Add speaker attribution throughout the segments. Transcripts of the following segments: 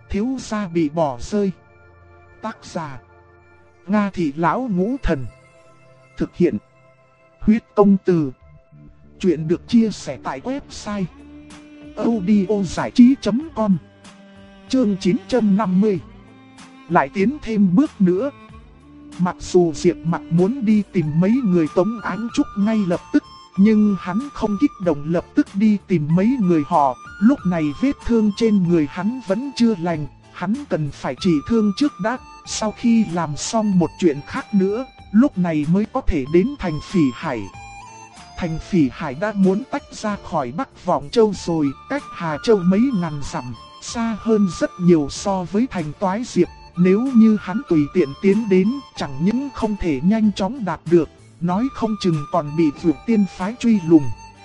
Speaker 1: thiếu gia bị bỏ rơi. Tác giả: Nga Thị Lão Ngũ Thần. Thực hiện: Huyết Công Từ. Chuyện được chia sẻ tại website audiozảichí.com. Chương 950. Lại tiến thêm bước nữa. Mặc dù Diệp Mặc muốn đi tìm mấy người Tống Ánh Trúc ngay lập tức, nhưng hắn không kích động lập tức đi tìm mấy người họ. Lúc này vết thương trên người hắn vẫn chưa lành, hắn cần phải trị thương trước đã. Sau khi làm xong một chuyện khác nữa, lúc này mới có thể đến thành Phỉ Hải. Thành Phỉ Hải đã muốn tách ra khỏi Bắc Vọng Châu rồi, cách Hà Châu mấy ngàn dặm, xa hơn rất nhiều so với thành Toái Diệp. Nếu như hắn tùy tiện tiến đến, chẳng những không thể nhanh chóng đạt được, nói không chừng còn bị Dược Tiên phái truy lùng.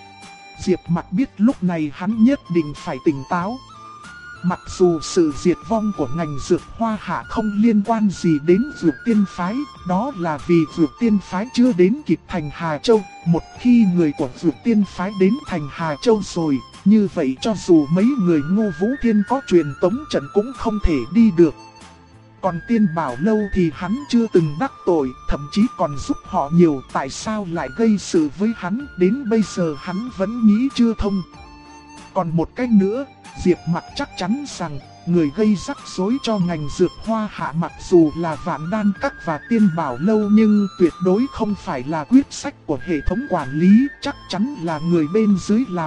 Speaker 1: Diệp Mặc biết lúc này hắn nhất định phải tỉnh táo. Mặc dù sự diệt vong của ngành dược hoa hạ không liên quan gì đến Dược Tiên phái, đó là vì Dược Tiên phái chưa đến kịp thành Hà Châu. Một khi người của Dược Tiên phái đến thành Hà Châu rồi, như vậy cho dù mấy người Ngô Vũ Thiên có truyền tống trận cũng không thể đi được. Còn Tiên Bảo Lâu thì hắn chưa từng đắc tội, thậm chí còn giúp họ nhiều, tại sao lại gây sự với hắn, đến bây giờ hắn vẫn nghĩ chưa thông. Còn một cách nữa, Diệp Mặc chắc chắn rằng, người gây rắc rối cho ngành dược hoa hạ mặc dù là Vạn Đan Các và Tiên Bảo Lâu nhưng tuyệt đối không phải là quyết sách của hệ thống quản lý, chắc chắn là người bên dưới làm.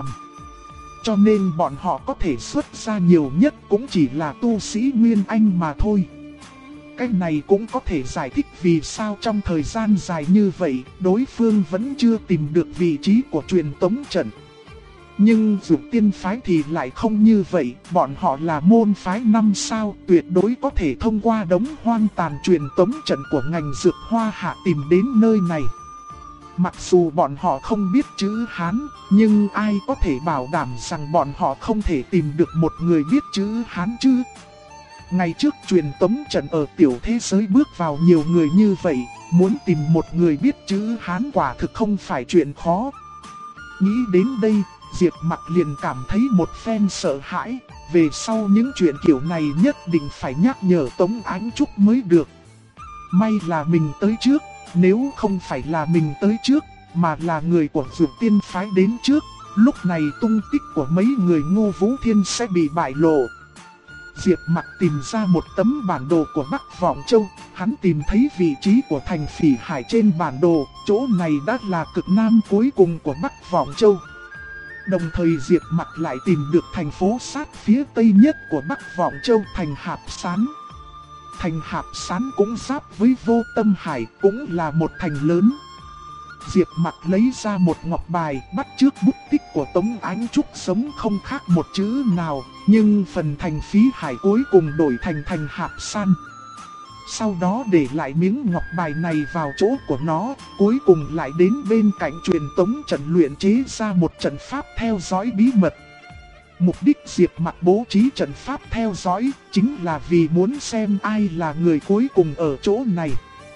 Speaker 1: Cho nên bọn họ có thể xuất ra nhiều nhất cũng chỉ là tu sĩ Nguyên Anh mà thôi. Cái này cũng có thể giải thích vì sao trong thời gian dài như vậy, đối phương vẫn chưa tìm được vị trí của truyền tống trận. Nhưng Dược Tiên phái thì lại không như vậy, bọn họ là môn phái 5 sao, tuyệt đối có thể thông qua đống hoang tàn truyền tống trận của ngành dược hoa hạ tìm đến nơi này. Mặc dù bọn họ không biết chữ Hán, nhưng ai có thể bảo đảm rằng bọn họ không thể tìm được một người biết chữ Hán chứ? Ngày trước truyền tống trận ở tiểu thế giới bước vào nhiều người như vậy, muốn tìm một người biết chữ Hán quả thực không phải chuyện khó. Nghĩ đến đây, Diệp Mặc liền cảm thấy một phen sợ hãi, về sau những chuyện kiểu này nhất định phải nhắc nhở Tống Ánh Trúc mới được. May là mình tới trước, nếu không phải là mình tới trước, mà là người của Dược Tiên phái đến trước, lúc này tung tích của mấy người Ngô Vũ Thiên sẽ bị bại lộ. Diệp Mặc tìm ra một tấm bản đồ của Bắc Vọng Châu, hắn tìm thấy vị trí của thành Phỉ Hải trên bản đồ, chỗ này đã là cực nam cuối cùng của Bắc Vọng Châu. Đồng thời Diệp Mặc lại tìm được thành phố sát phía tây nhất của Bắc Vọng Châu, thành Hạp Sán. Thành Hạp Sán cũng giáp với Vô Tâm Hải, cũng là một thành lớn. Diệp Mặc lấy ra một ngọc bài, bắt chước bút tích của Tống Ánh Trúc sống không khác một chữ nào, nhưng phần thành Phí Hải cuối cùng đổi thành thành Hạp San. Sau đó để lại miếng ngọc bài này vào chỗ của nó, cuối cùng lại đến bên cạnh truyền tống trận luyện chế ra một trận pháp theo dõi bí mật. Mục đích Diệp Mặc bố trí trận pháp theo dõi chính là vì muốn xem ai là người cuối cùng ở chỗ này.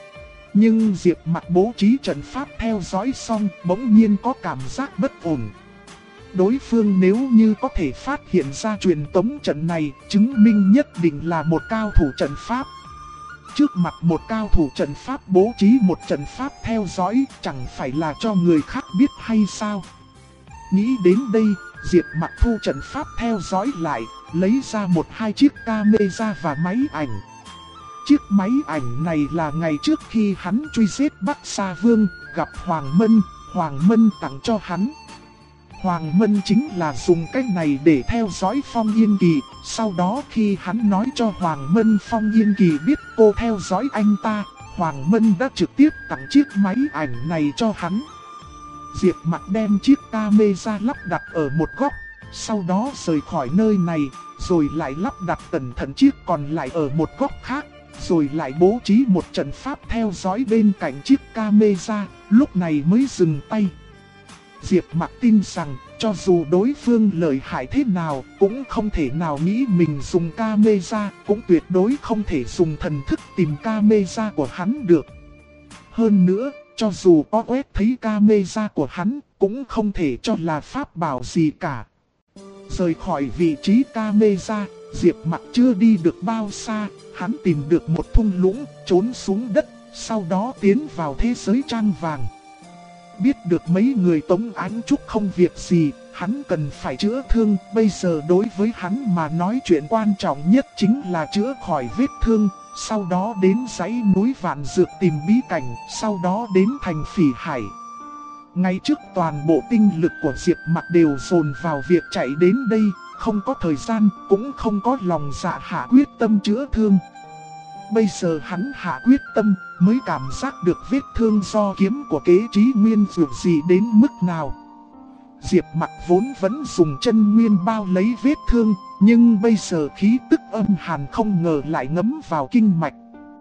Speaker 1: Nhưng Diệp Mặc bố trí trận pháp theo dõi xong, bỗng nhiên có cảm giác bất ổn. Đối phương nếu như có thể phát hiện ra truyền tống trận này, chứng minh nhất định là một cao thủ trận pháp. Trước mặt một cao thủ trận pháp bố trí một trận pháp theo dõi, chẳng phải là cho người khác biết hay sao? Nghĩ đến đây, Diệp Mặc thu trận pháp theo dõi lại, lấy ra một hai chiếc camera và máy ảnh. Chiếc máy ảnh này là ngày trước khi hắn truy giết Bắc Sa Vương, gặp Hoàng Mân tặng cho hắn. Hoàng Mân chính là dùng cách này để theo dõi Phong Yên Kỳ, sau đó khi hắn nói cho Hoàng Mân Phong Yên Kỳ biết cô theo dõi anh ta, Hoàng Mân đã trực tiếp tặng chiếc máy ảnh này cho hắn. Diệp Mặc đem chiếc camera lắp đặt ở một góc, sau đó rời khỏi nơi này, rồi lại lắp đặt cẩn thận chiếc còn lại ở một góc khác, rồi lại bố trí một trận pháp theo dõi bên cạnh chiếc camera, lúc này mới dừng tay. Diệp Mặc tin rằng, cho dù đối phương lợi hại thế nào, cũng không thể nào nghĩ mình dùng camera, cũng tuyệt đối không thể dùng thần thức tìm camera của hắn được. Hơn nữa, cho dù có quét thấy camera của hắn, cũng không thể cho là pháp bảo gì cả. Rời khỏi vị trí camera, Diệp Mặc chưa đi được bao xa, hắn tìm được một thung lũng, trốn xuống đất, sau đó tiến vào thế giới trang vàng. Biết được mấy người Tống Ánh Trúc không việc gì, hắn cần phải chữa thương. Bây giờ đối với hắn mà nói chuyện quan trọng nhất chính là chữa khỏi vết thương. Sau đó đến dãy núi Vạn Dược tìm bí cảnh, sau đó đến thành Phỉ Hải. Ngay trước toàn bộ tinh lực của Diệp Mặc đều dồn vào việc chạy đến đây, không có thời gian, cũng không có lòng dạ hạ quyết tâm chữa thương. Bây giờ hắn hạ quyết tâm, mới cảm giác được vết thương do kiếm của Kế Chí Nguyên dù gì đến mức nào. Diệp Mặc vốn vẫn dùng chân nguyên bao lấy vết thương, nhưng bây giờ khí tức âm hàn không ngờ lại ngấm vào kinh mạch.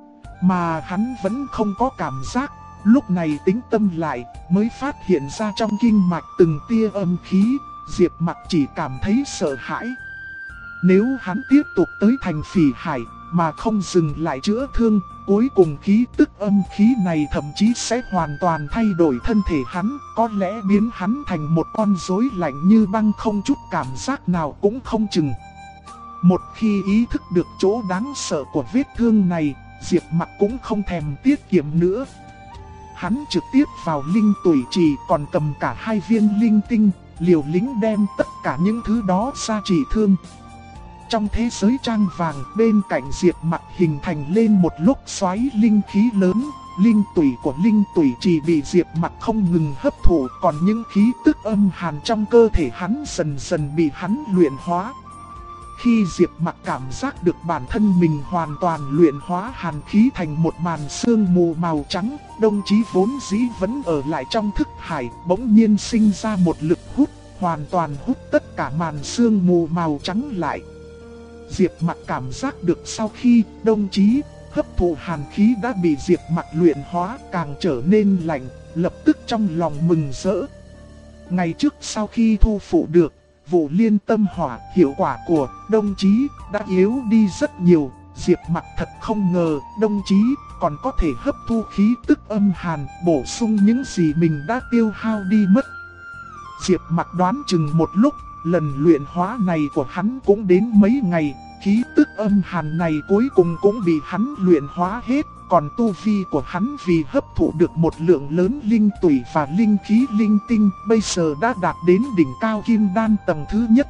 Speaker 1: Mà hắn vẫn không có cảm giác, lúc này tính tâm lại, mới phát hiện ra trong kinh mạch từng tia âm khí. Diệp Mặc chỉ cảm thấy sợ hãi. Nếu hắn tiếp tục tới thành Phỉ Hải mà không dừng lại chữa thương, cuối cùng khí tức âm khí này thậm chí sẽ hoàn toàn thay đổi thân thể hắn, có lẽ biến hắn thành một con rối lạnh như băng, không chút cảm giác nào cũng không chừng. Một khi ý thức được chỗ đáng sợ của vết thương này, Diệp Mặc cũng không thèm tiết kiệm nữa. Hắn trực tiếp vào linh tủy trì, còn cầm cả 2 viên linh tinh, liều lĩnh đem tất cả những thứ đó ra trị thương. Trong thế giới trang vàng, bên cạnh Diệp Mặc hình thành lên một lốc xoáy linh khí lớn. Linh tủy của linh tủy trì bị Diệp Mặc không ngừng hấp thụ, còn những khí tức âm hàn trong cơ thể hắn dần dần bị hắn luyện hóa. Khi Diệp Mặc cảm giác được bản thân mình hoàn toàn luyện hóa hàn khí thành một màn sương mù màu trắng, đồng chí vốn dĩ vẫn ở lại trong thức hải, bỗng nhiên sinh ra một lực hút, hoàn toàn hút tất cả màn sương mù màu trắng lại. Diệp Mặc cảm giác được sau khi đồng chí hấp thụ hàn khí đã bị Diệp Mặc luyện hóa càng trở nên lạnh, lập tức trong lòng mừng rỡ. Ngày trước sau khi thu phụ được vụ liên tâm hỏa, hiệu quả của đồng chí đã yếu đi rất nhiều. Diệp Mặc thật không ngờ đồng chí còn có thể hấp thu khí tức âm hàn, bổ sung những gì mình đã tiêu hao đi mất. Diệp Mặc đoán chừng một lúc, lần luyện hóa này của hắn cũng đến mấy ngày, khí tức âm hàn này cuối cùng cũng bị hắn luyện hóa hết. Còn tu vi của hắn vì hấp thụ được một lượng lớn linh tủy và linh khí linh tinh, bây giờ đã đạt đến đỉnh cao kim đan tầng thứ nhất.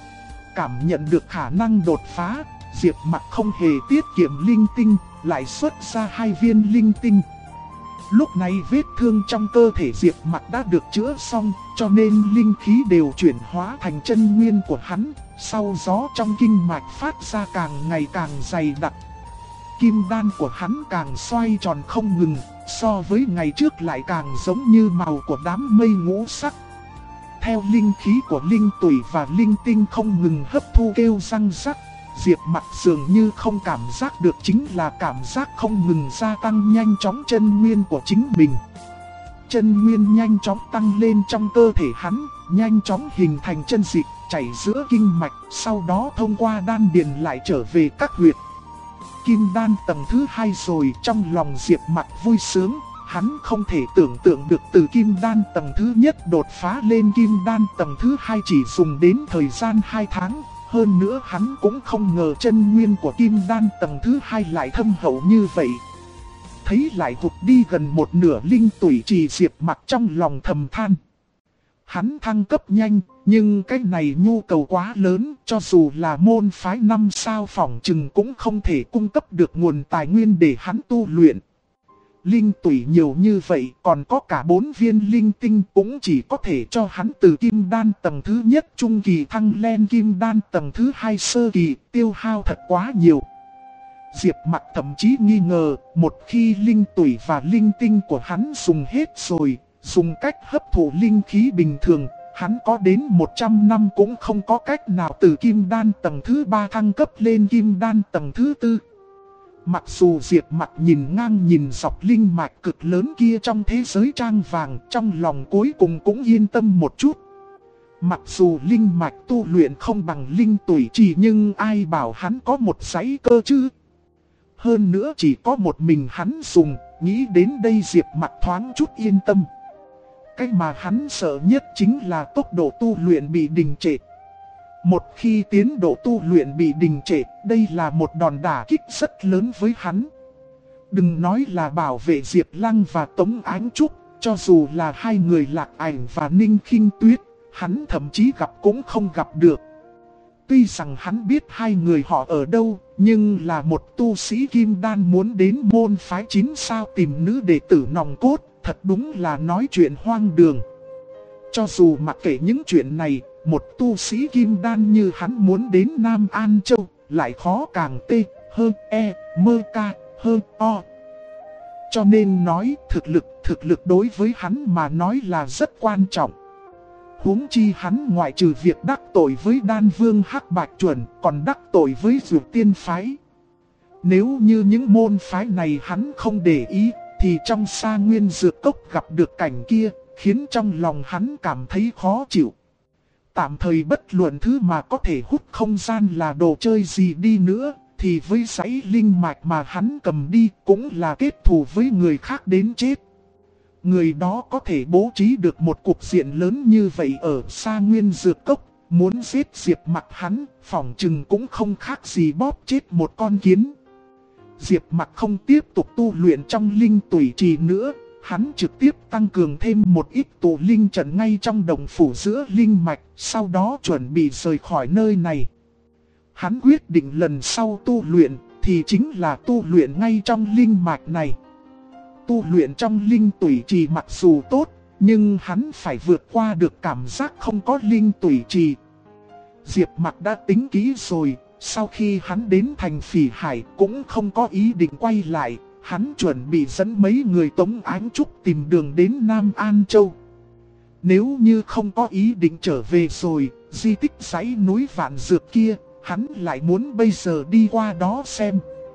Speaker 1: Cảm nhận được khả năng đột phá, Diệp Mặc không hề tiết kiệm linh tinh, lại xuất ra 2 viên linh tinh. Lúc này vết thương trong cơ thể Diệp Mặc đã được chữa xong, cho nên linh khí đều chuyển hóa thành chân nguyên của hắn. Sau gió trong kinh mạch phát ra càng ngày càng dày đặc. Kim đan của hắn càng xoay tròn không ngừng, so với ngày trước lại càng giống như màu của đám mây ngũ sắc. Theo linh khí của linh tủy và linh tinh không ngừng hấp thu kêu răng rắc, Diệp Mặc dường như không cảm giác được chính là cảm giác không ngừng gia tăng nhanh chóng chân nguyên của chính mình. Chân nguyên nhanh chóng tăng lên trong cơ thể hắn, nhanh chóng hình thành chân dịch, chảy giữa kinh mạch, sau đó thông qua đan điền lại trở về các huyệt. Kim đan tầng thứ 2 rồi, trong lòng Diệp Mặc vui sướng, hắn không thể tưởng tượng được từ kim đan tầng thứ nhất đột phá lên kim đan tầng thứ 2 chỉ dùng đến thời gian 2 tháng. Hơn nữa hắn cũng không ngờ chân nguyên của kim đan tầng thứ 2 lại thâm hậu như vậy. Thấy lại hụt đi gần một nửa linh tủy trì, Diệp Mặc trong lòng thầm than. Hắn thăng cấp nhanh, nhưng cái này nhu cầu quá lớn, cho dù là môn phái 5 sao phỏng chừng cũng không thể cung cấp được nguồn tài nguyên để hắn tu luyện. Linh tủy nhiều như vậy, còn có cả 4 viên linh tinh cũng chỉ có thể cho hắn từ kim đan tầng thứ nhất trung kỳ thăng lên kim đan tầng thứ 2 sơ kỳ, tiêu hao thật quá nhiều. Diệp Mặc thậm chí nghi ngờ, một khi linh tủy và linh tinh của hắn dùng hết rồi, dùng cách hấp thụ linh khí bình thường, hắn có đến 100 năm cũng không có cách nào từ kim đan tầng thứ 3 thăng cấp lên kim đan tầng thứ 4. Mặc dù Diệp Mặc nhìn ngang nhìn dọc linh mạch cực lớn kia trong thế giới trang vàng, trong lòng cuối cùng cũng yên tâm một chút. Mặc dù linh mạch tu luyện không bằng linh tủy trì, nhưng ai bảo hắn có một dãy cơ chứ. Hơn nữa chỉ có một mình hắn dùng, nghĩ đến đây Diệp Mặc thoáng chút yên tâm. Cái mà hắn sợ nhất chính là tốc độ tu luyện bị đình trệ. Một khi tiến độ tu luyện bị đình trệ, đây là một đòn đả kích rất lớn với hắn. Đừng nói là bảo vệ Diệp Lăng và Tống Ánh Trúc, cho dù là hai người Lạc Ảnh và Ninh Khinh Tuyết, hắn thậm chí gặp cũng không gặp được. Tuy rằng hắn biết hai người họ ở đâu, nhưng là một tu sĩ kim đan muốn đến môn phái 9 sao tìm nữ đệ tử nòng cốt, thật đúng là nói chuyện hoang đường. Cho dù mặc kệ những chuyện này, một tu sĩ kim đan như hắn muốn đến Nam An Châu, lại khó càng tê, hơn e, mơ ca, hơn o. Cho nên nói thực lực đối với hắn mà nói là rất quan trọng. Huống chi hắn ngoại trừ việc đắc tội với Đan Vương Hắc Bạch Chuẩn, còn đắc tội với Dược Tiên Phái. Nếu như những môn phái này hắn không để ý, thì trong Sa Nguyên Dược Cốc gặp được cảnh kia, khiến trong lòng hắn cảm thấy khó chịu. Tạm thời bất luận thứ mà có thể hút không gian là đồ chơi gì đi nữa, thì với dãy linh mạch mà hắn cầm đi cũng là kết thù với người khác đến chết. Người đó có thể bố trí được một cục diện lớn như vậy ở Sa Nguyên Dược Cốc, muốn giết Diệp Mặc hắn, phỏng chừng cũng không khác gì bóp chết một con kiến. Diệp Mặc không tiếp tục tu luyện trong linh tủy trì nữa, hắn trực tiếp tăng cường thêm một ít tụ linh trận ngay trong đồng phủ giữa linh mạch, sau đó chuẩn bị rời khỏi nơi này. Hắn quyết định lần sau tu luyện thì chính là tu luyện ngay trong linh mạch này. Tu luyện trong linh tủy trì mặc dù tốt, nhưng hắn phải vượt qua được cảm giác không có linh tủy trì. Diệp Mặc đã tính kỹ rồi, sau khi hắn đến thành Phỉ Hải cũng không có ý định quay lại. Hắn chuẩn bị dẫn mấy người Tống Ánh Trúc tìm đường đến Nam An Châu. Nếu như không có ý định trở về rồi, di tích dãy núi Vạn Dược kia, hắn lại muốn bây giờ đi qua đó xem.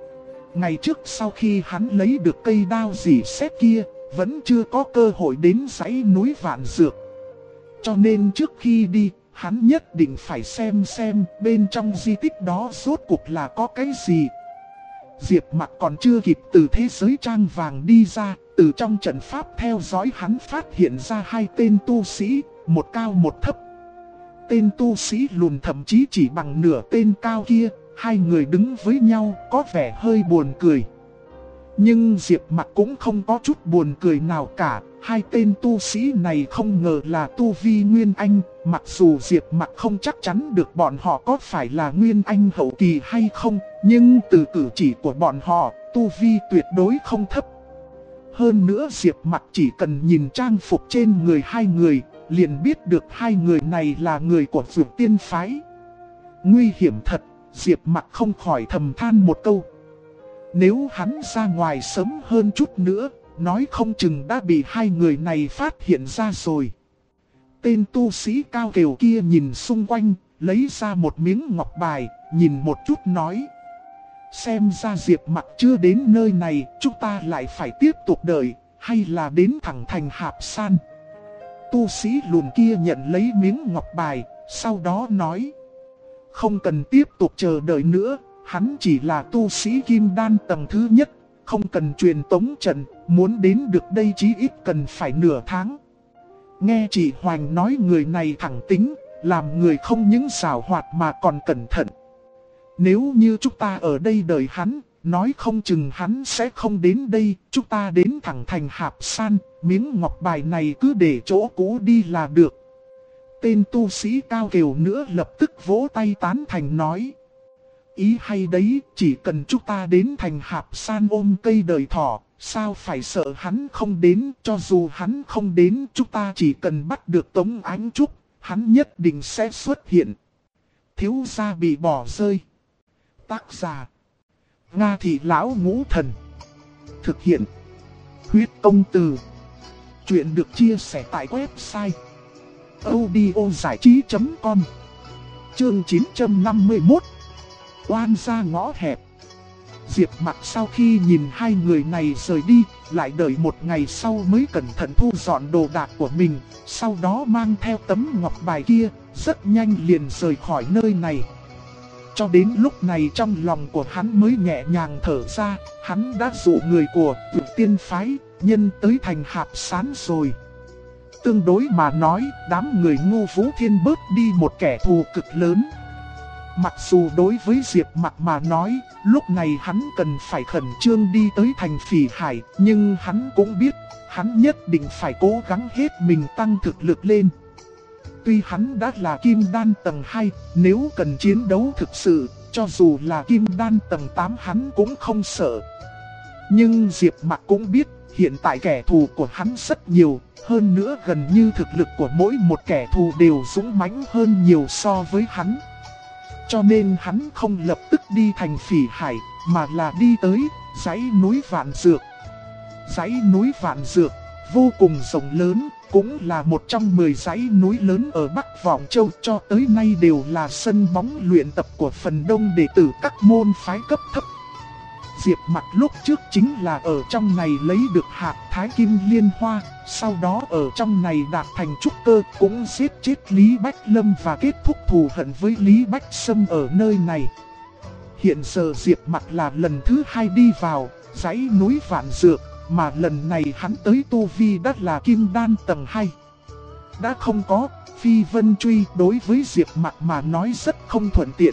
Speaker 1: Ngày trước sau khi hắn lấy được cây đao rỉ sét kia, vẫn chưa có cơ hội đến dãy núi Vạn Dược. Cho nên trước khi đi, hắn nhất định phải xem bên trong di tích đó rốt cuộc là có cái gì. Diệp Mặc còn chưa kịp từ thế giới trang vàng đi ra, từ trong trận pháp theo dõi hắn phát hiện ra hai tên tu sĩ, một cao một thấp. Tên tu sĩ lùn thậm chí chỉ bằng nửa tên cao kia, hai người đứng với nhau có vẻ hơi buồn cười. Nhưng Diệp Mặc cũng không có chút buồn cười nào cả, hai tên tu sĩ này không ngờ là tu vi Nguyên Anh, mặc dù Diệp Mặc không chắc chắn được bọn họ có phải là Nguyên Anh hậu kỳ hay không, nhưng từ cử chỉ của bọn họ, tu vi tuyệt đối không thấp. Hơn nữa Diệp Mặc chỉ cần nhìn trang phục trên người hai người, liền biết được hai người này là người của Dược Tiên Phái. Nguy hiểm thật, Diệp Mặc không khỏi thầm than một câu. Nếu hắn ra ngoài sớm hơn chút nữa, nói không chừng đã bị hai người này phát hiện ra rồi. Tên tu sĩ cao kiều kia nhìn xung quanh, lấy ra một miếng ngọc bài, nhìn một chút nói. Xem ra Diệp Mặc chưa đến nơi này, chúng ta lại phải tiếp tục đợi, hay là đến thẳng thành Hạp San. Tu sĩ lùn kia nhận lấy miếng ngọc bài, sau đó nói. Không cần tiếp tục chờ đợi nữa, hắn chỉ là tu sĩ kim đan tầng thứ nhất, không cần truyền tống trận, muốn đến được đây chí ít cần phải nửa tháng. Nghe chị Hoành nói người này thẳng tính, làm người không những xảo hoạt mà còn cẩn thận. Nếu như chúng ta ở đây đợi hắn, nói không chừng hắn sẽ không đến đây, chúng ta đến thẳng thành Hạp San, miếng ngọc bài này cứ để chỗ cũ đi là được. Tên tu sĩ cao kiều nữa lập tức vỗ tay tán thành nói. Ý hay đấy, chỉ cần chúng ta đến thành Hạp San ôm cây đời thỏ, sao phải sợ hắn không đến, cho dù hắn không đến, chúng ta chỉ cần bắt được Tống Ánh Trúc, hắn nhất định sẽ xuất hiện. Thiếu gia bị bỏ rơi. Tác giả Nga Thị Lão Ngũ Thần. Thực hiện Huyết Công Từ. Chuyện được chia sẻ tại website audiozảichí.com. Chương 951. Oan gia ngõ hẹp. Diệp Mặc sau khi nhìn hai người này rời đi, lại đợi một ngày sau mới cẩn thận thu dọn đồ đạc của mình, sau đó mang theo tấm ngọc bài kia, rất nhanh liền rời khỏi nơi này. Cho đến lúc này trong lòng của hắn mới nhẹ nhàng thở ra, hắn đã dụ người của Dược Tiên Phái, nhân tới thành Hạp San rồi. Tương đối mà nói, đám người Ngô Vũ Thiên bớt đi một kẻ thù cực lớn. Mặc dù đối với Diệp Mặc mà nói, lúc này hắn cần phải khẩn trương đi tới thành Phỉ Hải, nhưng hắn cũng biết, hắn nhất định phải cố gắng hết mình tăng thực lực lên. Tuy hắn đã là Kim Đan tầng 2, nếu cần chiến đấu thực sự, cho dù là Kim Đan tầng 8 hắn cũng không sợ. Nhưng Diệp Mặc cũng biết, hiện tại kẻ thù của hắn rất nhiều, hơn nữa gần như thực lực của mỗi một kẻ thù đều dũng mãnh hơn nhiều so với hắn. Cho nên hắn không lập tức đi thành Phỉ Hải, mà là đi tới dãy núi Vạn Dược. Dãy núi Vạn Dược vô cùng rộng lớn, cũng là một trong 10 dãy núi lớn ở Bắc Vọng Châu, cho tới nay đều là sân bóng luyện tập của phần đông đệ tử các môn phái cấp thấp. Diệp Mặc lúc trước chính là ở trong này lấy được hạt Thái Kim Liên Hoa, sau đó ở trong này đạt thành trúc cơ, cũng giết chết Lý Bách Lâm và kết thúc thù hận với Lý Bách Sâm ở nơi này. Hiện giờ Diệp Mặc là lần thứ 2 đi vào dãy núi Vạn Dược, mà lần này hắn tới tu vi đã là Kim Đan tầng 2. Đã không có Phi Vân Truy, đối với Diệp Mặc mà nói rất không thuận tiện.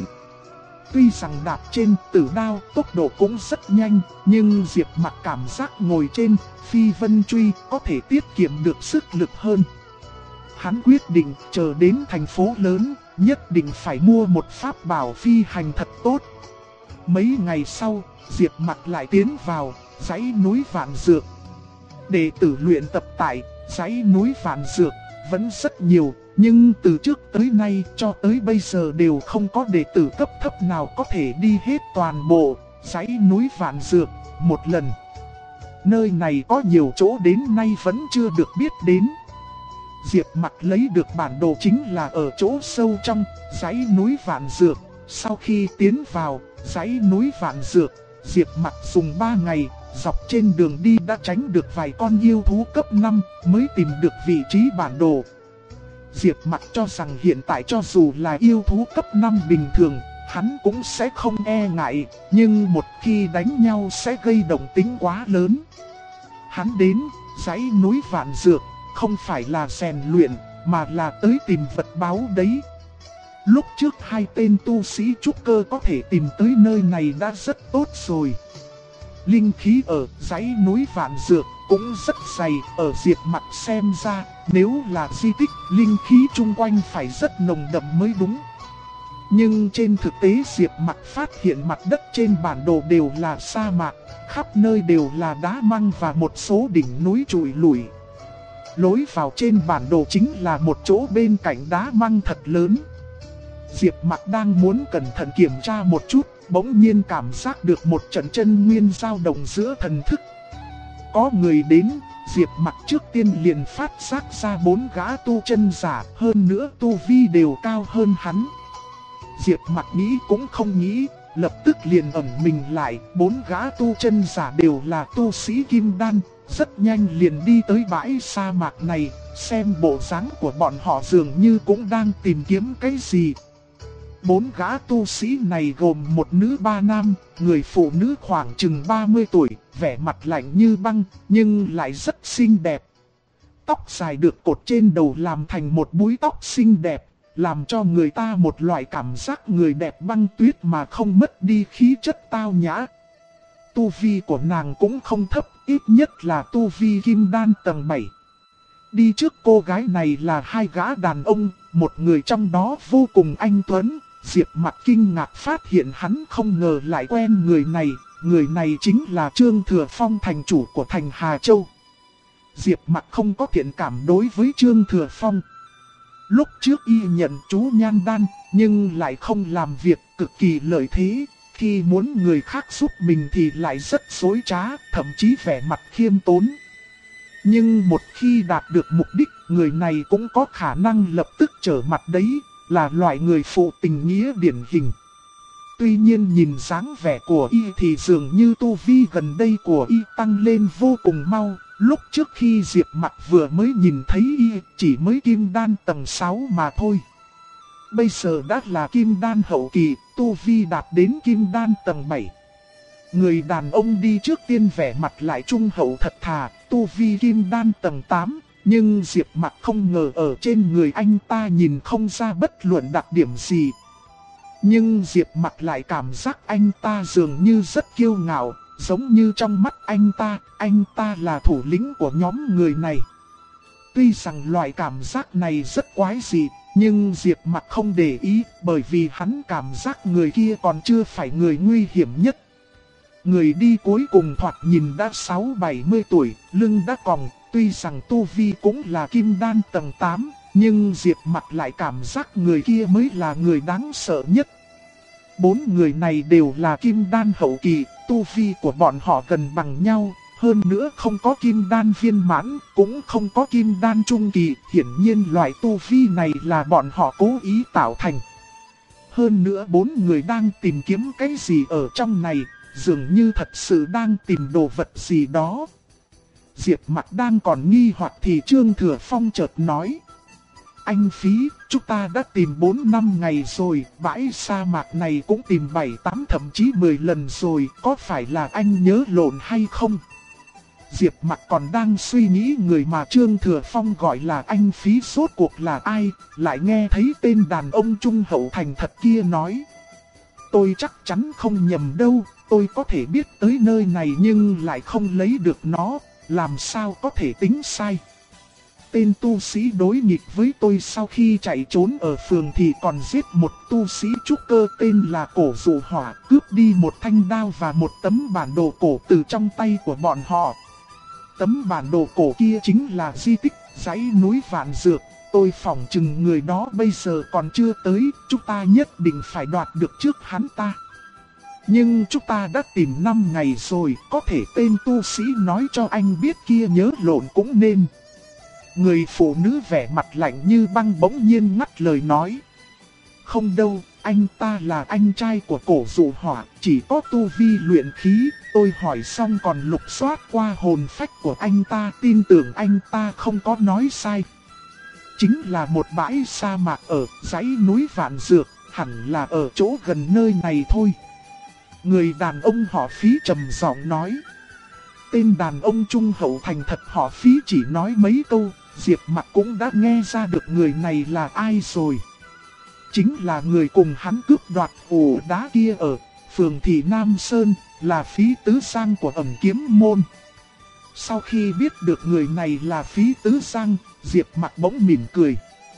Speaker 1: Tuy rằng đạp trên Tử Đao tốc độ cũng rất nhanh, nhưng Diệp Mặc cảm giác ngồi trên Phi Vân Truy có thể tiết kiệm được sức lực hơn. Hắn quyết định chờ đến thành phố lớn, nhất định phải mua một pháp bảo phi hành thật tốt. Mấy ngày sau, Diệp Mặc lại tiến vào dãy núi Vạn Dược. Đệ tử luyện tập tại dãy núi Vạn Dược vẫn rất nhiều, nhưng từ trước tới nay cho tới bây giờ đều không có đệ tử cấp thấp nào có thể đi hết toàn bộ dãy núi Vạn Dược một lần. Nơi này có nhiều chỗ đến nay vẫn chưa được biết đến. Diệp Mặc lấy được bản đồ chính là ở chỗ sâu trong dãy núi Vạn Dược. Sau khi tiến vào dãy núi Vạn Dược, Diệp Mặc dùng 3 ngày, dọc trên đường đi đã tránh được vài con yêu thú cấp 5 mới tìm được vị trí bản đồ. Diệp Mặc cho rằng hiện tại cho dù là yêu thú cấp 5 bình thường, hắn cũng sẽ không e ngại, nhưng một khi đánh nhau sẽ gây động tĩnh quá lớn. Hắn đến dãy núi Vạn Dược không phải là rèn luyện, mà là tới tìm vật báu đấy. Lúc trước 2 tên tu sĩ trúc cơ có thể tìm tới nơi này đã rất tốt rồi. Linh khí ở dãy núi Vạn Dược cũng rất dày, ở Diệp Mặc xem ra, nếu là di tích, linh khí chung quanh phải rất nồng đậm mới đúng. Nhưng trên thực tế Diệp Mặc phát hiện mặt đất trên bản đồ đều là sa mạc, khắp nơi đều là đá măng và một số đỉnh núi trụi lủi. Lối vào trên bản đồ chính là một chỗ bên cạnh đá măng thật lớn. Diệp Mặc đang muốn cẩn thận kiểm tra một chút, bỗng nhiên cảm giác được một trận chân nguyên dao động giữa thần thức. Có người đến, Diệp Mặc trước tiên liền phát giác ra 4 gã tu chân giả, hơn nữa tu vi đều cao hơn hắn. Diệp Mặc nghĩ cũng không nghĩ, lập tức liền ẩn mình lại. 4 gã tu chân giả đều là tu sĩ Kim Đan, rất nhanh liền đi tới bãi sa mạc này, xem bộ dáng của bọn họ dường như cũng đang tìm kiếm cái gì. 4 gã tu sĩ này gồm 1 nữ 3 nam, người phụ nữ khoảng chừng 30 tuổi, vẻ mặt lạnh như băng, nhưng lại rất xinh đẹp. Tóc dài được cột trên đầu làm thành một búi tóc xinh đẹp, làm cho người ta một loại cảm giác người đẹp băng tuyết mà không mất đi khí chất tao nhã. Tu vi của nàng cũng không thấp, ít nhất là tu vi Kim Đan tầng 7. Đi trước cô gái này là 2 gã đàn ông, một người trong đó vô cùng anh tuấn. Diệp Mặc kinh ngạc phát hiện hắn không ngờ lại quen người này chính là Trương Thừa Phong, thành chủ của thành Hà Châu. Diệp Mặc không có thiện cảm đối với Trương Thừa Phong. Lúc trước y nhận chú nhan đan, nhưng lại không làm việc, cực kỳ lợi thế. Khi muốn người khác giúp mình thì lại rất dối trá, thậm chí vẻ mặt khiêm tốn. Nhưng một khi đạt được mục đích, người này cũng có khả năng lập tức trở mặt đấy, là loại người phụ tình nghĩa điển hình. Tuy nhiên nhìn dáng vẻ của y thì dường như tu vi gần đây của y tăng lên vô cùng mau. Lúc trước khi Diệp Mặc vừa mới nhìn thấy y chỉ mới Kim Đan tầng 6 mà thôi. Bây giờ đã là Kim Đan hậu kỳ, tu vi đạt đến Kim Đan tầng 7. Người đàn ông đi trước tiên vẻ mặt lại trung hậu thật thà, tu vi Kim Đan tầng 8, Nhưng Diệp Mặc không ngờ ở trên người anh ta nhìn không ra bất luận đặc điểm gì. Nhưng Diệp Mặc lại cảm giác anh ta dường như rất kiêu ngạo, giống như trong mắt anh ta là thủ lĩnh của nhóm người này. Tuy rằng loại cảm giác này rất quái dị, nhưng Diệp Mặc không để ý, bởi vì hắn cảm giác người kia còn chưa phải người nguy hiểm nhất. Người đi cuối cùng thoạt nhìn đã 60-70 tuổi, lưng đã còng, tuy rằng tu vi cũng là kim đan tầng 8, nhưng Diệp Mặc lại cảm giác người kia mới là người đáng sợ nhất. 4 người này đều là kim đan hậu kỳ, tu vi của bọn họ gần bằng nhau. Hơn nữa không có kim đan viên mãn, cũng không có kim đan trung kỳ, hiển nhiên loại tu vi này là bọn họ cố ý tạo thành. Hơn nữa 4 người đang tìm kiếm cái gì ở trong này, dường như thật sự đang tìm đồ vật gì đó. Diệp Mặc đang còn nghi hoặc thì Trương Thừa Phong chợt nói: anh Phí, chúng ta đã tìm 4 năm ngày rồi, bãi sa mạc này cũng tìm 7-8 thậm chí 10 lần rồi, có phải là anh nhớ lộn hay không? Diệp Mặc còn đang suy nghĩ người mà Trương Thừa Phong gọi là anh Phí rốt cuộc là ai, lại nghe thấy tên đàn ông trung hậu thành thật kia nói: tôi chắc chắn không nhầm đâu, tôi có thể biết tới nơi này nhưng lại không lấy được nó, làm sao có thể tính sai. Tên tu sĩ đối nghịch với tôi sau khi chạy trốn ở phường thì còn giết một tu sĩ trúc cơ tên là Cổ Dụ Hỏa, cướp đi một thanh đao và một tấm bản đồ cổ từ trong tay của bọn họ. Tấm bản đồ cổ kia chính là di tích dãy núi Vạn Dược, tôi phỏng chừng người đó bây giờ còn chưa tới, chúng ta nhất định phải đoạt được trước hắn ta. Nhưng chúng ta đã tìm 5 ngày rồi, có thể tên tu sĩ nói cho anh biết kia nhớ lộn cũng nên. Người phụ nữ vẻ mặt lạnh như băng bỗng nhiên ngắt lời nói: không đâu, anh ta là anh trai của Cổ Dụ Hỏa, chỉ có tu vi luyện khí. Tôi hỏi xong còn lục soát qua hồn phách của anh ta, tin tưởng anh ta không có nói sai. Chính là một bãi sa mạc ở dãy núi Vạn Dược, hẳn là ở chỗ gần nơi này thôi. Người đàn ông họ Phí trầm giọng nói. Tên đàn ông trung hậu thành thật họ Phí chỉ nói mấy câu, Diệp Mặc cũng đã nghe ra được người này là ai rồi. Chính là người cùng hắn cướp đoạt ổ đá kia ở phường Thị Nam Sơn, là Phí Tứ Sang của Ẩn Kiếm Môn. Sau khi biết được người này là Phí Tứ Sang, Diệp Mặc bỗng mỉm cười.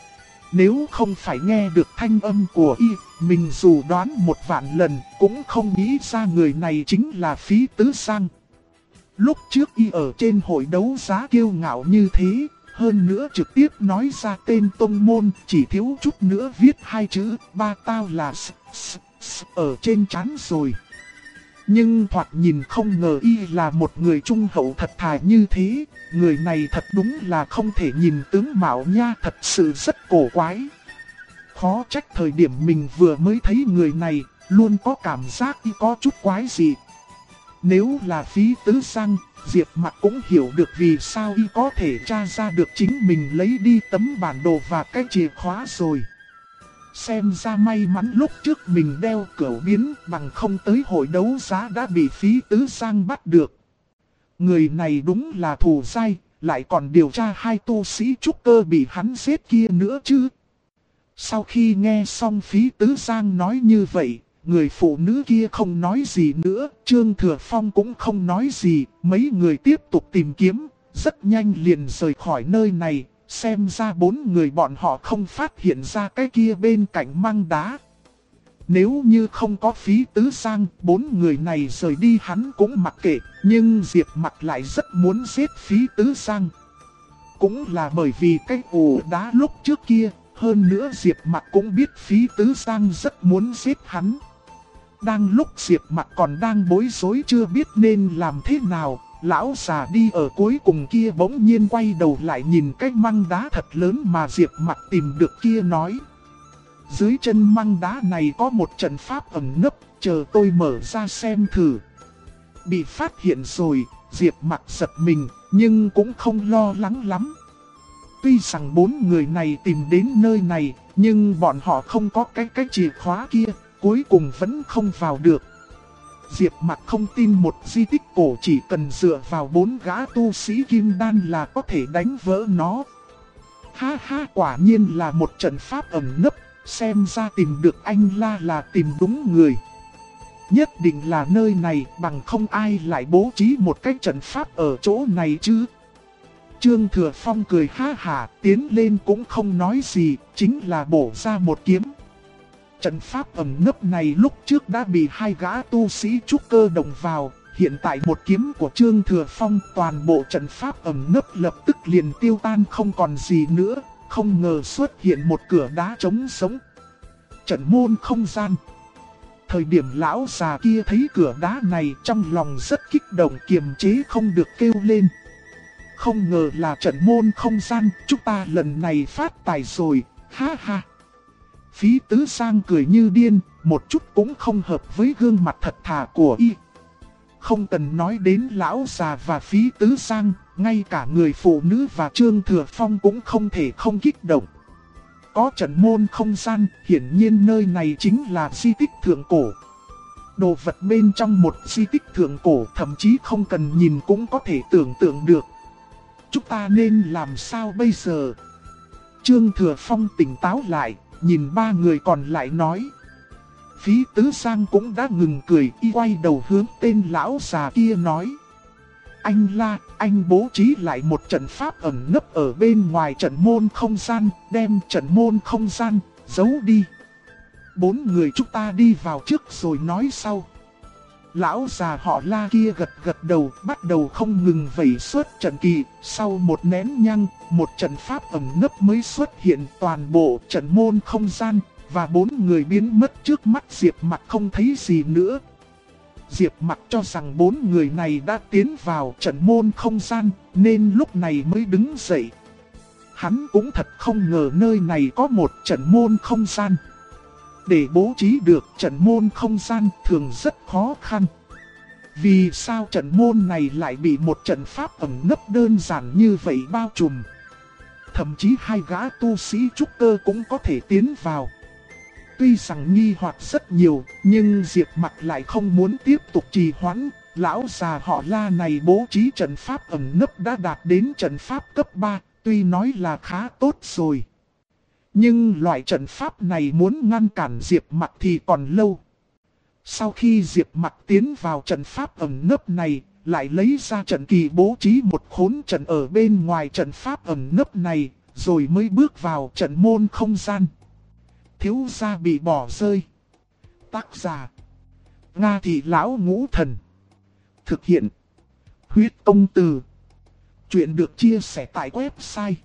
Speaker 1: Nếu không phải nghe được thanh âm của y, mình dù đoán 1.000 lần cũng không nghĩ ra người này chính là Phí Tứ Sang. Lúc trước y ở trên hội đấu giá kiêu ngạo như thế, hơn nữa trực tiếp nói ra tên tông môn, chỉ thiếu chút nữa viết 2 chữ ba tao là ở trên trán rồi. Nhưng thoạt nhìn không ngờ y là một người trung hậu thật thà như thế, người này thật đúng là không thể nhìn tướng mạo nha, thật sự rất cổ quái. Khó trách thời điểm mình vừa mới thấy người này, luôn có cảm giác y có chút quái gì. Nếu là Phí Tứ Sang, Diệp Mặc cũng hiểu được vì sao y có thể tra ra được chính mình lấy đi tấm bản đồ và cái chìa khóa rồi. Xem ra may mắn lúc trước mình đeo cửu biến, bằng không tới hội đấu giá đã bị Phí Tứ Sang bắt được. Người này đúng là thù dai, lại còn điều tra 2 tu sĩ trúc cơ bị hắn giết kia nữa chứ. Sau khi nghe xong Phí Tứ Sang nói như vậy, người phụ nữ kia không nói gì nữa, Trương Thừa Phong cũng không nói gì, mấy người tiếp tục tìm kiếm, rất nhanh liền rời khỏi nơi này. Xem ra 4 người bọn họ không phát hiện ra cái kia bên cạnh măng đá. Nếu như không có Phí Tứ Sang, 4 người này rời đi hắn cũng mặc kệ. Nhưng Diệp Mặc lại rất muốn giết Phí Tứ Sang. Cũng là bởi vì cái ổ đá lúc trước kia. Hơn nữa Diệp Mặc cũng biết Phí Tứ Sang rất muốn giết hắn. Đang lúc Diệp Mặc còn đang bối rối chưa biết nên làm thế nào, lão già đi ở cuối cùng kia bỗng nhiên quay đầu lại nhìn cái măng đá thật lớn mà Diệp Mặc tìm được kia nói: dưới chân măng đá này có một trận pháp ẩn nấp, chờ tôi mở ra xem thử. Bị phát hiện rồi, Diệp Mặc giật mình, nhưng cũng không lo lắng lắm. Tuy rằng 4 người này tìm đến nơi này, nhưng bọn họ không có cái chìa khóa kia, cuối cùng vẫn không vào được. Diệp Mặc không tin một di tích cổ chỉ cần dựa vào 4 gã tu sĩ kim đan là có thể đánh vỡ nó. Ha ha, quả nhiên là một trận pháp ẩn nấp, xem ra tìm được anh La là tìm đúng người. Nhất định là nơi này, bằng không ai lại bố trí một cái trận pháp ở chỗ này chứ. Trương Thừa Phong cười ha hả, tiến lên cũng không nói gì, chính là bổ ra một kiếm. Trận pháp ẩn nấp này lúc trước đã bị 2 gã tu sĩ trúc cơ đồng vào, hiện tại một kiếm của Trương Thừa Phong, toàn bộ trận pháp ẩn nấp lập tức liền tiêu tan không còn gì nữa, không ngờ xuất hiện một cửa đá trống sống. Trận môn không gian. Thời điểm lão già kia thấy cửa đá này trong lòng rất kích động, kiềm chế không được kêu lên. Không ngờ là trận môn không gian, chúng ta lần này phát tài rồi, ha ha. Phí Tứ Sang cười như điên, một chút cũng không hợp với gương mặt thật thà của y. Không cần nói đến lão già và Phí Tứ Sang, ngay cả người phụ nữ và Trương Thừa Phong cũng không thể không kích động. Có trận môn không gian, hiển nhiên nơi này chính là di tích thượng cổ. Đồ vật bên trong một di tích thượng cổ thậm chí không cần nhìn cũng có thể tưởng tượng được. Chúng ta nên làm sao bây giờ? Trương Thừa Phong tỉnh táo lại, nhìn 3 người còn lại nói. Phí Tứ Sang cũng đã ngừng cười, y quay đầu hướng tên lão già kia nói. Anh La, anh bố trí lại một trận pháp ẩn nấp ở bên ngoài trận môn không gian, đem trận môn không gian, giấu đi. 4 người chúng ta đi vào trước rồi nói sau. Lão già họ La kia gật đầu, bắt đầu không ngừng vẩy xuất trận kỳ. Sau một nén nhang, một trận pháp ẩn nấp mới xuất hiện toàn bộ trận môn không gian, và 4 người biến mất trước mắt Diệp Mặc không thấy gì nữa. Diệp Mặc cho rằng 4 người này đã tiến vào trận môn không gian, nên lúc này mới đứng dậy. Hắn cũng thật không ngờ nơi này có một trận môn không gian. Để bố trí được trận môn không gian thường rất khó khăn. Vì sao trận môn này lại bị một trận pháp ẩn nấp đơn giản như vậy bao trùm? Thậm chí 2 gã tu sĩ trúc cơ cũng có thể tiến vào. Tuy rằng nghi hoặc rất nhiều, nhưng Diệp Mặc lại không muốn tiếp tục trì hoãn. Lão già họ La này bố trí trận pháp ẩn nấp đã đạt đến trận pháp cấp 3, tuy nói là khá tốt rồi. Nhưng loại trận pháp này muốn ngăn cản Diệp Mặc thì còn lâu. Sau khi Diệp Mặc tiến vào trận pháp ẩn nấp này, lại lấy ra trận kỳ bố trí một khốn trận ở bên ngoài trận pháp ẩn nấp này, rồi mới bước vào trận môn không gian. Thiếu gia bị bỏ rơi. Tác giả: Nga Thị Lão Ngũ Thần. Thực hiện: Huyết Công Từ. Chuyện được chia sẻ tại website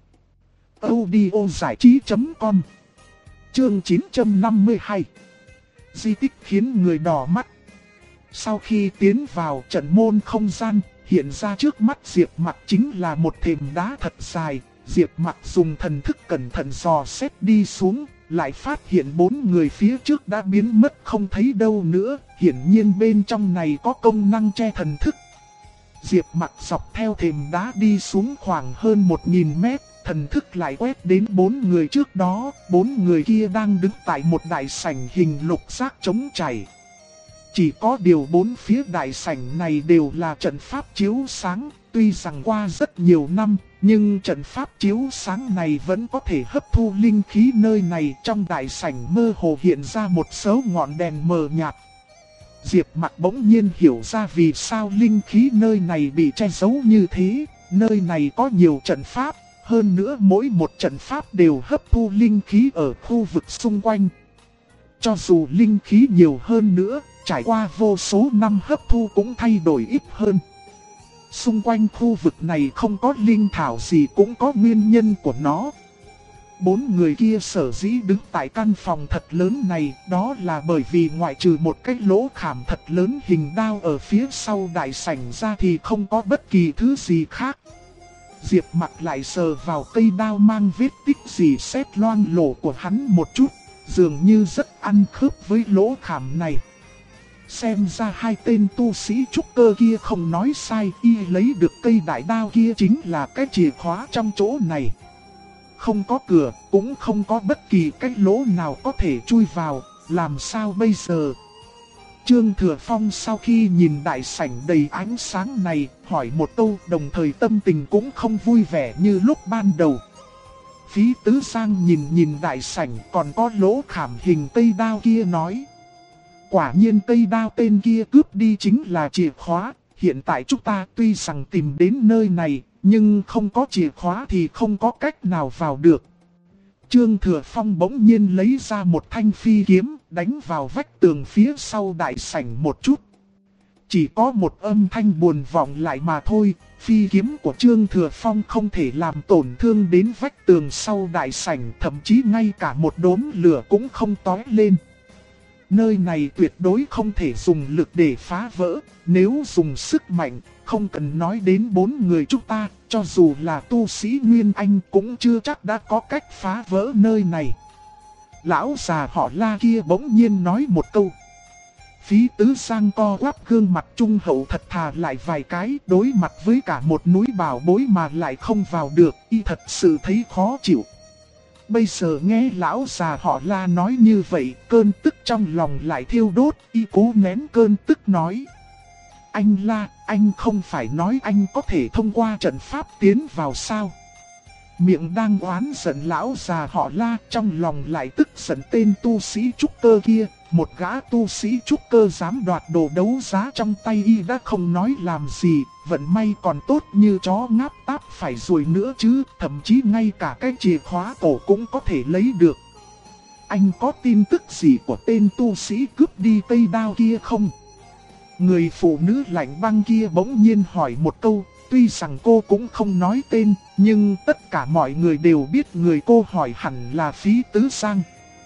Speaker 1: audiozảichí.com. Chương 952. Di tích khiến người đỏ mắt. Sau khi tiến vào trận môn không gian, hiện ra trước mắt Diệp Mặc chính là một thềm đá thật dài. Diệp Mặc dùng thần thức cẩn thận dò xét đi xuống, lại phát hiện 4 người phía trước đã biến mất không thấy đâu nữa. Hiển nhiên bên trong này có công năng che thần thức. Diệp Mặc dọc theo thềm đá đi xuống khoảng hơn 1000 mét. Thần thức lại quét đến 4 người trước đó, 4 người kia đang đứng tại một đại sảnh hình lục giác trống trải. Chỉ có điều 4 phía đại sảnh này đều là trận pháp chiếu sáng, tuy rằng qua rất nhiều năm, nhưng trận pháp chiếu sáng này vẫn có thể hấp thu linh khí nơi này. Trong đại sảnh mơ hồ hiện ra một số ngọn đèn mờ nhạt. Diệp Mặc bỗng nhiên hiểu ra vì sao linh khí nơi này bị che giấu như thế, nơi này có nhiều trận pháp. Hơn nữa mỗi một trận pháp đều hấp thu linh khí ở khu vực xung quanh. Cho dù linh khí nhiều hơn nữa, trải qua vô số năm hấp thu cũng thay đổi ít hơn. Xung quanh khu vực này không có linh thảo gì cũng có nguyên nhân của nó. 4 người kia sở dĩ đứng tại căn phòng thật lớn này, đó là bởi vì ngoại trừ một cái lỗ khảm thật lớn hình đao ở phía sau đại sảnh ra thì không có bất kỳ thứ gì khác. Diệp Mặc lại sờ vào cây đao mang vết tích rỉ sét loang lổ của hắn một chút, dường như rất ăn khớp với lỗ khảm này. Xem ra 2 tên tu sĩ trúc cơ kia không nói sai, y lấy được cây đại đao kia chính là cái chìa khóa trong chỗ này. Không có cửa, cũng không có bất kỳ cái lỗ nào có thể chui vào, làm sao bây giờ? Trương Thừa Phong sau khi nhìn đại sảnh đầy ánh sáng này, hỏi một câu, đồng thời tâm tình cũng không vui vẻ như lúc ban đầu. Phí Tứ Sang nhìn đại sảnh còn có lỗ khảm hình cây đao kia nói. Quả nhiên cây đao tên kia cướp đi chính là chìa khóa, hiện tại chúng ta tuy rằng tìm đến nơi này, nhưng không có chìa khóa thì không có cách nào vào được. Trương Thừa Phong bỗng nhiên lấy ra một thanh phi kiếm, đánh vào vách tường phía sau đại sảnh một chút. Chỉ có một âm thanh buồn vọng lại mà thôi, phi kiếm của Trương Thừa Phong không thể làm tổn thương đến vách tường sau đại sảnh, thậm chí ngay cả một đốm lửa cũng không tói lên. Nơi này tuyệt đối không thể dùng lực để phá vỡ, nếu dùng sức mạnh, không cần nói đến 4 người chúng ta, cho dù là tu sĩ Nguyên Anh cũng chưa chắc đã có cách phá vỡ nơi này. Lão già họ La kia bỗng nhiên nói một câu. Phí Tứ Sang co quắp gương mặt trung hậu thật thà lại vài cái, đối mặt với cả một núi bảo bối mà lại không vào được, y thật sự thấy khó chịu. Bây giờ nghe lão già họ La nói như vậy, cơn tức trong lòng lại thiêu đốt, y cố nén cơn tức nói. Anh La, anh không phải nói anh có thể thông qua trận pháp tiến vào sao? Miệng đang oán giận lão già họ La, trong lòng lại tức giận tên tu sĩ trúc cơ kia. Một gã tu sĩ trúc cơ dám đoạt đồ đấu giá trong tay y đã không nói làm gì, vận may còn tốt như chó ngáp táp phải rồi nữa chứ, thậm chí ngay cả cái chìa khóa cổ cũng có thể lấy được. Anh có tin tức gì của tên tu sĩ cướp đi cây đao kia không? Người phụ nữ lạnh băng kia bỗng nhiên hỏi một câu, tuy rằng cô cũng không nói tên, nhưng tất cả mọi người đều biết người cô hỏi hẳn là Phí Tứ Sang.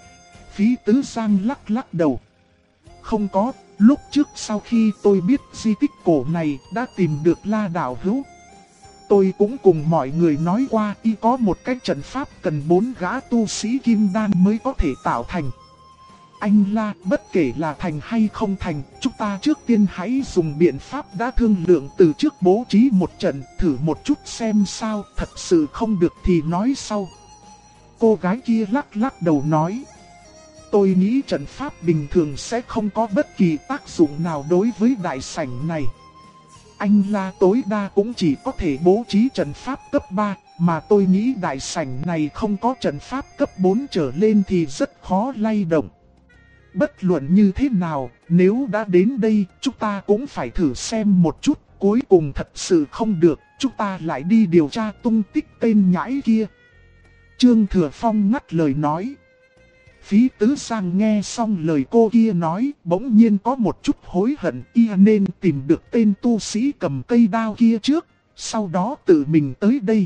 Speaker 1: Phí Tứ Sang lắc đầu. Không có, lúc trước sau khi tôi biết di tích cổ này đã tìm được La đạo hữu. Tôi cũng cùng mọi người nói qua y có một cái trận pháp cần 4 gã tu sĩ kim đan mới có thể tạo thành. Anh La, bất kể là thành hay không thành, chúng ta trước tiên hãy dùng biện pháp đã thương lượng từ trước bố trí một trận, thử một chút xem sao, thật sự không được thì nói sau. Cô gái kia lắc đầu nói. Tôi nghĩ trận pháp bình thường sẽ không có bất kỳ tác dụng nào đối với đại sảnh này. Anh La tối đa cũng chỉ có thể bố trí trận pháp cấp 3, mà tôi nghĩ đại sảnh này không có trận pháp cấp 4 trở lên thì rất khó lay động. Bất luận như thế nào, nếu đã đến đây, chúng ta cũng phải thử xem một chút, cuối cùng thật sự không được, chúng ta lại đi điều tra tung tích tên nhãi kia. Trương Thừa Phong ngắt lời nói. Phí Tứ Sang nghe xong lời cô kia nói, bỗng nhiên có một chút hối hận, y nên tìm được tên tu sĩ cầm cây đao kia trước, sau đó tự mình tới đây.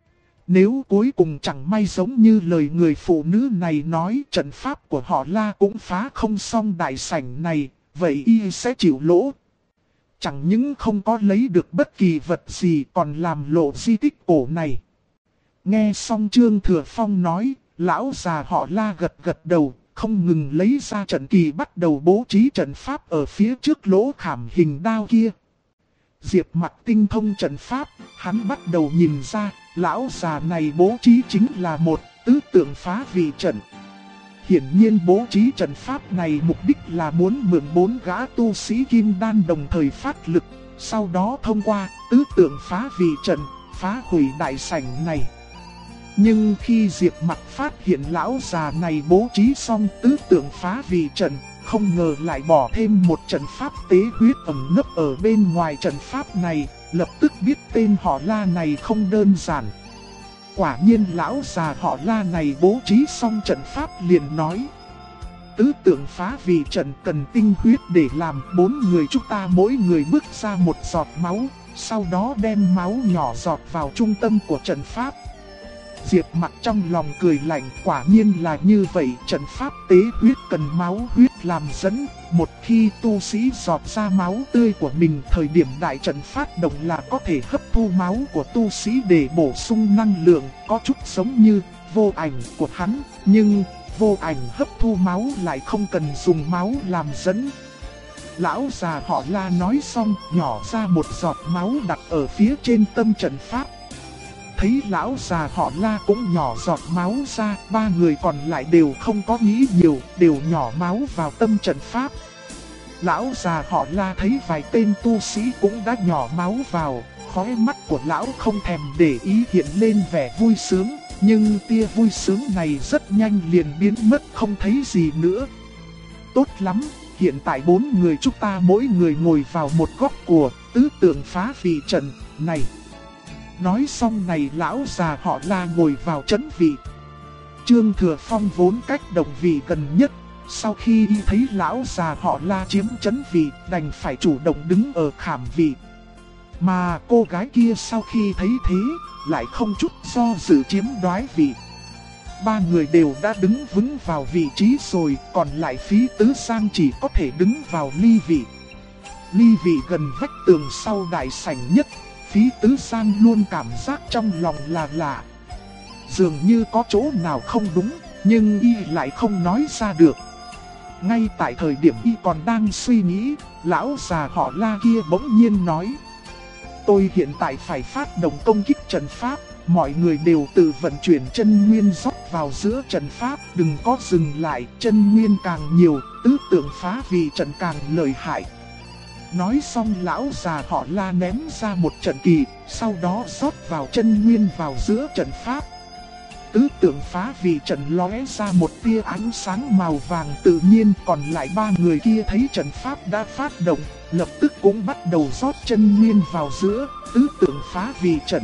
Speaker 1: Nếu cuối cùng chẳng may giống như lời người phụ nữ này nói, trận pháp của họ La cũng phá không xong đại sảnh này, vậy y sẽ chịu lỗ. Chẳng những không có lấy được bất kỳ vật gì còn làm lộ di tích cổ này. Nghe xong Trương Thừa Phong nói, lão già họ La gật đầu, không ngừng lấy ra trận kỳ bắt đầu bố trí trận pháp ở phía trước lỗ khảm hình đao kia. Diệp Mặc tinh thông trận pháp, hắn bắt đầu nhìn ra, lão già này bố trí chính là một tứ tượng phá vị trận. Hiển nhiên bố trí trận pháp này mục đích là muốn mượn 4 gã tu sĩ kim đan đồng thời phát lực, sau đó thông qua tứ tượng phá vị trận, phá hủy đại sảnh này. Nhưng khi Diệp Mặc phát hiện lão già này bố trí xong tứ tượng phá vị trận, không ngờ lại bỏ thêm một trận pháp tế huyết ẩn nấp ở bên ngoài trận pháp này, lập tức biết tên họ La này không đơn giản. Quả nhiên lão già họ La này bố trí xong trận pháp liền nói. Tứ tượng phá vị trận cần tinh huyết để làm, 4 người chúng ta mỗi người bước ra một giọt máu, sau đó đem máu nhỏ giọt vào trung tâm của trận pháp. Diệp Mặc trong lòng cười lạnh, quả nhiên là như vậy, trận pháp tế huyết cần máu huyết làm dẫn, một khi tu sĩ giọt ra máu tươi của mình thời điểm đại trận phát động là có thể hấp thu máu của tu sĩ để bổ sung năng lượng, có chút giống như vô ảnh của hắn, nhưng vô ảnh hấp thu máu lại không cần dùng máu làm dẫn. Lão già họ La nói xong, nhỏ ra một giọt máu đặt ở phía trên tâm trận pháp. Thấy lão già họ La cũng nhỏ giọt máu ra, 3 người còn lại đều không có nghĩ nhiều, đều nhỏ máu vào tâm trận pháp. Lão già họ La thấy vài tên tu sĩ cũng đã nhỏ máu vào, khóe mắt của lão không thèm để ý hiện lên vẻ vui sướng, nhưng tia vui sướng này rất nhanh liền biến mất không thấy gì nữa. Tốt lắm, hiện tại 4 người chúng ta mỗi người ngồi vào một góc của tứ tượng phá vị trận này. Nói xong này lão già họ La ngồi vào trấn vị. Trương Thừa Phong vốn cách động vị gần nhất, sau khi thấy lão già họ La chiếm trấn vị đành phải chủ động đứng ở khảm vị. Mà cô gái kia sau khi thấy thế, lại không chút do dự chiếm đoái vị. 3 người đều đã đứng vững vào vị trí rồi, còn lại Phí Tứ Sang chỉ có thể đứng vào ly vị. Ly vị gần vách tường sau đại sảnh nhất, Phí Tứ Sang luôn cảm giác trong lòng là lạ. Dường như có chỗ nào không đúng, nhưng y lại không nói ra được. Ngay tại thời điểm y còn đang suy nghĩ, lão già họ La kia bỗng nhiên nói: tôi hiện tại phải phát động công kích trận pháp, mọi người đều tự vận chuyển chân nguyên rót vào giữa trận pháp, đừng có dừng lại, chân nguyên càng nhiều, tứ tượng phá vị trận càng lợi hại. Nói xong lão già họ La ném ra một trận kỳ, sau đó rót vào chân nguyên vào giữa trận pháp. Tứ tượng phá vị trận lóe ra một tia ánh sáng màu vàng tự nhiên, còn lại 3 người kia thấy trận pháp đã phát động, lập tức cũng bắt đầu rót chân nguyên vào giữa tứ tượng phá vị trận.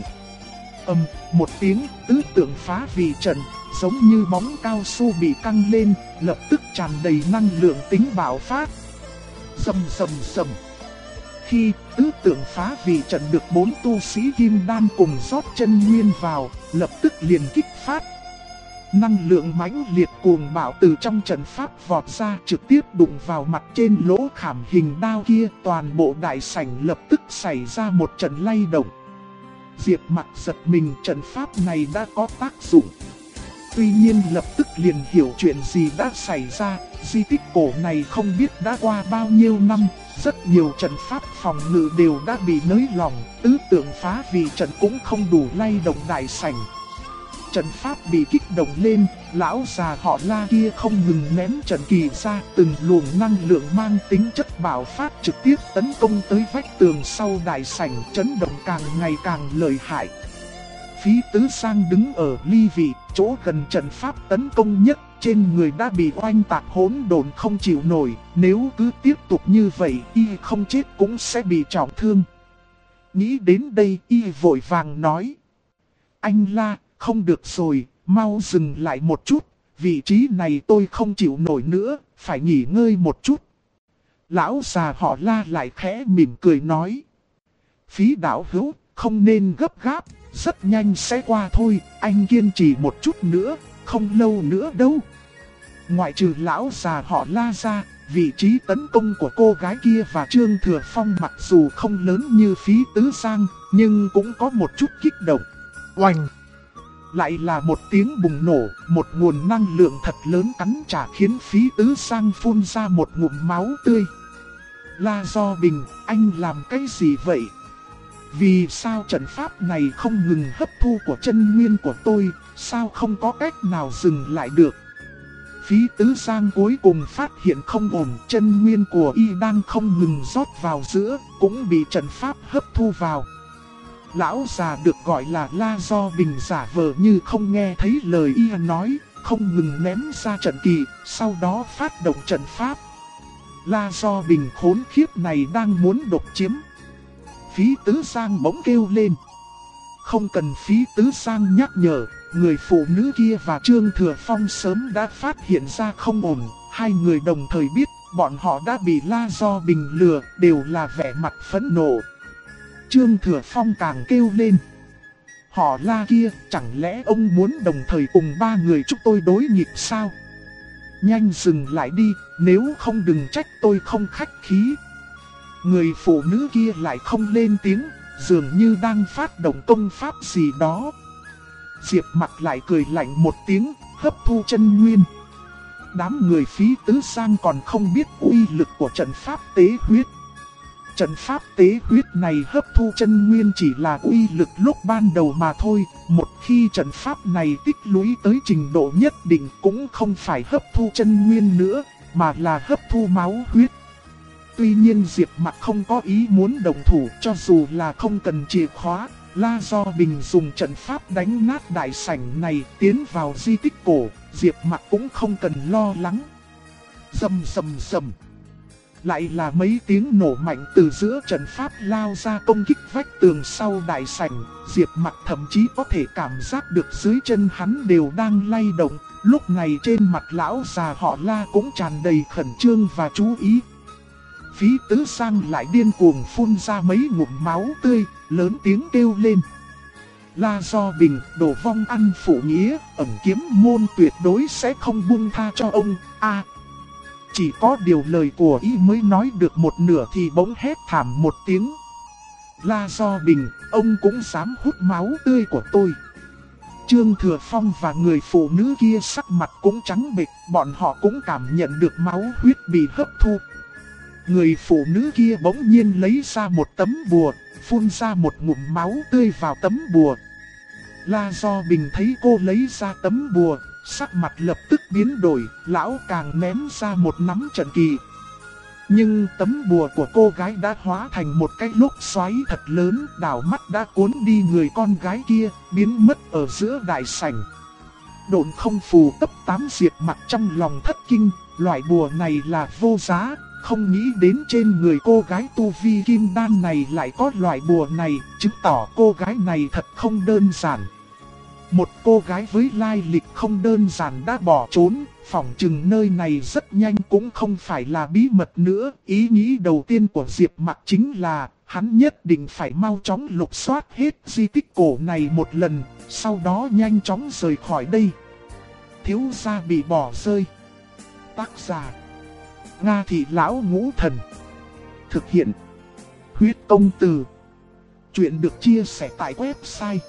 Speaker 1: Một tiếng, tứ tượng phá vị trận giống như bóng cao su bị căng lên, lập tức tràn đầy năng lượng tính bạo phát. Rầm rầm rầm. Khi tứ tượng phá vị trận được 4 tu sĩ kim đan cùng rót chân nguyên vào, lập tức liền kích phát. Năng lượng mãnh liệt cuồng bạo từ trong trận pháp vọt ra, trực tiếp đụng vào mặt trên lỗ khảm hình đao kia, toàn bộ đại sảnh lập tức xảy ra một trận lay động. Diệp Mặc giật mình, trận pháp này đã có tác dụng. Tuy nhiên lập tức liền hiểu chuyện gì đã xảy ra, di tích cổ này không biết đã qua bao nhiêu năm, rất nhiều trận pháp phòng ngự đều đã bị nới lỏng, tứ tượng phá vị trận cũng không đủ lay động đại sảnh. Trận pháp bị kích động lên, lão già họ La kia không ngừng ném trận kỳ ra, từng luồng năng lượng mang tính chất bạo phát trực tiếp tấn công tới vách tường sau đại sảnh, chấn động càng ngày càng lợi hại. Phí Tứ Sang đứng ở ly vị, chỗ gần trận pháp tấn công nhất, trên người đã bị oanh tạc hỗn độn không chịu nổi, nếu cứ tiếp tục như vậy, y không chết cũng sẽ bị trọng thương. Nghĩ đến đây, y vội vàng nói: anh La, không được rồi, mau dừng lại một chút, vị trí này tôi không chịu nổi nữa, phải nghỉ ngơi một chút. Lão già họ La lại khẽ mỉm cười nói: Phí đạo hữu, không nên gấp gáp, rất nhanh sẽ qua thôi, anh kiên trì một chút nữa, không lâu nữa đâu. Ngoại trừ lão già họ La ra, vị trí tấn công của cô gái kia và Trương Thừa Phong mặc dù không lớn như Phí Tứ Sang, nhưng cũng có một chút kích động. Oanh! Lại là một tiếng bùng nổ, một nguồn năng lượng thật lớn cắn trả khiến Phí Tứ Sang phun ra một ngụm máu tươi. La Do Bình, anh làm cái gì vậy? Vì sao trận pháp này không ngừng hấp thu của chân nguyên của tôi, sao không có cách nào dừng lại được? Phí Tứ Sang cuối cùng phát hiện không ổn, chân nguyên của y đang không ngừng rót vào giữa, cũng bị trận pháp hấp thu vào. Lão già được gọi là La Do Bình giả vờ như không nghe thấy lời y nói, không ngừng ném ra trận kỳ, sau đó phát động trận pháp. La Do Bình khốn khiếp này đang muốn độc chiếm. Phí Tứ Sang bỗng kêu lên. Không cần Phí Tứ Sang nhắc nhở, người phụ nữ kia và Trương Thừa Phong sớm đã phát hiện ra không ổn. Hai người đồng thời biết bọn họ đã bị La Do Bình lừa, đều là vẻ mặt phẫn nộ. Trương Thừa Phong càng kêu lên. Họ La kia, chẳng lẽ ông muốn đồng thời cùng 3 người chúng tôi đối nghịch sao? Nhanh dừng lại đi, nếu không đừng trách tôi không khách khí. Người phụ nữ kia lại không lên tiếng, dường như đang phát động công pháp gì đó. Diệp Mặc lại cười lạnh một tiếng, hấp thu chân nguyên. Đám người Phí Tứ Sang còn không biết uy lực của trận pháp tế huyết. Trận pháp tế huyết này hấp thu chân nguyên chỉ là uy lực lúc ban đầu mà thôi. Một khi trận pháp này tích lũy tới trình độ nhất định cũng không phải hấp thu chân nguyên nữa, mà là hấp thu máu huyết. Tuy nhiên Diệp Mặc không có ý muốn động thủ, cho dù là không cần chìa khóa. La Do Bình dùng trận pháp đánh nát đại sảnh này, tiến vào di tích cổ, Diệp Mặc cũng không cần lo lắng. Rầm rầm rầm. Lại là mấy tiếng nổ mạnh từ giữa trận pháp lao ra công kích vách tường sau đại sảnh. Diệp Mặc thậm chí có thể cảm giác được dưới chân hắn đều đang lay động. Lúc này trên mặt lão già họ La cũng tràn đầy khẩn trương và chú ý. Phí Tứ Sang lại điên cuồng phun ra mấy ngụm máu tươi, lớn tiếng kêu lên. La Do Bình, đồ vong ăn phụ nghĩa, ẩn kiếm môn tuyệt đối sẽ không buông tha cho ông. Chỉ có điều lời của y mới nói được một nửa thì bỗng hét thảm một tiếng. La Do Bình, ông cũng dám hút máu tươi của tôi. Trương Thừa Phong và người phụ nữ kia sắc mặt cũng trắng bệch, bọn họ cũng cảm nhận được máu huyết bị hấp thu. Người phụ nữ kia bỗng nhiên lấy ra một tấm bùa, phun ra một ngụm máu tươi vào tấm bùa. La Do Bình thấy cô lấy ra tấm bùa, sắc mặt lập tức biến đổi, lão càng ném ra một nắm trận kỳ. Nhưng tấm bùa của cô gái đã hóa thành một cái lốc xoáy thật lớn, đảo mắt đã cuốn đi người con gái kia, biến mất ở giữa đại sảnh. Độn không phù cấp 8 Diệp Mặc trong lòng thất kinh, loại bùa này là vô giá, không nghĩ đến trên người cô gái tu vi kim đan này lại có loại bùa này, chứng tỏ cô gái này thật không đơn giản. Một cô gái với lai lịch không đơn giản đã bỏ trốn, phỏng chừng nơi này rất nhanh cũng không phải là bí mật nữa. Ý nghĩ đầu tiên của Diệp Mặc chính là hắn nhất định phải mau chóng lục soát hết di tích cổ này một lần, sau đó nhanh chóng rời khỏi đây. Thiếu gia bị bỏ rơi. Tác giả Nga Thị Lão Ngũ Thần. Thực hiện Huyết Công Từ. Chuyện được chia sẻ tại website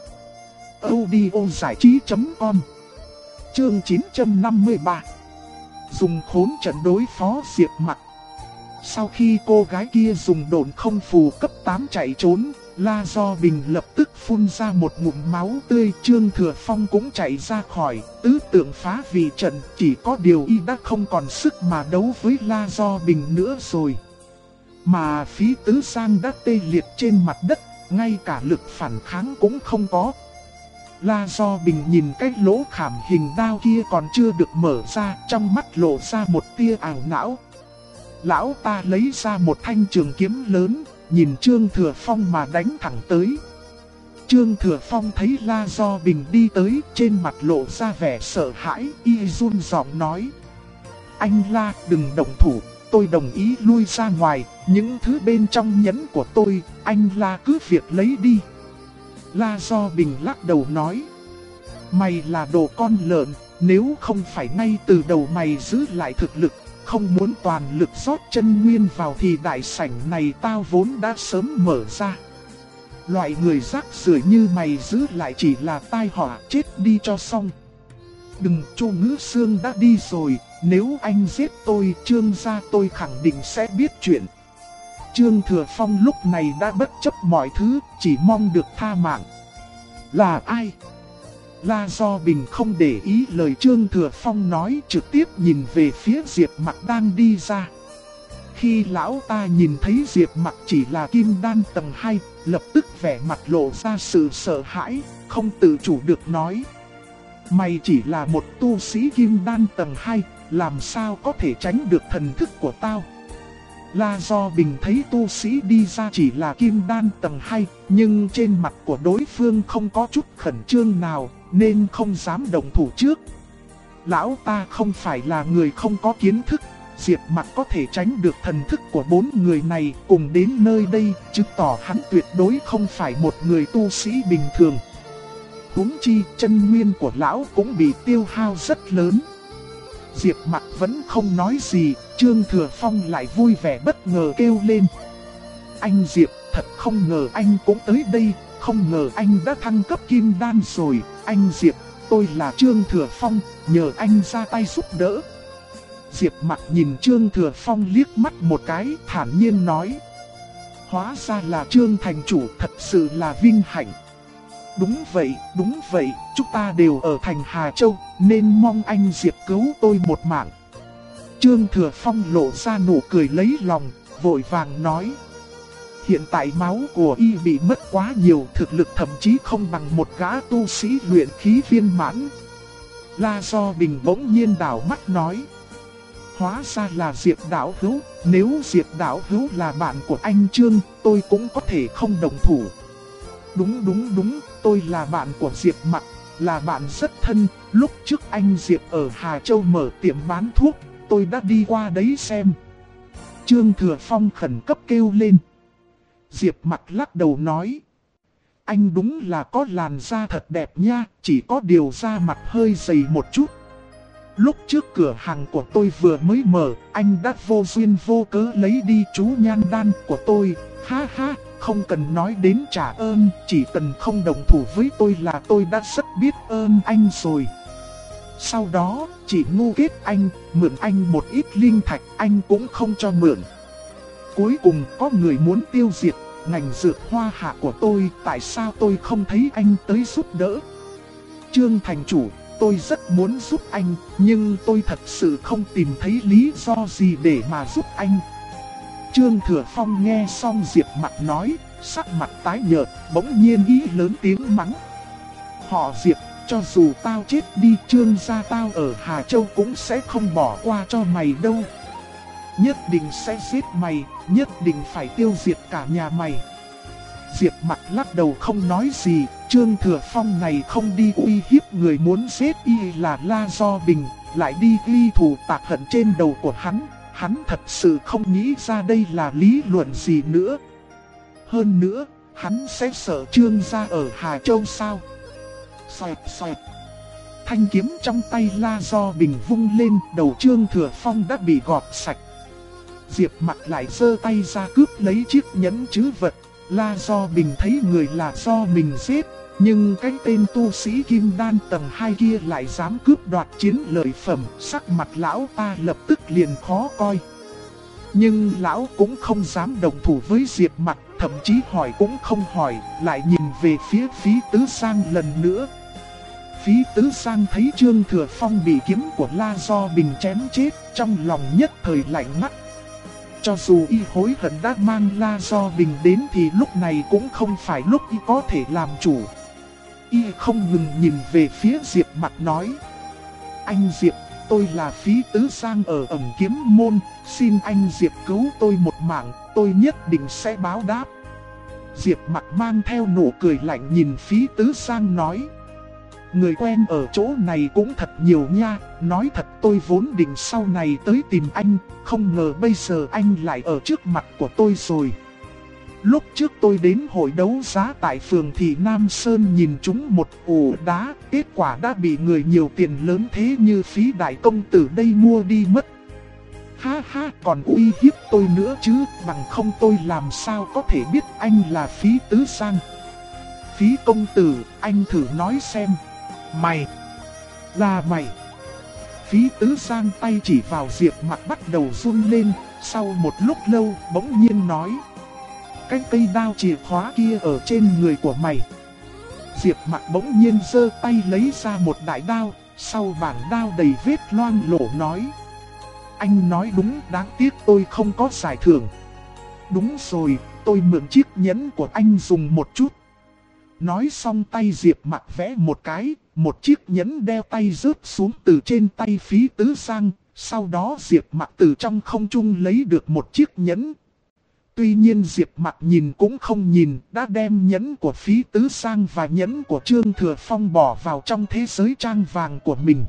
Speaker 1: audiozảichí.com. Chương 953. Dùng khốn trận đối phó Diệp Mặc. Sau khi cô gái kia dùng độn không phù cấp 8 chạy trốn, La Do Bình lập tức phun ra một ngụm máu tươi. Trương Thừa Phong cũng chạy ra khỏi, tứ tượng phá vị trận. Chỉ có điều y đã không còn sức mà đấu với La Do Bình nữa rồi. Mà Phí Tứ Sang đã tê liệt trên mặt đất, ngay cả lực phản kháng cũng không có. La Do Bình nhìn cái lỗ khảm hình đao kia còn chưa được mở ra, trong mắt lộ ra một tia ảo não. Lão ta lấy ra một thanh trường kiếm lớn, nhìn Trương Thừa Phong mà đánh thẳng tới. Trương Thừa Phong thấy La Do Bình đi tới, trên mặt lộ ra vẻ sợ hãi, y run giọng nói. Anh La, đừng động thủ, tôi đồng ý lui ra ngoài, những thứ bên trong nhẫn của tôi, anh La cứ việc lấy đi. La Do Bình lắc đầu nói. Mày là đồ con lợn, nếu không phải ngay từ đầu mày giữ lại thực lực, không muốn toàn lực rót chân nguyên vào thì đại sảnh này tao vốn đã sớm mở ra. Loại người rác rưởi như mày giữ lại chỉ là tai họa, chết đi cho xong. Đừng, Chu Ngữ Sương đã đi rồi, nếu anh giết tôi, Trương gia tôi khẳng định sẽ biết chuyện. Trương Thừa Phong lúc này đã bất chấp mọi thứ, chỉ mong được tha mạng. Là ai? La Do Bình không để ý lời Trương Thừa Phong nói, trực tiếp nhìn về phía Diệp Mặc đang đi ra. Khi lão ta nhìn thấy Diệp Mặc chỉ là kim đan tầng 2, lập tức vẻ mặt lộ ra sự sợ hãi, không tự chủ được nói. Mày chỉ là một tu sĩ kim đan tầng 2, làm sao có thể tránh được thần thức của tao? La Do Bình thấy tu sĩ đi ra chỉ là kim đan tầng 2, nhưng trên mặt của đối phương không có chút khẩn trương nào, nên không dám động thủ trước. Lão ta không phải là người không có kiến thức, Diệp Mặc có thể tránh được thần thức của 4 người này cùng đến nơi đây, chứng tỏ hắn tuyệt đối không phải một người tu sĩ bình thường. Huống chi chân nguyên của lão cũng bị tiêu hao rất lớn. Diệp Mặc vẫn không nói gì, Trương Thừa Phong lại vui vẻ bất ngờ kêu lên. Anh Diệp, thật không ngờ anh cũng tới đây, không ngờ anh đã thăng cấp kim đan rồi. Anh Diệp, tôi là Trương Thừa Phong, nhờ anh ra tay giúp đỡ. Diệp Mặc nhìn Trương Thừa Phong liếc mắt một cái, thản nhiên nói. Hóa ra là Trương thành chủ, thật sự là vinh hạnh. Đúng vậy, chúng ta đều ở thành Hà Châu, nên mong anh Diệp cứu tôi một mạng. Trương Thừa Phong lộ ra nụ cười lấy lòng, vội vàng nói. Hiện tại máu của y bị mất quá nhiều, thực lực thậm chí không bằng một gã tu sĩ luyện khí viên mãn. La Do Bình bỗng nhiên đảo mắt nói. Hóa ra là Diệp đạo hữu, nếu Diệp đạo hữu là bạn của anh Trương, tôi cũng có thể không đồng thủ. Đúng, tôi là bạn của Diệp Mặc, là bạn rất thân, lúc trước anh Diệp ở Hà Châu mở tiệm bán thuốc, tôi đã đi qua đấy xem. Trương Thừa Phong khẩn cấp kêu lên. Diệp Mặc lắc đầu nói. Anh đúng là có làn da thật đẹp nha, chỉ có điều da mặt hơi dày một chút. Lúc trước cửa hàng của tôi vừa mới mở, anh đã vô duyên vô cớ lấy đi chú nhan đan của tôi. Ha ha, không cần nói đến trả ơn, chỉ cần không đồng thủ với tôi là tôi đã rất biết ơn anh rồi. Sau đó, chỉ ngu kết anh, mượn anh một ít linh thạch, anh cũng không cho mượn. Cuối cùng có người muốn tiêu diệt ngành dược hoa hạ của tôi, tại sao tôi không thấy anh tới giúp đỡ? Trương thành chủ, tôi rất muốn giúp anh, nhưng tôi thật sự không tìm thấy lý do gì để mà giúp anh. Trương Thừa Phong nghe xong Diệp Mặc nói, sắc mặt tái nhợt, bỗng nhiên ý lớn tiếng mắng. Họ Diệp, cho dù tao chết đi, Trương gia tao ở Hà Châu cũng sẽ không bỏ qua cho mày đâu. Nhất định sẽ giết mày, nhất định phải tiêu diệt cả nhà mày. Diệp Mặc lắc đầu không nói gì. Trương Thừa Phong này không đi uy hiếp người muốn giết y là La Do Bình, lại đi ghi thù tạc hận trên đầu của hắn thật sự không nghĩ ra đây là lý luận gì nữa. Hơn nữa, hắn sẽ sợ Trương gia ở Hà Châu sao? Xoẹt. Thanh kiếm trong tay La Do Bình vung lên, đầu Trương Thừa Phong đã bị gọt sạch. Diệp Mặc lại giơ tay ra cướp lấy chiếc nhẫn trữ vật. La Do Bình thấy người là do mình giết, nhưng cái tên tu sĩ Kim Đan tầng 2 kia lại dám cướp đoạt chiến lợi phẩm, sắc mặt lão ta lập tức liền khó coi. Nhưng lão cũng không dám đồng thủ với Diệp Mặc, thậm chí hỏi cũng không hỏi, lại nhìn về phía Phí Tứ Sang lần nữa. Phí Tứ Sang thấy Trương Thừa Phong bị kiếm của La Do Bình chém chết, trong lòng nhất thời lạnh ngắt. Cho dù y hối hận đã mang La Do Bình đến thì lúc này cũng không phải lúc y có thể làm chủ. Y không ngừng nhìn về phía Diệp Mặc nói. Anh Diệp, tôi là Phí Tứ Sang ở Ẩn Kiếm Môn, xin anh Diệp cứu tôi một mạng, tôi nhất định sẽ báo đáp. Diệp Mặc mang theo nụ cười lạnh nhìn Phí Tứ Sang nói. Người quen ở chỗ này cũng thật nhiều nha, nói thật tôi vốn định sau này tới tìm anh, không ngờ bây giờ anh lại ở trước mặt của tôi rồi. Lúc trước tôi đến hội đấu giá tại phường Thị Nam Sơn nhìn chúng một ổ đá, kết quả đã bị người nhiều tiền lớn thế như Phí đại công tử đây mua đi mất. Ha ha, còn uy hiếp tôi nữa chứ, bằng không tôi làm sao có thể biết anh là Phí Tứ Sang. Phí công tử, anh thử nói xem. Mày, là mày. Phí Tứ Sang tay chỉ vào Diệp Mặc bắt đầu run lên, sau một lúc lâu bỗng nhiên nói. Cái cây đao chìa khóa kia ở trên người của mày. Diệp Mặc bỗng nhiên giơ tay lấy ra một đại đao, sau bảng đao đầy vết loang lổ nói. Anh nói đúng, đáng tiếc tôi không có giải thưởng. Đúng rồi, tôi mượn chiếc nhẫn của anh dùng một chút. Nói xong tay Diệp Mặc vẽ một cái, một chiếc nhẫn đeo tay rớt xuống từ trên tay Phí Tứ Sang. Sau đó Diệp Mặc từ trong không trung lấy được một chiếc nhẫn. Tuy nhiên Diệp Mặc nhìn cũng không nhìn, đã đem nhẫn của Phí Tứ Sang và nhẫn của Trương Thừa Phong bỏ vào trong thế giới trang vàng của mình.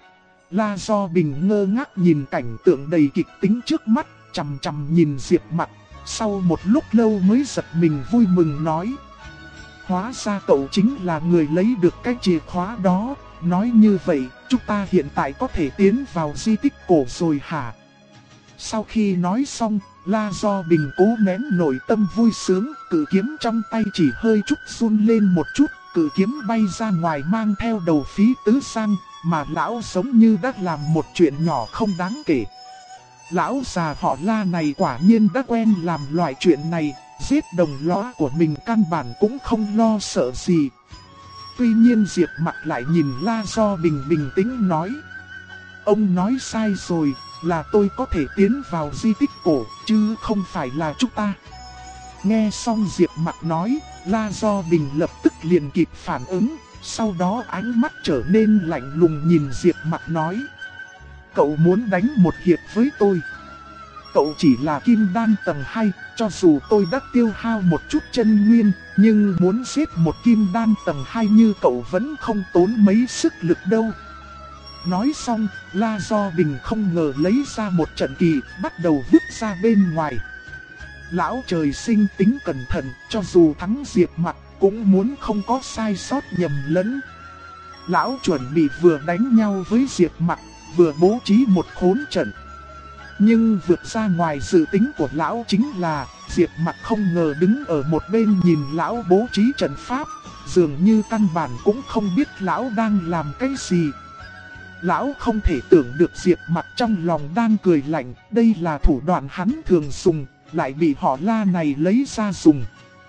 Speaker 1: La Do Bình ngơ ngác nhìn cảnh tượng đầy kịch tính trước mắt, chằm chằm nhìn Diệp Mặc. Sau một lúc lâu mới giật mình vui mừng nói. Hóa ra cậu chính là người lấy được cái chìa khóa đó. Nói như vậy, chúng ta hiện tại có thể tiến vào di tích cổ rồi hả? Sau khi nói xong, La Do Bình cố nén nội tâm vui sướng, cự kiếm trong tay chỉ hơi chút run lên một chút, cự kiếm bay ra ngoài mang theo đầu Phí Tứ Sang, mà lão giống như đã làm một chuyện nhỏ không đáng kể. Lão già họ La này quả nhiên đã quen làm loại chuyện này, giết đồng lõa của mình căn bản cũng không lo sợ gì. Tuy nhiên Diệp Mặc lại nhìn La Do Bình bình tĩnh nói. Ông nói sai rồi, là tôi có thể tiến vào di tích cổ, chứ không phải là chúng ta. Nghe xong Diệp Mặc nói, La Do Bình lập tức liền kịp phản ứng, sau đó ánh mắt trở nên lạnh lùng nhìn Diệp Mặc nói. Cậu muốn đánh một hiệp với tôi. Cậu chỉ là kim đan tầng 2, cho dù tôi đã tiêu hao một chút chân nguyên, nhưng muốn giết một kim đan tầng 2 như cậu vẫn không tốn mấy sức lực đâu. Nói xong, La Do Bình không ngờ lấy ra một trận kỳ, bắt đầu vứt ra bên ngoài. Lão trời sinh tính cẩn thận, cho dù thắng Diệp Mặc cũng muốn không có sai sót nhầm lẫn. Lão chuẩn bị vừa đánh nhau với Diệp Mặc, vừa bố trí một khốn trận. Nhưng vượt ra ngoài dự tính của lão chính là Diệp Mặc không ngờ đứng ở một bên nhìn lão bố trí trận pháp, dường như căn bản cũng không biết lão đang làm cái gì. Lão không thể tưởng được Diệp Mặc trong lòng đang cười lạnh, đây là thủ đoạn hắn thường dùng, lại bị họ La này lấy ra dùng.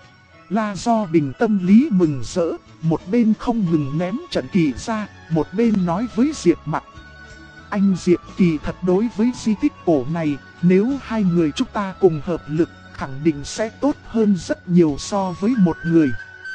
Speaker 1: La Do Bình tâm lý mừng rỡ, một bên không ngừng ném trận kỳ ra, một bên nói với Diệp Mặc. Anh Diệp, kỳ thật đối với di tích cổ này, nếu hai người chúng ta cùng hợp lực, khẳng định sẽ tốt hơn rất nhiều so với một người.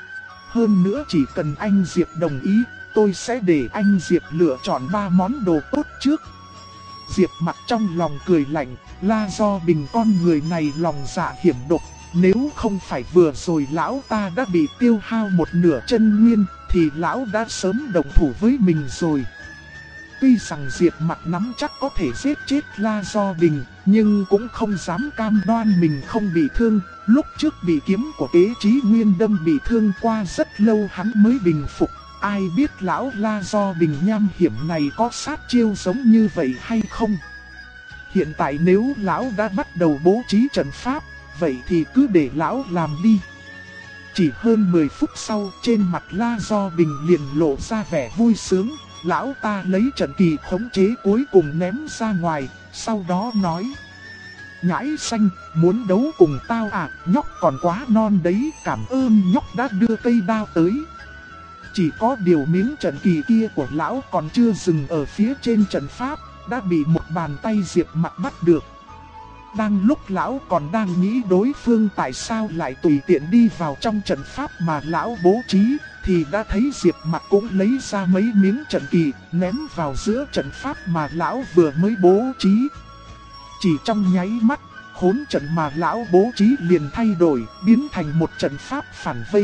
Speaker 1: Hơn nữa chỉ cần anh Diệp đồng ý, tôi sẽ để anh Diệp lựa chọn 3 món đồ tốt trước. Diệp Mặc trong lòng cười lạnh, La Do Bình con người này lòng dạ hiểm độc. Nếu không phải vừa rồi lão ta đã bị tiêu hao một nửa chân nguyên, thì lão đã sớm đồng thủ với mình rồi. Tuy rằng Diệp Mặc nắm chắc có thể giết chết La Do Bình, nhưng cũng không dám cam đoan mình không bị thương. Lúc trước bị kiếm của Kế Chí Nguyên đâm bị thương qua rất lâu hắn mới bình phục. Ai biết lão La Do Bình nham hiểm này có sát chiêu giống như vậy hay không? Hiện tại nếu lão đã bắt đầu bố trí trận pháp, vậy thì cứ để lão làm đi. Chỉ hơn 10 phút sau, trên mặt La Do Bình liền lộ ra vẻ vui sướng. Lão ta lấy trận kỳ khống chế cuối cùng ném ra ngoài, sau đó nói. Nhãi xanh, muốn đấu cùng tao à, nhóc còn quá non đấy, cảm ơn nhóc đã đưa cây đao tới. Chỉ có điều miếng trận kỳ kia của lão còn chưa dừng ở phía trên trận pháp, đã bị một bàn tay Diệp Mặc bắt được. Đang lúc lão còn đang nghĩ đối phương tại sao lại tùy tiện đi vào trong trận pháp mà lão bố trí, thì đã thấy Diệp Mặc cũng lấy ra mấy miếng trận kỳ, ném vào giữa trận pháp mà lão vừa mới bố trí. Chỉ trong nháy mắt, khốn trận mà lão bố trí liền thay đổi, biến thành một trận pháp phản vây.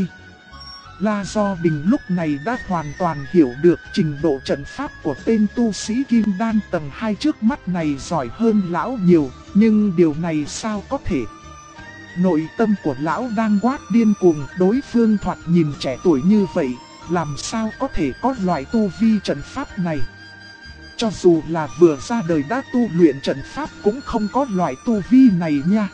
Speaker 1: La Do Bình lúc này đã hoàn toàn hiểu được trình độ trận pháp của tên tu sĩ Kim Đan tầng 2 trước mắt này giỏi hơn lão nhiều, nhưng điều này sao có thể? Nội tâm của lão đang quát điên cuồng, đối phương thoạt nhìn trẻ tuổi như vậy, làm sao có thể có loại tu vi trận pháp này? Cho dù là vừa ra đời đã tu luyện trận pháp cũng không có loại tu vi này nha.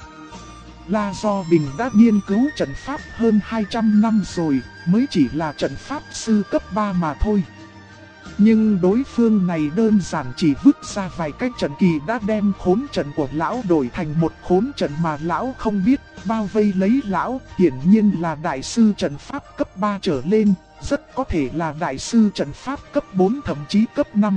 Speaker 1: La Do Bình đã nghiên cứu trận pháp hơn 200 năm rồi, mới chỉ là trận pháp sư cấp 3 mà thôi. Nhưng đối phương này đơn giản chỉ vứt ra vài cái trận kỳ đã đem khốn trận của lão đổi thành một khốn trận mà lão không biết, bao vây lấy lão, hiển nhiên là đại sư trận pháp cấp 3 trở lên, rất có thể là đại sư trận pháp cấp 4 thậm chí cấp 5.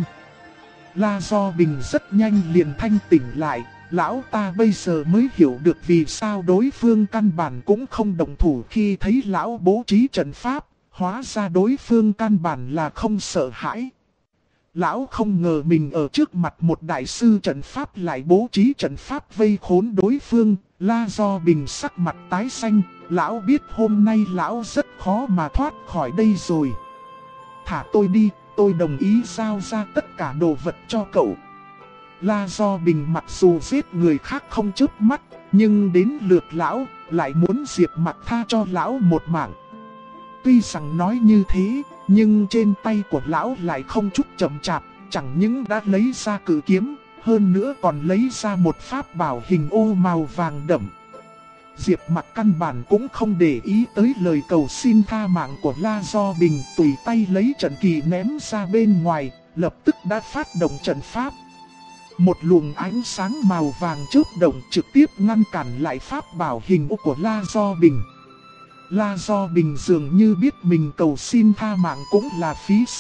Speaker 1: La Do Bình rất nhanh liền thanh tỉnh lại. Lão ta bây giờ mới hiểu được vì sao đối phương căn bản cũng không động thủ khi thấy lão bố trí trận pháp, hóa ra đối phương căn bản là không sợ hãi. Lão không ngờ mình ở trước mặt một đại sư trận pháp lại bố trí trận pháp vây khốn đối phương. La Do Bình sắc mặt tái xanh, lão biết hôm nay lão rất khó mà thoát khỏi đây rồi. Thả tôi đi, tôi đồng ý giao ra tất cả đồ vật cho cậu. La Do Bình mặc dù giết người khác không chớp mắt, nhưng đến lượt lão, lại muốn Diệp Mặc tha cho lão một mạng. Tuy rằng nói như thế, nhưng trên tay của lão lại không chút chậm chạp, chẳng những đã lấy ra cự kiếm, hơn nữa còn lấy ra một pháp bảo hình ô màu vàng đậm. Diệp Mặc căn bản cũng không để ý tới lời cầu xin tha mạng của La Do Bình, tùy tay lấy trận kỳ ném ra bên ngoài, lập tức đã phát động trận pháp. Một luồng ánh sáng màu vàng chớp động trực tiếp ngăn cản lại pháp bảo hình ô của La Do Bình. La Do Bình dường như biết mình cầu xin tha mạng cũng là phí sức,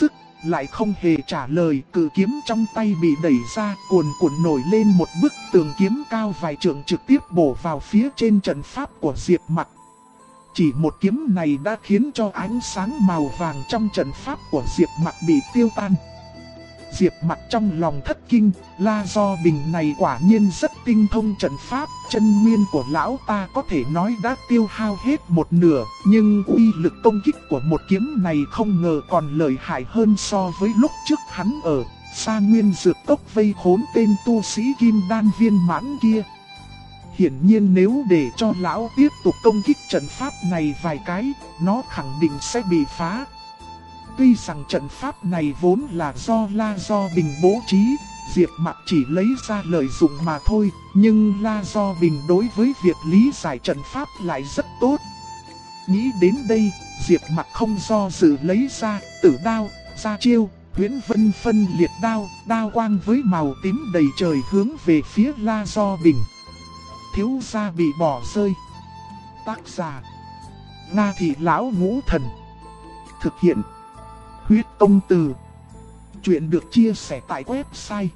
Speaker 1: lại không hề trả lời. Cự kiếm trong tay bị đẩy ra, cuồn cuộn nổi lên một bức tường kiếm cao vài trượng trực tiếp bổ vào phía trên trận pháp của Diệp Mặc. Chỉ một kiếm này đã khiến cho ánh sáng màu vàng trong trận pháp của Diệp Mặc bị tiêu tan. Diệp Mặc trong lòng thất kinh, La Do Bình này quả nhiên rất tinh thông trận pháp, chân nguyên của lão ta có thể nói đã tiêu hao hết một nửa, nhưng uy lực công kích của một kiếm này không ngờ còn lợi hại hơn so với lúc trước hắn ở Sa Nguyên Dược Cốc vây khốn tên tu sĩ Kim Đan viên mãn kia. Hiển nhiên nếu để cho lão tiếp tục công kích trận pháp này vài cái, nó khẳng định sẽ bị phá. Tuy rằng trận pháp này vốn là do La Do Bình bố trí, Diệp Mặc chỉ lấy ra lợi dụng mà thôi, nhưng La Do Bình đối với việc lý giải trận pháp lại rất tốt. Nghĩ đến đây, Diệp Mặc không do dự lấy ra tử đao, ra chiêu, Huyễn Vân phân liệt đao, đao quang với màu tím đầy trời hướng về phía La Do Bình. Thiếu gia bị bỏ rơi. Tác giả: Na Thị Lão Ngũ Thần. Thực hiện: Huyết Công Từ. Chuyện được chia sẻ tại website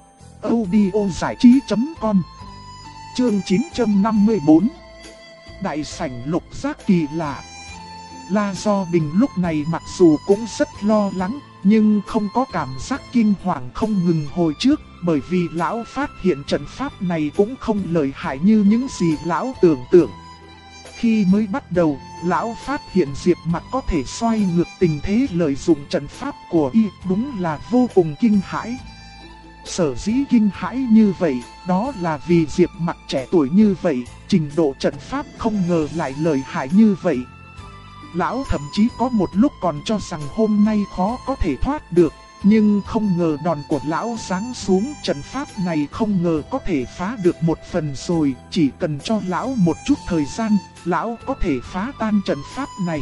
Speaker 1: audiozảichí.com. Chương 954. Đại sảnh Lục Giác kỳ lạ. La Do Bình lúc này mặc dù cũng rất lo lắng, nhưng không có cảm giác kinh hoàng không ngừng hồi trước, bởi vì lão phát hiện trận pháp này cũng không lợi hại như những gì lão tưởng tượng. Khi mới bắt đầu, lão phát hiện Diệp Mặc có thể xoay ngược tình thế lợi dụng trận pháp của y, đúng là vô cùng kinh hãi. Sở dĩ kinh hãi như vậy, đó là vì Diệp Mặc trẻ tuổi như vậy, trình độ trận pháp không ngờ lại lợi hại như vậy. Lão thậm chí có một lúc còn cho rằng hôm nay khó có thể thoát được, nhưng không ngờ đòn của lão giáng xuống trận pháp này không ngờ có thể phá được một phần rồi, chỉ cần cho lão một chút thời gian, lão có thể phá tan trận pháp này.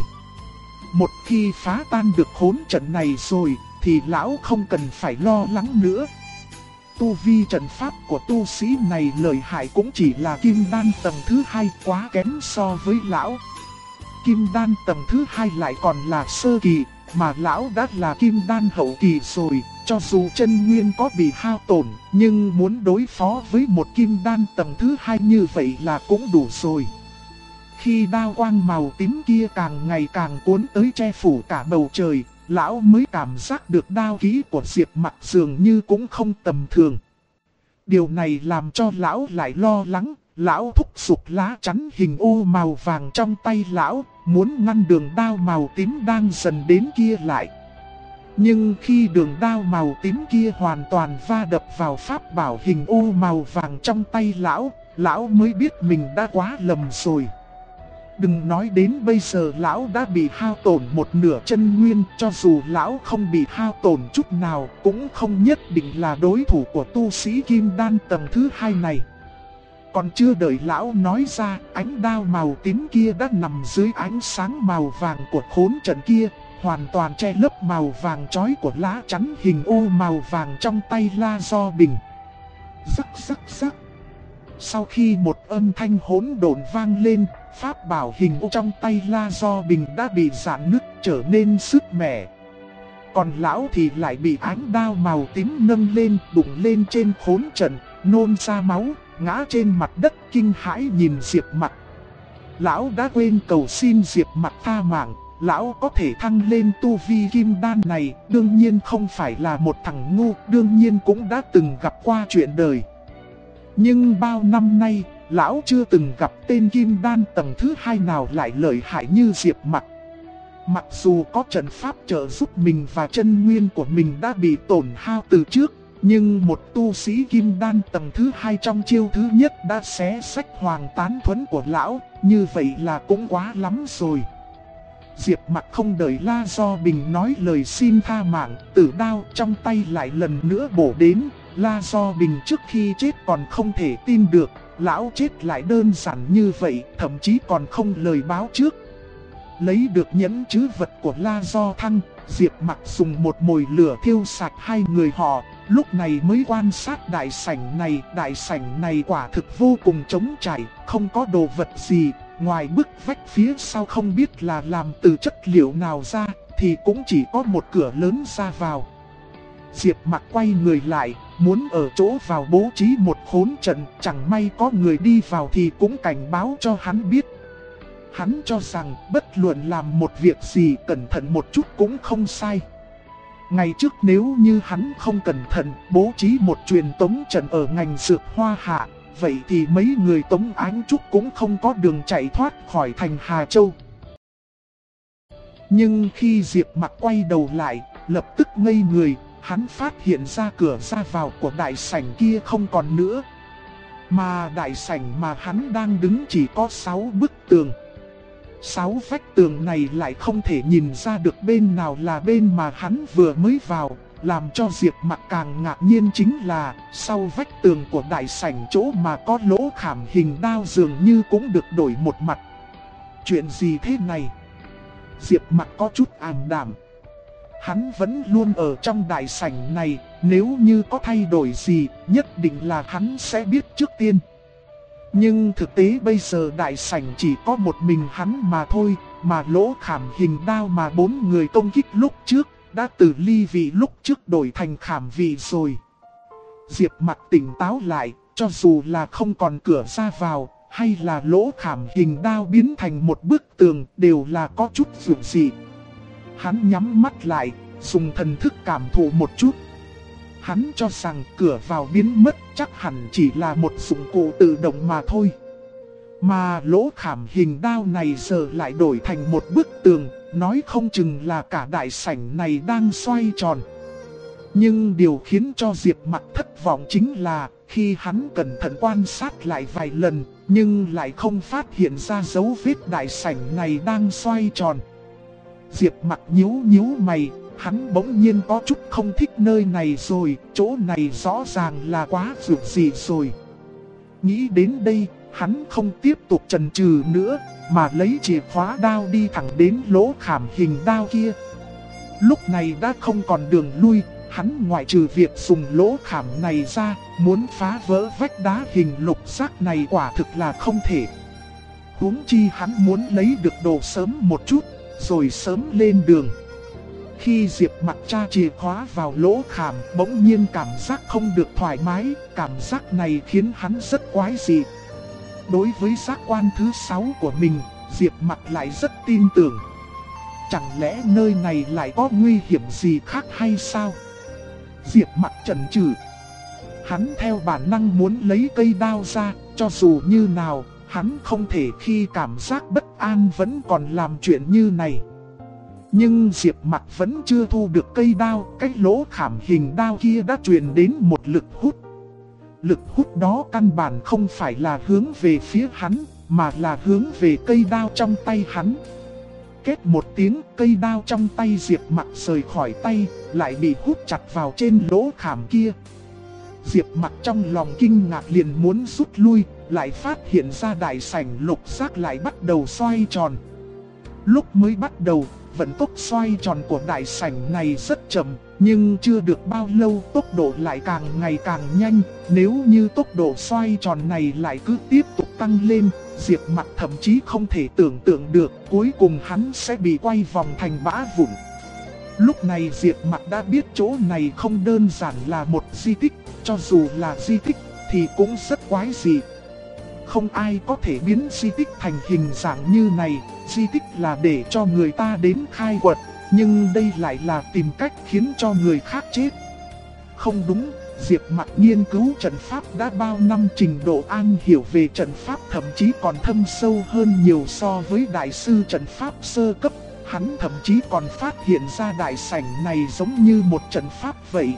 Speaker 1: Một khi phá tan được hỗn trận này rồi, thì lão không cần phải lo lắng nữa. Tu vi trận pháp của tu sĩ này lợi hại cũng chỉ là Kim Đan tầng thứ 2, quá kém so với lão. Kim Đan tầng thứ 2 lại còn là sơ kỳ, mà lão đã là Kim Đan hậu kỳ rồi, cho dù chân nguyên có bị hao tổn, nhưng muốn đối phó với một Kim Đan tầng thứ 2 như vậy là cũng đủ rồi. Khi đao quang màu tím kia càng ngày càng cuốn tới che phủ cả bầu trời, lão mới cảm giác được đao khí của Diệp Mặc dường như cũng không tầm thường. Điều này làm cho lão lại lo lắng, lão thúc giục lá chắn hình ô màu vàng trong tay lão, muốn ngăn đường đao màu tím đang dần đến kia lại. Nhưng khi đường đao màu tím kia hoàn toàn va đập vào pháp bảo hình ô màu vàng trong tay lão, lão mới biết mình đã quá lầm rồi. Đừng nói đến bây giờ lão đã bị hao tổn một nửa chân nguyên, cho dù lão không bị hao tổn chút nào cũng không nhất định là đối thủ của tu sĩ Kim Đan tầng thứ 2 này. Còn chưa đợi lão nói ra, ánh đao màu tím kia đã nằm dưới ánh sáng màu vàng của khốn trận kia, hoàn toàn che lấp màu vàng chói của lá chắn hình ô màu vàng trong tay La Do Bình. Rắc rắc rắc. Sau khi một âm thanh hỗn độn vang lên, pháp bảo hình ô trong tay La Do Bình đã bị rạn nứt trở nên sứt mẻ. Còn lão thì lại bị ánh đao màu tím nâng lên, đụng lên trên khốn trận, nôn ra máu, ngã trên mặt đất kinh hãi nhìn Diệp Mặc. Lão đã quên cầu xin Diệp Mặc tha mạng, lão có thể thăng lên tu vi Kim Đan này, đương nhiên không phải là một thằng ngu, đương nhiên cũng đã từng gặp qua chuyện đời. Nhưng bao năm nay, lão chưa từng gặp tên Kim Đan tầng thứ 2 nào lại lợi hại như Diệp Mặc. Mặc dù có trận pháp trợ giúp mình và chân nguyên của mình đã bị tổn hao từ trước, nhưng một tu sĩ Kim Đan tầng thứ 2 trong chiêu thứ nhất đã xé sách hoàng tán thuẫn của lão, như vậy là cũng quá lắm rồi. Diệp Mặc không đợi La Do Bình nói lời xin tha mạng, tử đao trong tay lại lần nữa bổ đến. La Do Bình trước khi chết còn không thể tin được, lão chết lại đơn giản như vậy, thậm chí còn không lời báo trước. Lấy được nhẫn trữ vật của La Do Thăng, Diệp Mặc dùng một mồi lửa thiêu sạch hai người họ, lúc này mới quan sát đại sảnh này quả thực vô cùng trống trải, không có đồ vật gì, ngoài bức vách phía sau không biết là làm từ chất liệu nào ra, thì cũng chỉ có một cửa lớn ra vào. Diệp Mặc quay người lại, muốn ở chỗ vào bố trí một khốn trận, chẳng may có người đi vào thì cũng cảnh báo cho hắn biết. Hắn cho rằng bất luận làm một việc gì cẩn thận một chút cũng không sai. Ngày trước nếu như hắn không cẩn thận bố trí một truyền tống trận ở ngành dược hoa hạ, vậy thì mấy người Tống Ánh Trúc cũng không có đường chạy thoát khỏi thành Hà Châu. Nhưng khi Diệp Mặc quay đầu lại, lập tức ngây người, hắn phát hiện ra cửa ra vào của đại sảnh kia không còn nữa. Mà đại sảnh mà hắn đang đứng chỉ có 6 bức tường. 6 vách tường này lại không thể nhìn ra được bên nào là bên mà hắn vừa mới vào. Làm cho Diệp Mặc càng ngạc nhiên chính là sau vách tường của đại sảnh chỗ mà có lỗ khảm hình đao dường như cũng được đổi một mặt. Chuyện gì thế này? Diệp Mặc có chút ảm đạm. Hắn vẫn luôn ở trong đại sảnh này, nếu như có thay đổi gì, nhất định là hắn sẽ biết trước tiên. Nhưng thực tế bây giờ đại sảnh chỉ có một mình hắn mà thôi, mà lỗ khảm hình đao mà 4 người công kích lúc trước, đã từ ly vị lúc trước đổi thành khảm vị rồi. Diệp Mặc tỉnh táo lại, cho dù là không còn cửa ra vào, hay là lỗ khảm hình đao biến thành một bức tường, đều là có chút dường dị. Hắn nhắm mắt lại, dùng thần thức cảm thụ một chút. Hắn cho rằng cửa vào biến mất chắc hẳn chỉ là một dụng cụ tự động mà thôi. Mà lỗ khảm hình đao này giờ lại đổi thành một bức tường, nói không chừng là cả đại sảnh này đang xoay tròn. Nhưng điều khiến cho Diệp Mặc thất vọng chính là khi hắn cẩn thận quan sát lại vài lần, nhưng lại không phát hiện ra dấu vết đại sảnh này đang xoay tròn. Diệp Mặc nhíu mày, hắn bỗng nhiên có chút không thích nơi này rồi, chỗ này rõ ràng là quá rủi gì rồi. Nghĩ đến đây, hắn không tiếp tục chần chừ nữa, mà lấy chìa khóa đao đi thẳng đến lỗ khảm hình đao kia. Lúc này đã không còn đường lui, hắn ngoại trừ việc dùng lỗ khảm này ra, muốn phá vỡ vách đá hình lục giác này quả thực là không thể. Huống chi hắn muốn lấy được đồ sớm một chút, rồi sớm lên đường. Khi Diệp Mặc tra chìa khóa vào lỗ khảm, bỗng nhiên cảm giác không được thoải mái, cảm giác này khiến hắn rất quái dị. Đối với giác quan thứ 6 của mình, Diệp Mặc lại rất tin tưởng. Chẳng lẽ nơi này lại có nguy hiểm gì khác hay sao? Diệp Mặc chần chừ. Hắn theo bản năng muốn lấy cây đao ra, cho dù như nào, hắn không thể khi cảm giác bất an vẫn còn làm chuyện như này. Nhưng Diệp Mặc vẫn chưa thu được cây đao, cái lỗ khảm hình đao kia đã truyền đến một lực hút. Lực hút đó căn bản không phải là hướng về phía hắn, mà là hướng về cây đao trong tay hắn. Két một tiếng, cây đao trong tay Diệp Mặc rời khỏi tay, lại bị hút chặt vào trên lỗ khảm kia. Diệp Mặc trong lòng kinh ngạc liền muốn rút lui, lại phát hiện ra đại sảnh lục giác lại bắt đầu xoay tròn. Lúc mới bắt đầu, vận tốc xoay tròn của đại sảnh này rất chậm, nhưng chưa được bao lâu tốc độ lại càng ngày càng nhanh. Nếu như tốc độ xoay tròn này lại cứ tiếp tục tăng lên, Diệp Mặc thậm chí không thể tưởng tượng được cuối cùng hắn sẽ bị quay vòng thành bã vụn. Lúc này Diệp Mặc đã biết chỗ này không đơn giản là một di tích, cho dù là di tích thì cũng rất quái dị. Không ai có thể biến di tích thành hình dạng như này, di tích là để cho người ta đến khai quật, nhưng đây lại là tìm cách khiến cho người khác chết. Không đúng, Diệp Mặc nghiên cứu trận pháp đã bao năm, trình độ am hiểu về trận pháp thậm chí còn thâm sâu hơn nhiều so với đại sư trận pháp sơ cấp. Hắn thậm chí còn phát hiện ra đại sảnh này giống như một trận pháp vậy.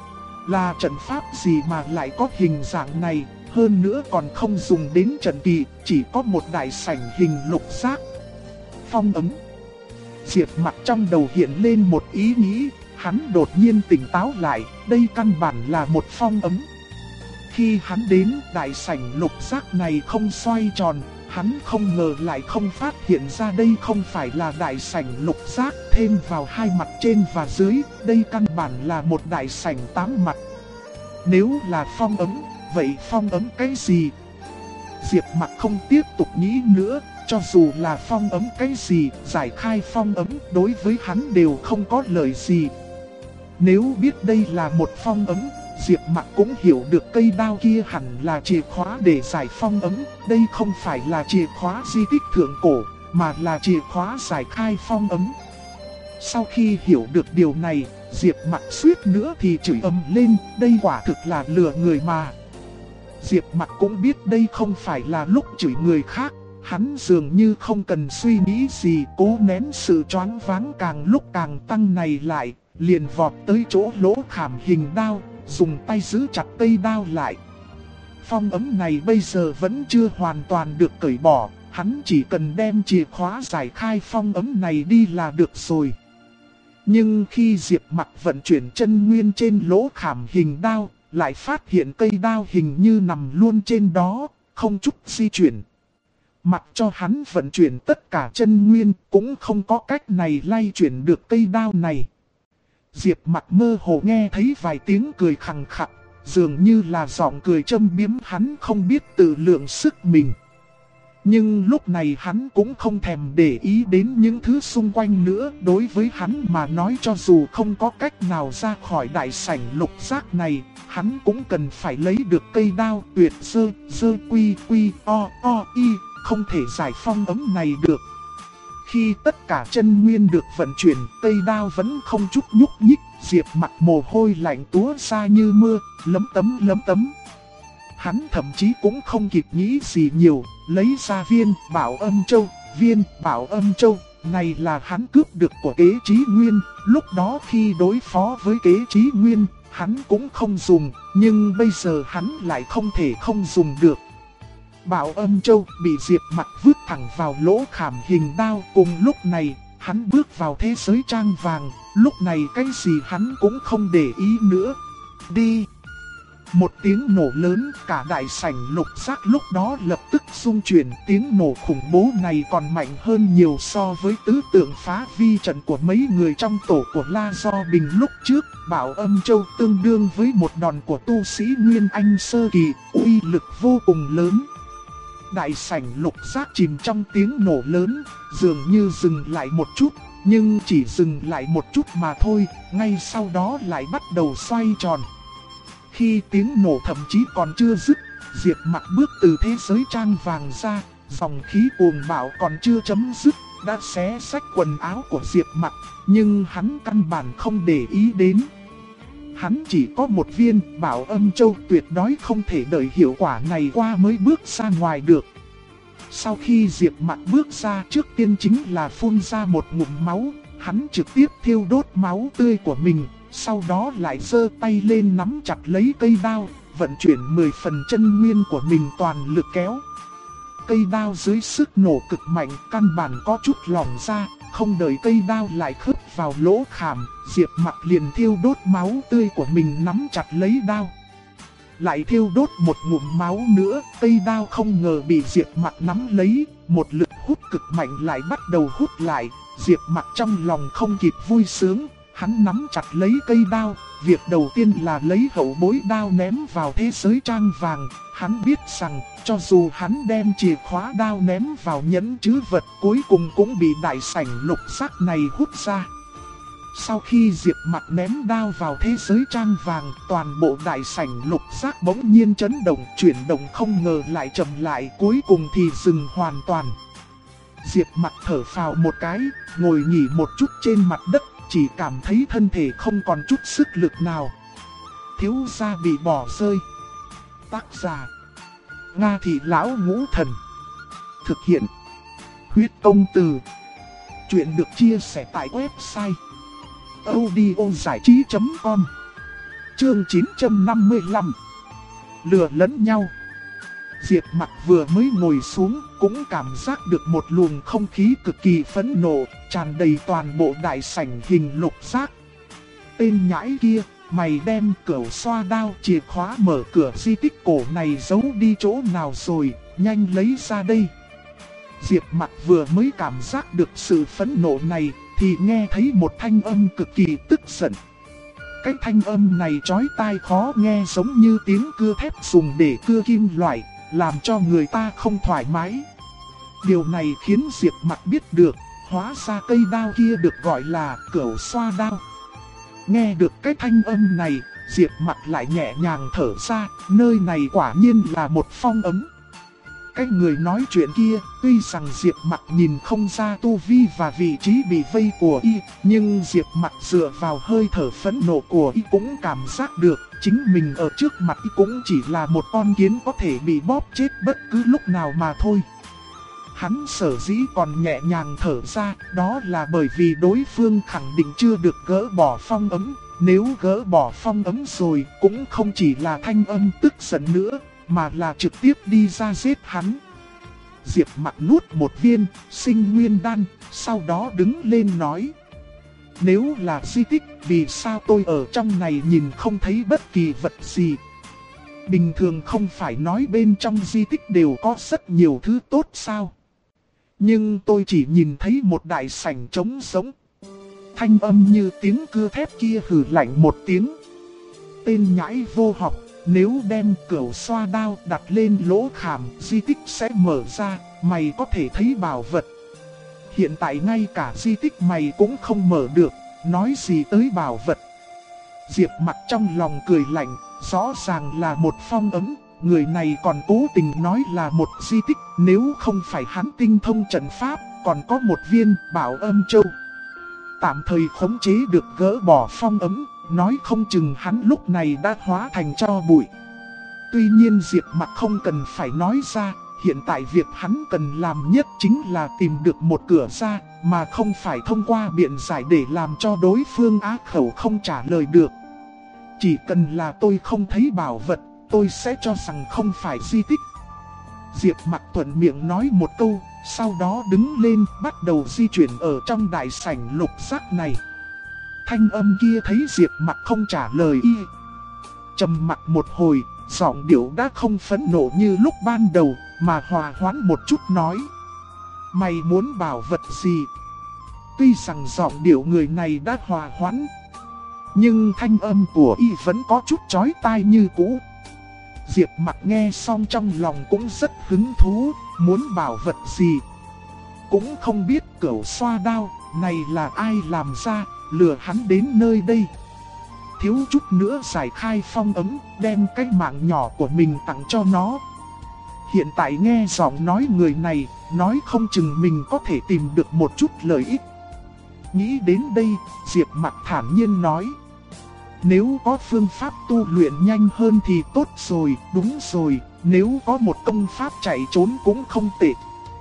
Speaker 1: Là trận pháp gì mà lại có hình dạng này, hơn nữa còn không dùng đến trận kỳ, chỉ có một đại sảnh hình lục giác. Phong ấn. Diệp Mặc trong đầu hiện lên một ý nghĩ, hắn đột nhiên tỉnh táo lại, đây căn bản là một phong ấn. Khi hắn đến đại sảnh lục giác này không xoay tròn, hắn không ngờ lại không phát hiện ra đây không phải là đại sảnh lục giác, thêm vào hai mặt trên và dưới, đây căn bản là một đại sảnh 8 mặt. Nếu là phong ấn, vậy phong ấn cái gì? Diệp Mặc không tiếp tục nghĩ nữa, cho dù là phong ấm cái gì, giải khai phong ấm đối với hắn đều không có lợi gì. Nếu biết đây là một phong ấm, Diệp Mặc cũng hiểu được cây đao kia hẳn là chìa khóa để giải phong ấm. Đây không phải là chìa khóa di tích thượng cổ, mà là chìa khóa giải khai phong ấm. Sau khi hiểu được điều này, Diệp Mặc suýt nữa thì chửi ầm lên, đây quả thực là lừa người mà. Diệp Mặc cũng biết đây không phải là lúc chửi người khác, hắn dường như không cần suy nghĩ gì, cố nén sự choáng váng càng lúc càng tăng này lại, liền vọt tới chỗ lỗ khảm hình đao, dùng tay giữ chặt cây đao lại. Phong ấm này bây giờ vẫn chưa hoàn toàn được cởi bỏ, hắn chỉ cần đem chìa khóa giải khai phong ấm này đi là được rồi. Nhưng khi Diệp Mặc vận chuyển chân nguyên trên lỗ khảm hình đao, lại phát hiện cây đao hình như nằm luôn trên đó, không chút di chuyển. Mặc cho hắn vận chuyển tất cả chân nguyên, cũng không có cách này lay chuyển được cây đao này. Diệp Mặc mơ hồ nghe thấy vài tiếng cười khằng khặc, dường như là giọng cười châm biếm hắn không biết tự lượng sức mình. Nhưng lúc này hắn cũng không thèm để ý đến những thứ xung quanh nữa. Đối với hắn mà nói, cho dù không có cách nào ra khỏi đại sảnh lục giác này, hắn cũng cần phải lấy được cây đao tuyệt dơ quy o y, không thể giải phong ấm này được. Khi tất cả chân nguyên được vận chuyển, cây đao vẫn không chút nhúc nhích. Diệp Mặc mồ hôi lạnh túa ra như mưa, lấm tấm. Hắn thậm chí cũng không kịp nghĩ gì nhiều, lấy ra viên Bảo Âm Châu, này là hắn cướp được của Kế Chí Nguyên. Lúc đó khi đối phó với Kế Chí Nguyên, hắn cũng không dùng, nhưng bây giờ hắn lại không thể không dùng được. Bảo Âm Châu bị Diệp Mặc vứt thẳng vào lỗ khảm hình đao. Cùng lúc này, hắn bước vào thế giới trang vàng. Lúc này cái gì hắn cũng không để ý nữa. Đi! Một tiếng nổ lớn, cả đại sảnh lục giác lúc đó lập tức rung chuyển. Tiếng nổ khủng bố này còn mạnh hơn nhiều so với tứ tượng phá vi trận của mấy người trong tổ của La Do Bình lúc trước. Bảo Âm Châu tương đương với một đòn của tu sĩ Nguyên Anh sơ kỳ, uy lực vô cùng lớn. Đại sảnh lục giác chìm trong tiếng nổ lớn, dường như dừng lại một chút, nhưng chỉ dừng lại một chút mà thôi, ngay sau đó lại bắt đầu xoay tròn. Khi tiếng nổ thậm chí còn chưa dứt, Diệp Mặc bước từ thế giới trang vàng ra, dòng khí cuồng bạo còn chưa chấm dứt, đã xé xách quần áo của Diệp Mặc, nhưng hắn căn bản không để ý đến. Hắn chỉ có một viên Bảo Âm Châu, tuyệt đối không thể đợi hiệu quả này qua mới bước ra ngoài được. Sau khi Diệp Mặc bước ra, trước tiên chính là phun ra một ngụm máu, hắn trực tiếp thiêu đốt máu tươi của mình, sau đó lại giơ tay lên nắm chặt lấy cây đao, vận chuyển 10 phần chân nguyên của mình toàn lực kéo. Cây đao dưới sức nổ cực mạnh, căn bản có chút lỏng ra, không đợi cây đao lại khớp vào lỗ khảm, Diệp Mặc liền thiêu đốt máu tươi của mình nắm chặt lấy đao. Lại thiêu đốt một ngụm máu nữa, cây đao không ngờ bị Diệp Mặc nắm lấy, một lực hút cực mạnh lại bắt đầu hút lại. Diệp Mặc trong lòng không kịp vui sướng, hắn nắm chặt lấy cây đao, việc đầu tiên là lấy hậu bối đao ném vào thế giới trang vàng. Hắn biết rằng, cho dù hắn đem chìa khóa đao ném vào nhẫn trữ vật, cuối cùng cũng bị đại sảnh lục giác này hút ra. Sau khi Diệp Mặc ném đao vào thế giới trang vàng, toàn bộ đại sảnh lục giác bỗng nhiên chấn động, chuyển động không ngờ lại chậm lại, cuối cùng thì dừng hoàn toàn. Diệp Mặc thở phào một cái, ngồi nghỉ một chút trên mặt đất, chỉ cảm thấy thân thể không còn chút sức lực nào. Thiếu gia bị bỏ rơi. Tác giả: Nga Thị Lão Ngũ Thần. Thực hiện: Huyết Công Từ. Chuyện được chia sẻ tại website audiozảichí.com. Chương 955. Lừa lẫn nhau. Diệp Mặc vừa mới ngồi xuống, cũng cảm giác được một luồng không khí cực kỳ phẫn nộ, tràn đầy toàn bộ đại sảnh hình lục giác. Tên nhãi kia, mày đem cửu xoa đao chìa khóa mở cửa di tích cổ này giấu đi chỗ nào rồi, nhanh lấy ra đây. Diệp Mặc vừa mới cảm giác được sự phẫn nộ này, thì nghe thấy một thanh âm cực kỳ tức giận. Cái thanh âm này chói tai khó nghe, giống như tiếng cưa thép dùng để cưa kim loại, làm cho người ta không thoải mái. Điều này khiến Diệp Mặc biết được, hóa ra cây đao kia được gọi là Cửu Xoa Đao. Nghe được cái thanh âm này, Diệp Mặc lại nhẹ nhàng thở ra, nơi này quả nhiên là một phong ấm. Cái người nói chuyện kia, tuy rằng Diệp Mặc nhìn không ra tu vi và vị trí bị vây của y, nhưng Diệp Mặc dựa vào hơi thở phẫn nộ của y cũng cảm giác được, chính mình ở trước mặt y cũng chỉ là một con kiến có thể bị bóp chết bất cứ lúc nào mà thôi. Hắn sở dĩ còn nhẹ nhàng thở ra, đó là bởi vì đối phương khẳng định chưa được gỡ bỏ phong ấm. Nếu gỡ bỏ phong ấm rồi, cũng không chỉ là thanh âm tức giận nữa, mà là trực tiếp đi ra giết hắn. Diệp Mặc nuốt một viên sinh nguyên đan, sau đó đứng lên nói: nếu là di tích, vì sao tôi ở trong này nhìn không thấy bất kỳ vật gì? Bình thường không phải nói bên trong di tích đều có rất nhiều thứ tốt sao? Nhưng tôi chỉ nhìn thấy một đại sảnh trống rỗng. Thanh âm như tiếng cưa thép kia hừ lạnh một tiếng. Tên nhãi vô học, nếu đem Cửu Xoa Đao đặt lên lỗ khảm, di tích sẽ mở ra, mày có thể thấy bảo vật. Hiện tại ngay cả di tích mày cũng không mở được, nói gì tới bảo vật. Diệp Mặc trong lòng cười lạnh, rõ ràng là một phong ấm, người này còn cố tình nói là một di tích. Nếu không phải hắn tinh thông trận pháp, còn có một viên Bảo Âm Châu tạm thời khống chế được gỡ bỏ phong ấm, nói không chừng hắn lúc này đã hóa thành tro bụi. Tuy nhiên Diệp Mặc không cần phải nói ra, hiện tại việc hắn cần làm nhất chính là tìm được một cửa ra, mà không phải thông qua biện giải để làm cho đối phương á khẩu không trả lời được. Chỉ cần là tôi không thấy bảo vật, tôi sẽ cho rằng không phải di tích. Diệp Mặc thuận miệng nói một câu, sau đó đứng lên bắt đầu di chuyển ở trong đại sảnh lục giác này. Thanh âm kia thấy Diệp Mặc không trả lời y, trầm mặc một hồi, giọng điệu đã không phẫn nộ như lúc ban đầu, mà hòa hoãn một chút nói: mày muốn bảo vật gì? Tuy rằng giọng điệu người này đã hòa hoãn, nhưng thanh âm của y vẫn có chút chói tai như cũ. Diệp Mặc nghe xong trong lòng cũng rất hứng thú, muốn bảo vật gì? Cũng không biết Cửu Xoa Đao này là ai làm ra, lừa hắn đến nơi đây. Thiếu chút nữa giải khai phong ấm, đem cái mạng nhỏ của mình tặng cho nó. Hiện tại nghe giọng nói người này, nói không chừng mình có thể tìm được một chút lợi ích. Nghĩ đến đây, Diệp Mặc thản nhiên nói: nếu có phương pháp tu luyện nhanh hơn thì tốt rồi, đúng rồi, nếu có một công pháp chạy trốn cũng không tệ.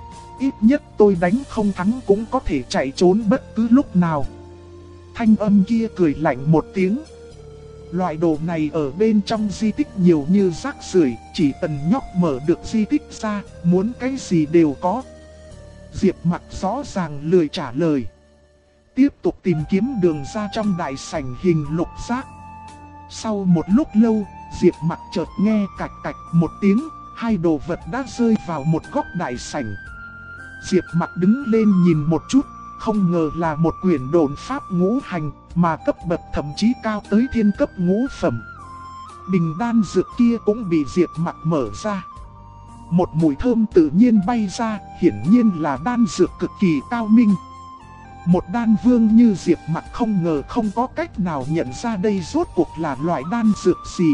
Speaker 1: Ít nhất tôi đánh không thắng cũng có thể chạy trốn bất cứ lúc nào. Thanh âm kia cười lạnh một tiếng. Loại đồ này ở bên trong di tích nhiều như rác rưởi, chỉ cần nhóc mở được di tích ra, muốn cái gì đều có. Diệp Mặc rõ ràng lười trả lời, tiếp tục tìm kiếm đường ra trong đại sảnh hình lục giác. Sau một lúc lâu, Diệp Mặc chợt nghe cạch cạch một tiếng, hai đồ vật đã rơi vào một góc đại sảnh. Diệp Mặc đứng lên nhìn một chút, không ngờ là một quyển độn pháp ngũ hành, mà cấp bậc thậm chí cao tới thiên cấp ngũ phẩm. Bình đan dược kia cũng bị Diệp Mặc mở ra. Một mùi thơm tự nhiên bay ra, hiển nhiên là đan dược cực kỳ cao minh. Một đan vương như Diệp Mặc không ngờ không có cách nào nhận ra đây rốt cuộc là loại đan dược gì.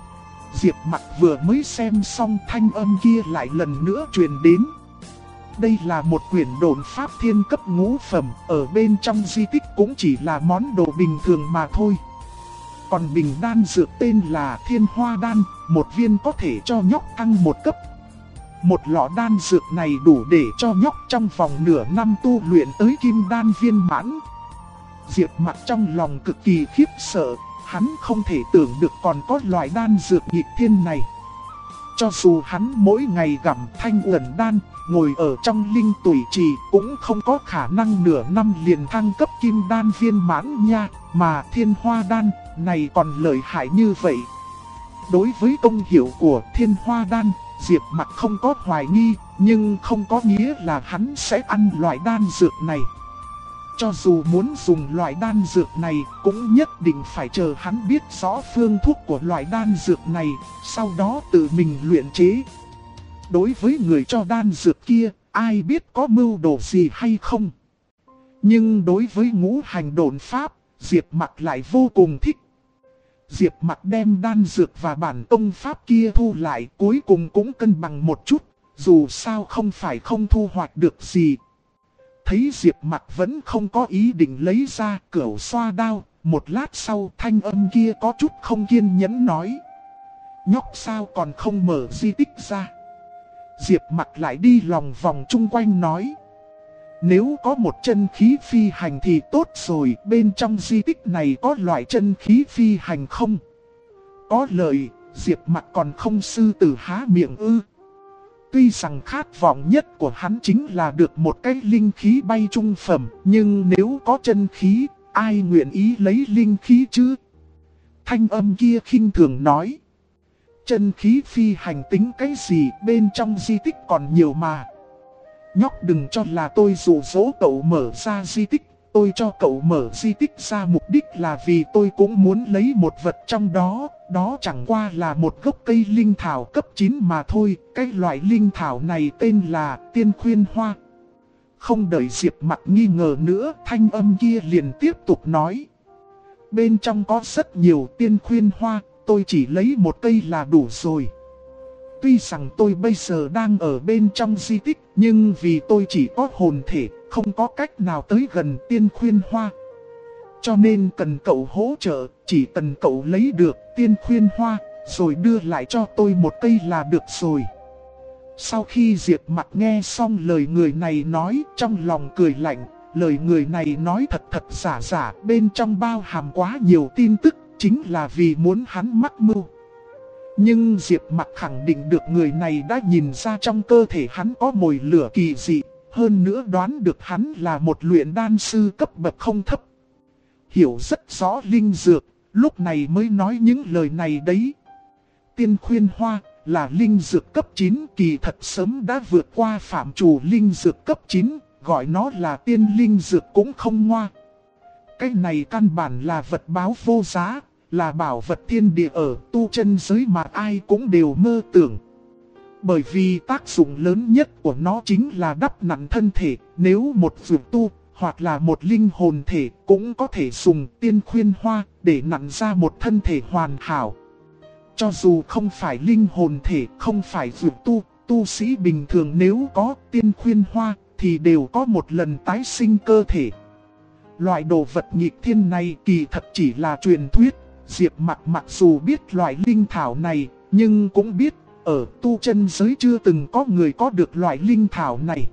Speaker 1: Diệp Mặc vừa mới xem xong, thanh âm kia lại lần nữa truyền đến. Đây là một quyển độn pháp thiên cấp ngũ phẩm, ở bên trong di tích cũng chỉ là món đồ bình thường mà thôi. Còn bình đan dược tên là Thiên Hoa Đan, một viên có thể cho nhóc tăng một cấp. Một lọ đan dược này đủ để cho nhóc trong vòng nửa năm tu luyện tới kim đan viên mãn. Diệp Mặc trong lòng cực kỳ khiếp sợ, hắn không thể tưởng được còn có loại đan dược nghịch thiên này. Cho dù hắn mỗi ngày gặm thanh uẩn đan, ngồi ở trong linh tủy trì cũng không có khả năng nửa năm liền thăng cấp kim đan viên mãn nha, mà Thiên Hoa Đan này còn lợi hại như vậy. Đối với công hiệu của Thiên Hoa Đan, Diệp Mặc không có hoài nghi, nhưng không có nghĩa là hắn sẽ ăn loại đan dược này. Cho dù muốn dùng loại đan dược này, cũng nhất định phải chờ hắn biết rõ phương thuốc của loại đan dược này, sau đó tự mình luyện chế. Đối với người cho đan dược kia, ai biết có mưu đồ gì hay không. Nhưng đối với ngũ hành độn pháp, Diệp Mặc lại vô cùng thích. Diệp Mặc đem đan dược và bản công pháp kia thu lại, cuối cùng cũng cân bằng một chút, dù sao không phải không thu hoạch được gì. Thấy Diệp Mặc vẫn không có ý định lấy ra, Cửu xoa đao, một lát sau thanh âm kia có chút không kiên nhẫn nói: nhóc sao còn không mở di tích ra? Diệp Mặc lại đi lòng vòng chung quanh nói: nếu có một chân khí phi hành thì tốt rồi, bên trong di tích này có loại chân khí phi hành không? Có lợi, Diệp Mặc còn không sư tử há miệng ư? Tuy rằng khát vọng nhất của hắn chính là được một cái linh khí bay trung phẩm, nhưng nếu có chân khí, ai nguyện ý lấy linh khí chứ? Thanh âm kia khinh thường nói: chân khí phi hành tính cái gì, bên trong di tích còn nhiều mà. Nhóc đừng cho là tôi dụ dỗ cậu mở ra di tích, tôi cho cậu mở di tích ra mục đích là vì tôi cũng muốn lấy một vật trong đó, đó chẳng qua là một gốc cây linh thảo cấp 9 mà thôi, cái loại linh thảo này tên là tiên khuyên hoa. Không đợi Diệp Mặc nghi ngờ nữa, thanh âm kia liền tiếp tục nói: bên trong có rất nhiều tiên khuyên hoa, tôi chỉ lấy một cây là đủ rồi. Tuy rằng tôi bây giờ đang ở bên trong di tích, nhưng vì tôi chỉ có hồn thể, không có cách nào tới gần tiên khuyên hoa. Cho nên cần cậu hỗ trợ, chỉ cần cậu lấy được tiên khuyên hoa, rồi đưa lại cho tôi một cây là được rồi. Sau khi Diệp Mặc nghe xong lời người này nói, trong lòng cười lạnh, lời người này nói thật thật giả giả, bên trong bao hàm quá nhiều tin tức, chính là vì muốn hắn mắc mưu. Nhưng Diệp Mặc khẳng định được người này đã nhìn ra trong cơ thể hắn có mồi lửa kỳ dị, hơn nữa đoán được hắn là một luyện đan sư cấp bậc không thấp. Hiểu rất rõ linh dược, lúc này mới nói những lời này đấy. Tiên khuyên hoa là linh dược cấp 9, kỳ thật sớm đã vượt qua phạm trù linh dược cấp 9, gọi nó là tiên linh dược cũng không ngoa. Cái này căn bản là vật báo vô giá, là bảo vật thiên địa ở tu chân giới mà ai cũng đều mơ tưởng. Bởi vì tác dụng lớn nhất của nó chính là đắp nặn thân thể, nếu một dược tu hoặc là một linh hồn thể cũng có thể dùng tiên khuyên hoa để nặn ra một thân thể hoàn hảo. Cho dù không phải linh hồn thể, không phải dược tu, tu sĩ bình thường nếu có tiên khuyên hoa thì đều có một lần tái sinh cơ thể. Loại đồ vật nghịch thiên này kỳ thật chỉ là truyền thuyết. Diệp Mặc mặc dù biết loại linh thảo này, nhưng cũng biết ở tu chân giới chưa từng có người có được loại linh thảo này.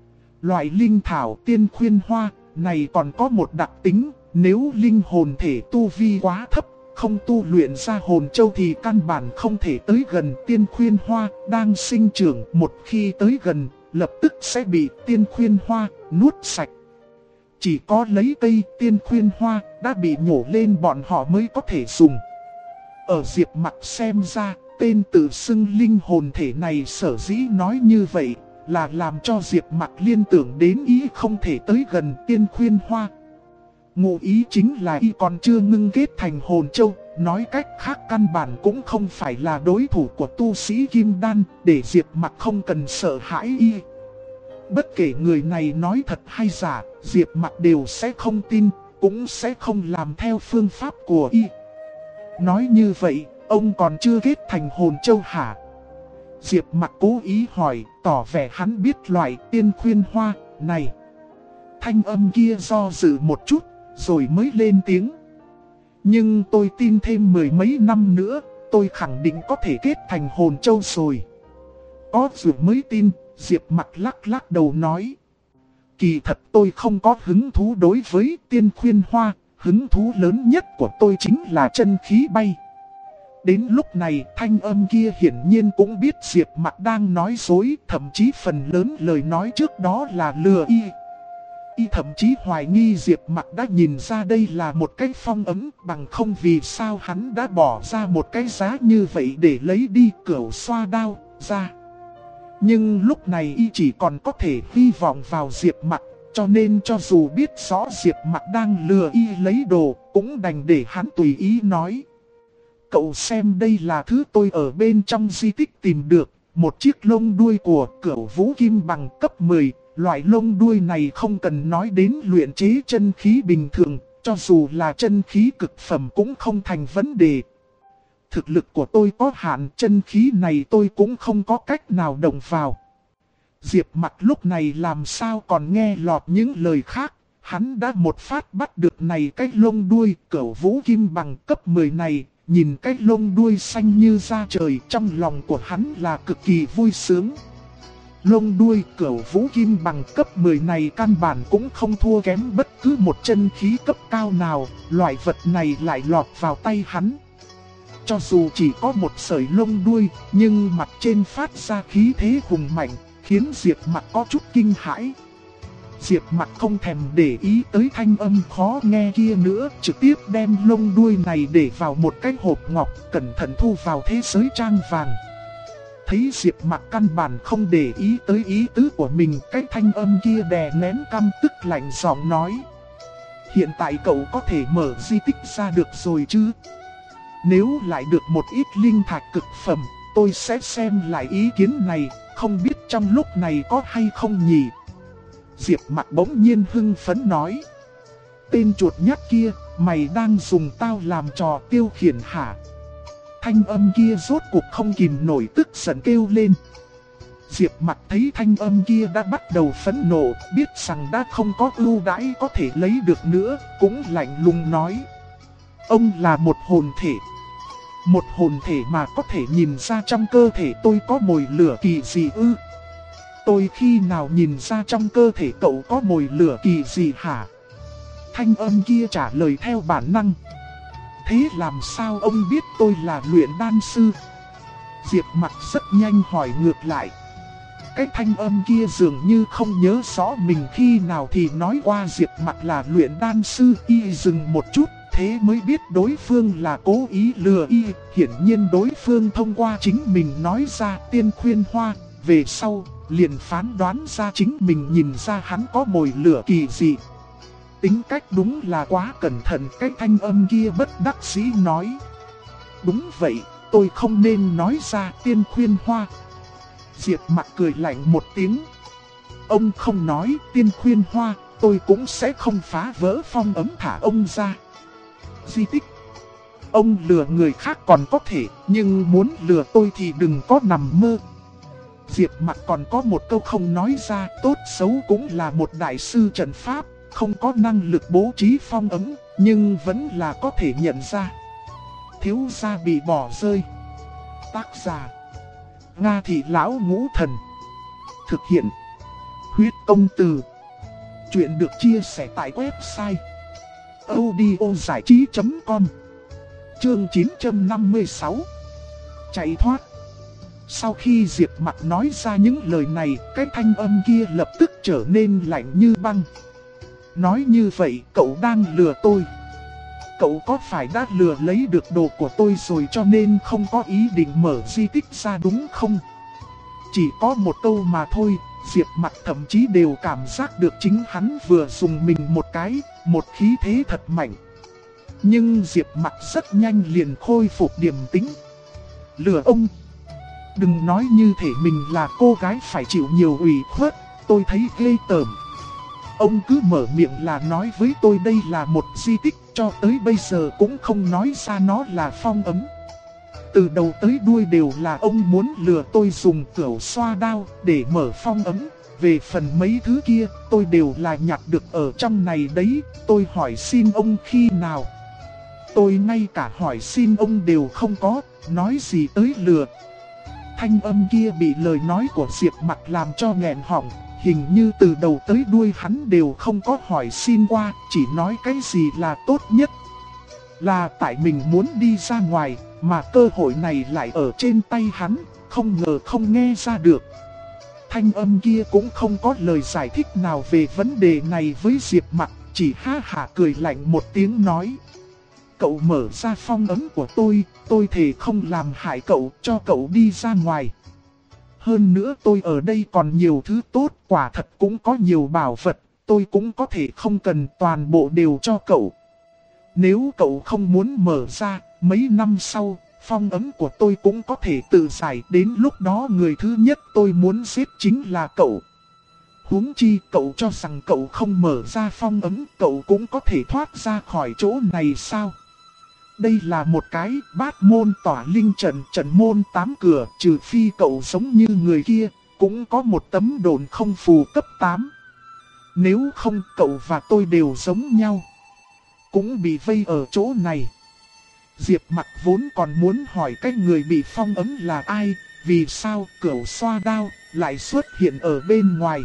Speaker 1: Loại linh thảo tiên khuyên hoa này còn có một đặc tính, nếu linh hồn thể tu vi quá thấp, không tu luyện ra hồn châu thì căn bản không thể tới gần tiên khuyên hoa đang sinh trưởng. Một khi tới gần, lập tức sẽ bị tiên khuyên hoa nuốt sạch. Chỉ có lấy cây tiên khuyên hoa đã bị nhổ lên bọn họ mới có thể dùng. Ở Diệp Mặc xem ra, tên tự xưng linh hồn thể này sở dĩ nói như vậy là làm cho Diệp Mặc liên tưởng đến ý không thể tới gần tiên khuyên hoa. Ngụ ý chính là y còn chưa ngưng kết thành hồn châu, nói cách khác căn bản cũng không phải là đối thủ của tu sĩ kim đan, để Diệp Mặc không cần sợ hãi y. Bất kể người này nói thật hay giả, Diệp Mặc đều sẽ không tin, cũng sẽ không làm theo phương pháp của y. Nói như vậy, ông còn chưa kết thành hồn châu hả? Diệp Mặc cố ý hỏi, tỏ vẻ hắn biết loại tiên khuyên hoa này. Thanh âm kia do dự một chút, rồi mới lên tiếng. Nhưng tôi tin thêm mười mấy năm nữa, tôi khẳng định có thể kết thành hồn châu rồi. Có dù mới tin, Diệp Mặc lắc lắc đầu nói. Kỳ thật tôi không có hứng thú đối với tiên khuyên hoa, hứng thú lớn nhất của tôi chính là chân khí bay. Đến lúc này thanh âm kia hiển nhiên cũng biết Diệp Mặc đang nói dối, thậm chí phần lớn lời nói trước đó là lừa y. Y thậm chí hoài nghi Diệp Mặc đã nhìn ra đây là một cái phong ấn, bằng không vì sao hắn đã bỏ ra một cái giá như vậy để lấy đi Cửu xoa đao ra. Nhưng lúc này y chỉ còn có thể hy vọng vào Diệp Mặc, cho nên cho dù biết rõ Diệp Mặc đang lừa y lấy đồ, cũng đành để hắn tùy ý nói. Cậu xem đây là thứ tôi ở bên trong di tích tìm được, một chiếc lông đuôi của Cửu Vũ Kim Bằng cấp 10. Loại lông đuôi này không cần nói đến luyện chế chân khí bình thường, cho dù là chân khí cực phẩm cũng không thành vấn đề. Thực lực của tôi có hạn, chân khí này tôi cũng không có cách nào động vào. Diệp Mặc lúc này làm sao còn nghe lọt những lời khác, hắn đã một phát bắt được này cái lông đuôi Cửu Vũ Kim Bằng cấp 10 này, nhìn cái lông đuôi xanh như da trời, trong lòng của hắn là cực kỳ vui sướng. Lông đuôi Cửu Vũ Kim Bằng cấp 10 này căn bản cũng không thua kém bất cứ một chân khí cấp cao nào, loại vật này lại lọt vào tay hắn. Cho dù chỉ có một sợi lông đuôi, nhưng mặt trên phát ra khí thế hùng mạnh, khiến Diệp Mặc có chút kinh hãi. Diệp Mặc không thèm để ý tới thanh âm khó nghe kia nữa, trực tiếp đem lông đuôi này để vào một cái hộp ngọc, cẩn thận thu vào thế giới trang vàng. Thấy Diệp Mặc căn bản không để ý tới ý tứ của mình, cái thanh âm kia đè nén căm tức lạnh giọng nói: hiện tại cậu có thể mở di tích ra được rồi chứ? Nếu lại được một ít linh thạch cực phẩm, tôi sẽ xem lại ý kiến này, không biết trong lúc này có hay không nhỉ? Diệp Mặc bỗng nhiên hưng phấn nói: tên chuột nhắt kia, mày đang dùng tao làm trò tiêu khiển hả? Thanh âm kia rốt cuộc không kìm nổi tức giận kêu lên. Diệp Mặc thấy thanh âm kia đã bắt đầu phẫn nộ, biết rằng đã không có ưu đãi có thể lấy được nữa, cũng lạnh lùng nói: ông là một hồn thể. Một hồn thể mà có thể nhìn ra trong cơ thể tôi có mồi lửa kỳ gì ư? Tôi khi nào nhìn ra trong cơ thể cậu có mồi lửa kỳ gì hả? Thanh âm kia trả lời theo bản năng: thế làm sao ông biết tôi là luyện đan sư? Diệp Mặc rất nhanh hỏi ngược lại. Cái thanh âm kia dường như không nhớ rõ mình khi nào thì nói qua Diệp Mặc là luyện đan sư. Y dừng một chút, thế mới biết đối phương là cố ý lừa y. Hiển nhiên đối phương thông qua chính mình nói ra Tiên Khuyên Hoa, về sau liền phán đoán ra chính mình nhìn ra hắn có mồi lửa kỳ dị. Tính cách đúng là quá cẩn thận. Cái thanh âm kia bất đắc dĩ nói: đúng vậy, tôi không nên nói ra Tiên Khuyên Hoa. Diệp Mặc cười lạnh một tiếng: ông không nói Tiên Khuyên Hoa, tôi cũng sẽ không phá vỡ phong ấm thả ông ra di tích. Ông lừa người khác còn có thể, nhưng muốn lừa tôi thì đừng có nằm mơ. Diệp Mặc còn có một câu không nói ra, tốt xấu cũng là một đại sư trận pháp, không có năng lực bố trí phong ấm, nhưng vẫn là có thể nhận ra. Thiếu gia bị bỏ rơi. Tác giả: Nga Thị Lão Ngũ Thần. Thực hiện: Huyết Công Từ. Chuyện được chia sẻ tại website audiozảichí.com. Chương 956. Chạy thoát. Sau khi Diệp Mặc nói ra những lời này, cái thanh âm kia lập tức trở nên lạnh như băng. Nói như vậy cậu đang lừa tôi. Cậu có phải đã lừa lấy được đồ của tôi rồi cho nên không có ý định mở di tích ra đúng không? Chỉ có một câu mà thôi, Diệp Mặc thậm chí đều cảm giác được chính hắn vừa dùng mình một cái, một khí thế thật mạnh. Nhưng Diệp Mặc rất nhanh liền khôi phục điềm tĩnh. Lừa ông? Đừng nói như thể mình là cô gái phải chịu nhiều ủy khuất, tôi thấy ghê tởm. Ông cứ mở miệng là nói với tôi đây là một di tích, cho tới bây giờ cũng không nói ra nó là phong ấm. Từ đầu tới đuôi đều là ông muốn lừa tôi dùng cửu xoa đao để mở phong ấm. Về phần mấy thứ kia, tôi đều là nhặt được ở trong này đấy, tôi hỏi xin ông khi nào? Tôi ngay cả hỏi xin ông đều không có, nói gì tới lừa. Thanh âm kia bị lời nói của Diệp Mặc làm cho nghẹn họng. Hình như từ đầu tới đuôi hắn đều không có hỏi xin qua, chỉ nói cái gì là tốt nhất. Là tại mình muốn đi ra ngoài, mà cơ hội này lại ở trên tay hắn, không ngờ không nghe ra được. Thanh âm kia cũng không có lời giải thích nào về vấn đề này với Diệp Mặc, chỉ ha hả cười lạnh một tiếng nói: cậu mở ra phong ấm của tôi thề không làm hại cậu, cho cậu đi ra ngoài. Hơn nữa tôi ở đây còn nhiều thứ tốt, quả thật cũng có nhiều bảo vật, tôi cũng có thể không cần toàn bộ đều cho cậu. Nếu cậu không muốn mở ra, mấy năm sau, phong ấn của tôi cũng có thể tự giải, đến lúc đó người thứ nhất tôi muốn giết chính là cậu. Huống chi cậu cho rằng cậu không mở ra phong ấn, cậu cũng có thể thoát ra khỏi chỗ này sao? Đây là một cái bát môn tỏa linh trận, trận môn 8 cửa, trừ phi cậu giống như người kia, cũng có một tấm độn không phù cấp 8. Nếu không cậu và tôi đều giống nhau, cũng bị vây ở chỗ này. Diệp Mặc vốn còn muốn hỏi cái người bị phong ấn là ai, vì sao Cửu Xoa Đao lại xuất hiện ở bên ngoài.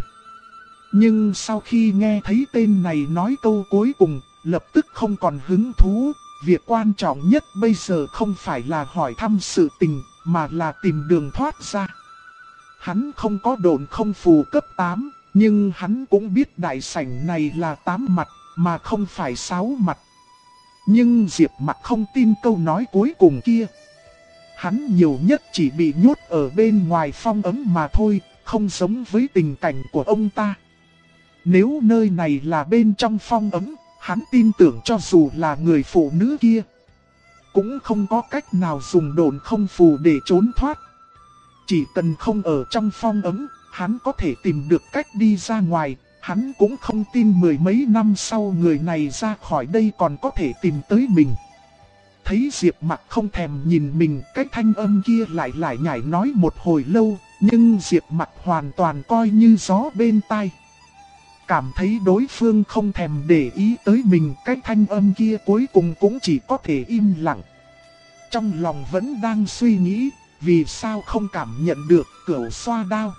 Speaker 1: Nhưng sau khi nghe thấy tên này nói câu cuối cùng, lập tức không còn hứng thú. Việc quan trọng nhất bây giờ không phải là hỏi thăm sự tình, mà là tìm đường thoát ra. Hắn không có độn không phù cấp 8, nhưng hắn cũng biết đại sảnh này là 8 mặt, mà không phải 6 mặt. Nhưng Diệp Mặc không tin câu nói cuối cùng kia. Hắn nhiều nhất chỉ bị nhốt ở bên ngoài phong ấn mà thôi, không giống với tình cảnh của ông ta. Nếu nơi này là bên trong phong ấn, hắn tin tưởng cho dù là người phụ nữ kia, cũng không có cách nào dùng độn không phù để trốn thoát. Chỉ cần không ở trong phong ấn, hắn có thể tìm được cách đi ra ngoài. Hắn cũng không tin mười mấy năm sau người này ra khỏi đây còn có thể tìm tới mình. Thấy Diệp Mặc không thèm nhìn mình, cái thanh âm kia lại lải nhải nói một hồi lâu, nhưng Diệp Mặc hoàn toàn coi như gió bên tai. Cảm thấy đối phương không thèm để ý tới mình, cái thanh âm kia cuối cùng cũng chỉ có thể im lặng. Trong lòng vẫn đang suy nghĩ, vì sao không cảm nhận được Cửu Xoa Đao.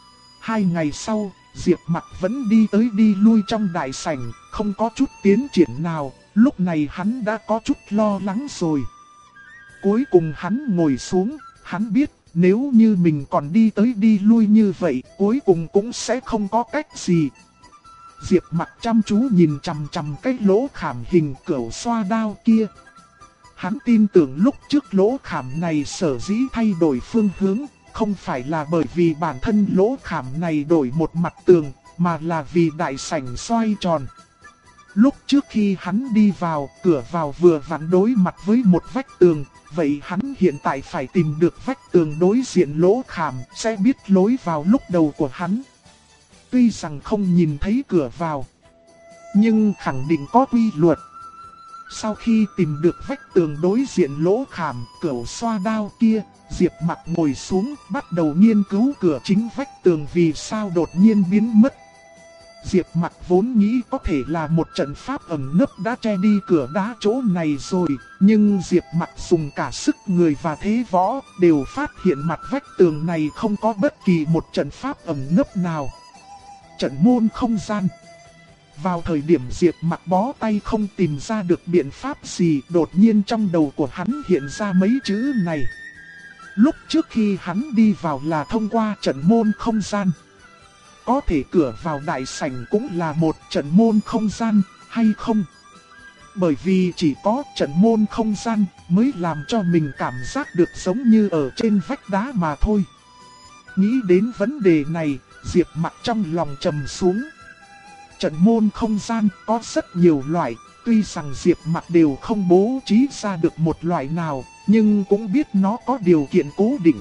Speaker 1: 2 ngày sau, Diệp Mặc vẫn đi tới đi lui trong đại sảnh, không có chút tiến triển nào, lúc này hắn đã có chút lo lắng rồi. Cuối cùng hắn ngồi xuống, hắn biết nếu như mình còn đi tới đi lui như vậy, cuối cùng cũng sẽ không có cách gì. Diệp Mặc chăm chú nhìn chằm chằm cái lỗ khảm hình Cửu Xoa Đao kia. Hắn tin tưởng lúc trước lỗ khảm này sở dĩ thay đổi phương hướng, không phải là bởi vì bản thân lỗ khảm này đổi một mặt tường, mà là vì đại sảnh xoay tròn. Lúc trước khi hắn đi vào, cửa vào vừa vặn đối mặt với một vách tường, vậy hắn hiện tại phải tìm được vách tường đối diện lỗ khảm, sẽ biết lối vào lúc đầu của hắn. Tuy rằng không nhìn thấy cửa vào, nhưng khẳng định có quy luật. Sau khi tìm được vách tường đối diện lỗ khảm, Cửu Xoa Đao kia, Diệp Mặc ngồi xuống bắt đầu nghiên cứu cửa chính vách tường vì sao đột nhiên biến mất. Diệp Mặc vốn nghĩ có thể là một trận pháp ẩn nấp đã che đi cửa đá chỗ này rồi, nhưng Diệp Mặc dùng cả sức người và thế võ đều phát hiện mặt vách tường này không có bất kỳ một trận pháp ẩn nấp nào. Trận môn không gian. Vào thời điểm Diệp Mặc bó tay không tìm ra được biện pháp gì, đột nhiên trong đầu của hắn hiện ra mấy chữ này. Lúc trước khi hắn đi vào là thông qua trận môn không gian. Có thể cửa vào đại sảnh cũng là một trận môn không gian, hay không? Bởi vì chỉ có trận môn không gian mới làm cho mình cảm giác được giống như ở trên vách đá mà thôi. Nghĩ đến vấn đề này, Diệp Mặc trong lòng trầm xuống. Trận môn không gian có rất nhiều loại, tuy rằng Diệp Mặc đều không bố trí ra được một loại nào, nhưng cũng biết nó có điều kiện cố định.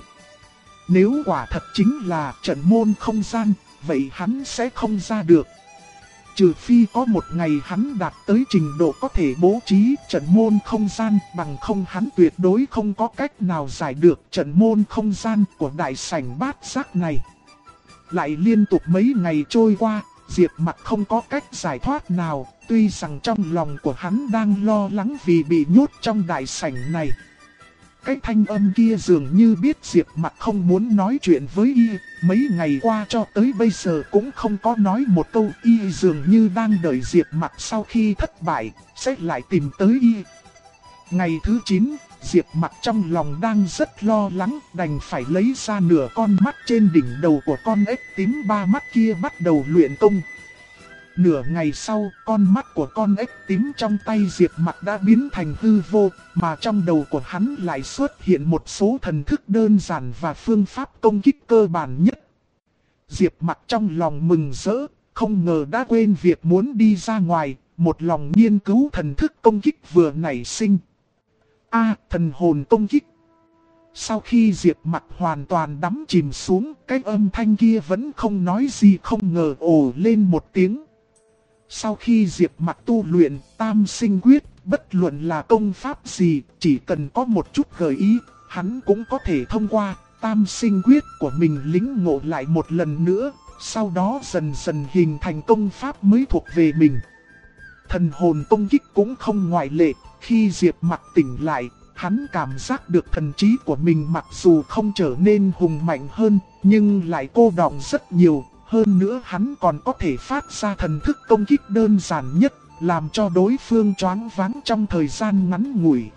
Speaker 1: Nếu quả thật chính là trận môn không gian, vậy hắn sẽ không ra được. Trừ phi có một ngày hắn đạt tới trình độ có thể bố trí trận môn không gian, bằng không hắn tuyệt đối không có cách nào giải được trận môn không gian của đại sảnh bát giác này. Lại liên tục mấy ngày trôi qua, Diệp Mặc không có cách giải thoát nào, tuy rằng trong lòng của hắn đang lo lắng vì bị nhốt trong đại sảnh này. Cái thanh âm kia dường như biết Diệp Mặc không muốn nói chuyện với y, mấy ngày qua cho tới bây giờ cũng không có nói một câu, y dường như đang đợi Diệp Mặc sau khi thất bại, sẽ lại tìm tới y. Ngày thứ 9, Diệp Mặc trong lòng đang rất lo lắng, đành phải lấy ra nửa con mắt trên đỉnh đầu của con ếch tím 3 mắt kia bắt đầu luyện công. Nửa ngày sau, con mắt của con ếch tím trong tay Diệp Mặc đã biến thành hư vô, mà trong đầu của hắn lại xuất hiện một số thần thức đơn giản và phương pháp công kích cơ bản nhất. Diệp Mặc trong lòng mừng rỡ, không ngờ đã quên việc muốn đi ra ngoài, một lòng nghiên cứu thần thức công kích vừa nảy sinh. Thần hồn công kích. Sau khi Diệp Mặc hoàn toàn đắm chìm xuống, cái âm thanh kia vẫn không nói gì, không ngờ ồ lên một tiếng. Sau khi Diệp Mặc tu luyện Tam Sinh Quyết, bất luận là công pháp gì, chỉ cần có một chút gợi ý, hắn cũng có thể thông qua Tam Sinh Quyết của mình lĩnh ngộ lại một lần nữa, sau đó dần dần hình thành công pháp mới thuộc về mình. Thần hồn công kích cũng không ngoại lệ, khi Diệp Mặc tỉnh lại, hắn cảm giác được thần trí của mình mặc dù không trở nên hùng mạnh hơn, nhưng lại cô đọng rất nhiều. Hơn nữa hắn còn có thể phát ra thần thức công kích đơn giản nhất, làm cho đối phương choáng váng trong thời gian ngắn ngủi.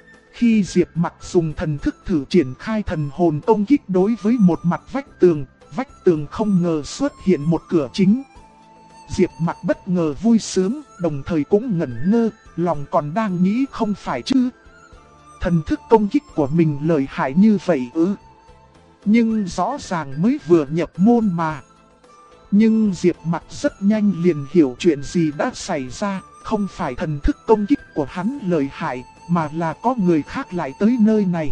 Speaker 1: Khi Diệp Mặc dùng thần thức thử triển khai thần hồn công kích đối với một mặt vách tường không ngờ xuất hiện một cửa chính. Diệp Mặc bất ngờ vui sướng, đồng thời cũng ngẩn ngơ, lòng còn đang nghĩ không phải chứ. Thần thức công kích của mình lợi hại như vậy ư? Nhưng rõ ràng mới vừa nhập môn mà. Nhưng Diệp Mặc rất nhanh liền hiểu chuyện gì đã xảy ra, không phải thần thức công kích của hắn lợi hại, mà là có người khác lại tới nơi này.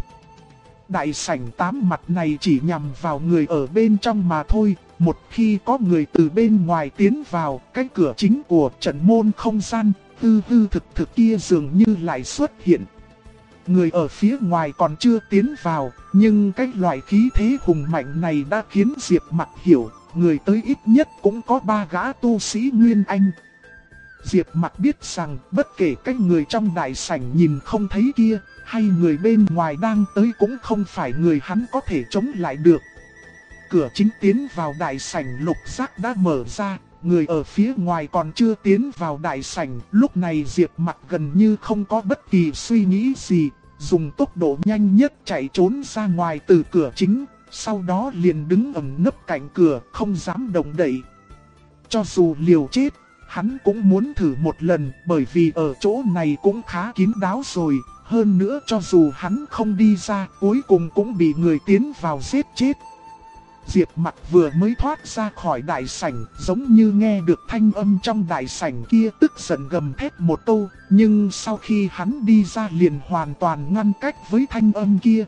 Speaker 1: Đại sảnh 8 mặt này chỉ nhằm vào người ở bên trong mà thôi, một khi có người từ bên ngoài tiến vào, cái cửa chính của trận môn không gian, hư hư thực kia dường như lại xuất hiện. Người ở phía ngoài còn chưa tiến vào, nhưng cái loại khí thế hùng mạnh này đã khiến Diệp Mặc hiểu, người tới ít nhất cũng có 3 gã tu sĩ Nguyên Anh. Diệp Mặc biết rằng bất kể cái người trong đại sảnh nhìn không thấy kia, hay người bên ngoài đang tới cũng không phải người hắn có thể chống lại được. Cửa chính tiến vào đại sảnh lục giác đã mở ra, người ở phía ngoài còn chưa tiến vào đại sảnh. Lúc này Diệp Mặc gần như không có bất kỳ suy nghĩ gì, dùng tốc độ nhanh nhất chạy trốn ra ngoài từ cửa chính. Sau đó liền đứng ẩn nấp cạnh cửa, không dám động đậy. Cho dù liều chết, hắn cũng muốn thử một lần, bởi vì ở chỗ này cũng khá kín đáo rồi. Hơn nữa cho dù hắn không đi ra, cuối cùng cũng bị người tiến vào giết chết. Diệp Mặc vừa mới thoát ra khỏi đại sảnh, giống như nghe được thanh âm trong đại sảnh kia tức giận gầm thét một câu. Nhưng sau khi hắn đi ra liền hoàn toàn ngăn cách với thanh âm kia.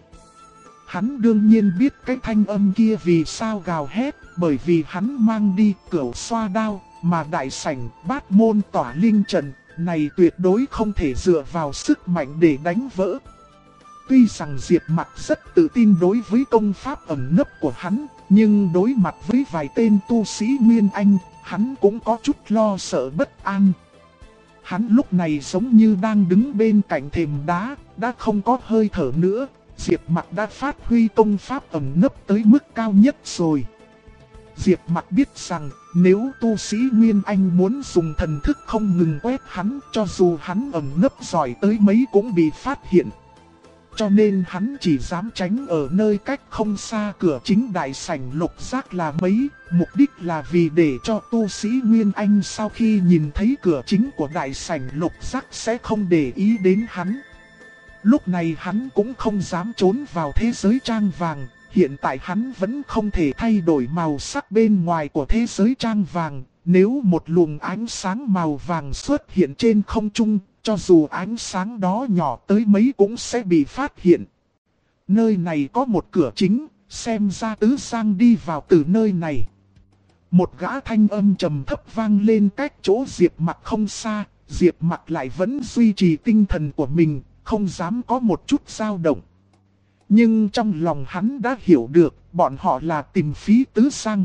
Speaker 1: Hắn đương nhiên biết cái thanh âm kia vì sao gào hét, bởi vì hắn mang đi cửu xoa đao, mà đại sảnh bát môn tỏa linh trận này tuyệt đối không thể dựa vào sức mạnh để đánh vỡ. Tuy rằng Diệp Mặc rất tự tin đối với công pháp ẩn nấp của hắn, nhưng đối mặt với vài tên tu sĩ Nguyên Anh, hắn cũng có chút lo sợ bất an. Hắn lúc này giống như đang đứng bên cạnh thềm đá, đã không có hơi thở nữa. Diệp Mặc đã phát huy công pháp ẩn nấp tới mức cao nhất rồi. Diệp Mặc biết rằng nếu tu sĩ Nguyên Anh muốn dùng thần thức không ngừng quét hắn, cho dù hắn ẩn nấp giỏi tới mấy cũng bị phát hiện. Cho nên hắn chỉ dám tránh ở nơi cách không xa cửa chính đại sảnh lục giác là mấy, mục đích là vì để cho tu sĩ Nguyên Anh sau khi nhìn thấy cửa chính của đại sảnh lục giác sẽ không để ý đến hắn. Lúc này hắn cũng không dám trốn vào thế giới trang vàng, hiện tại hắn vẫn không thể thay đổi màu sắc bên ngoài của thế giới trang vàng. Nếu một luồng ánh sáng màu vàng xuất hiện trên không trung, cho dù ánh sáng đó nhỏ tới mấy cũng sẽ bị phát hiện. Nơi này có một cửa chính, xem ra Tứ Giang đi vào từ nơi này. Một gã thanh âm trầm thấp vang lên cách chỗ Diệp Mặc không xa, Diệp Mặc lại vẫn duy trì tinh thần của mình, không dám có một chút dao động. Nhưng trong lòng hắn đã hiểu được, bọn họ là tìm phí Tứ Giang.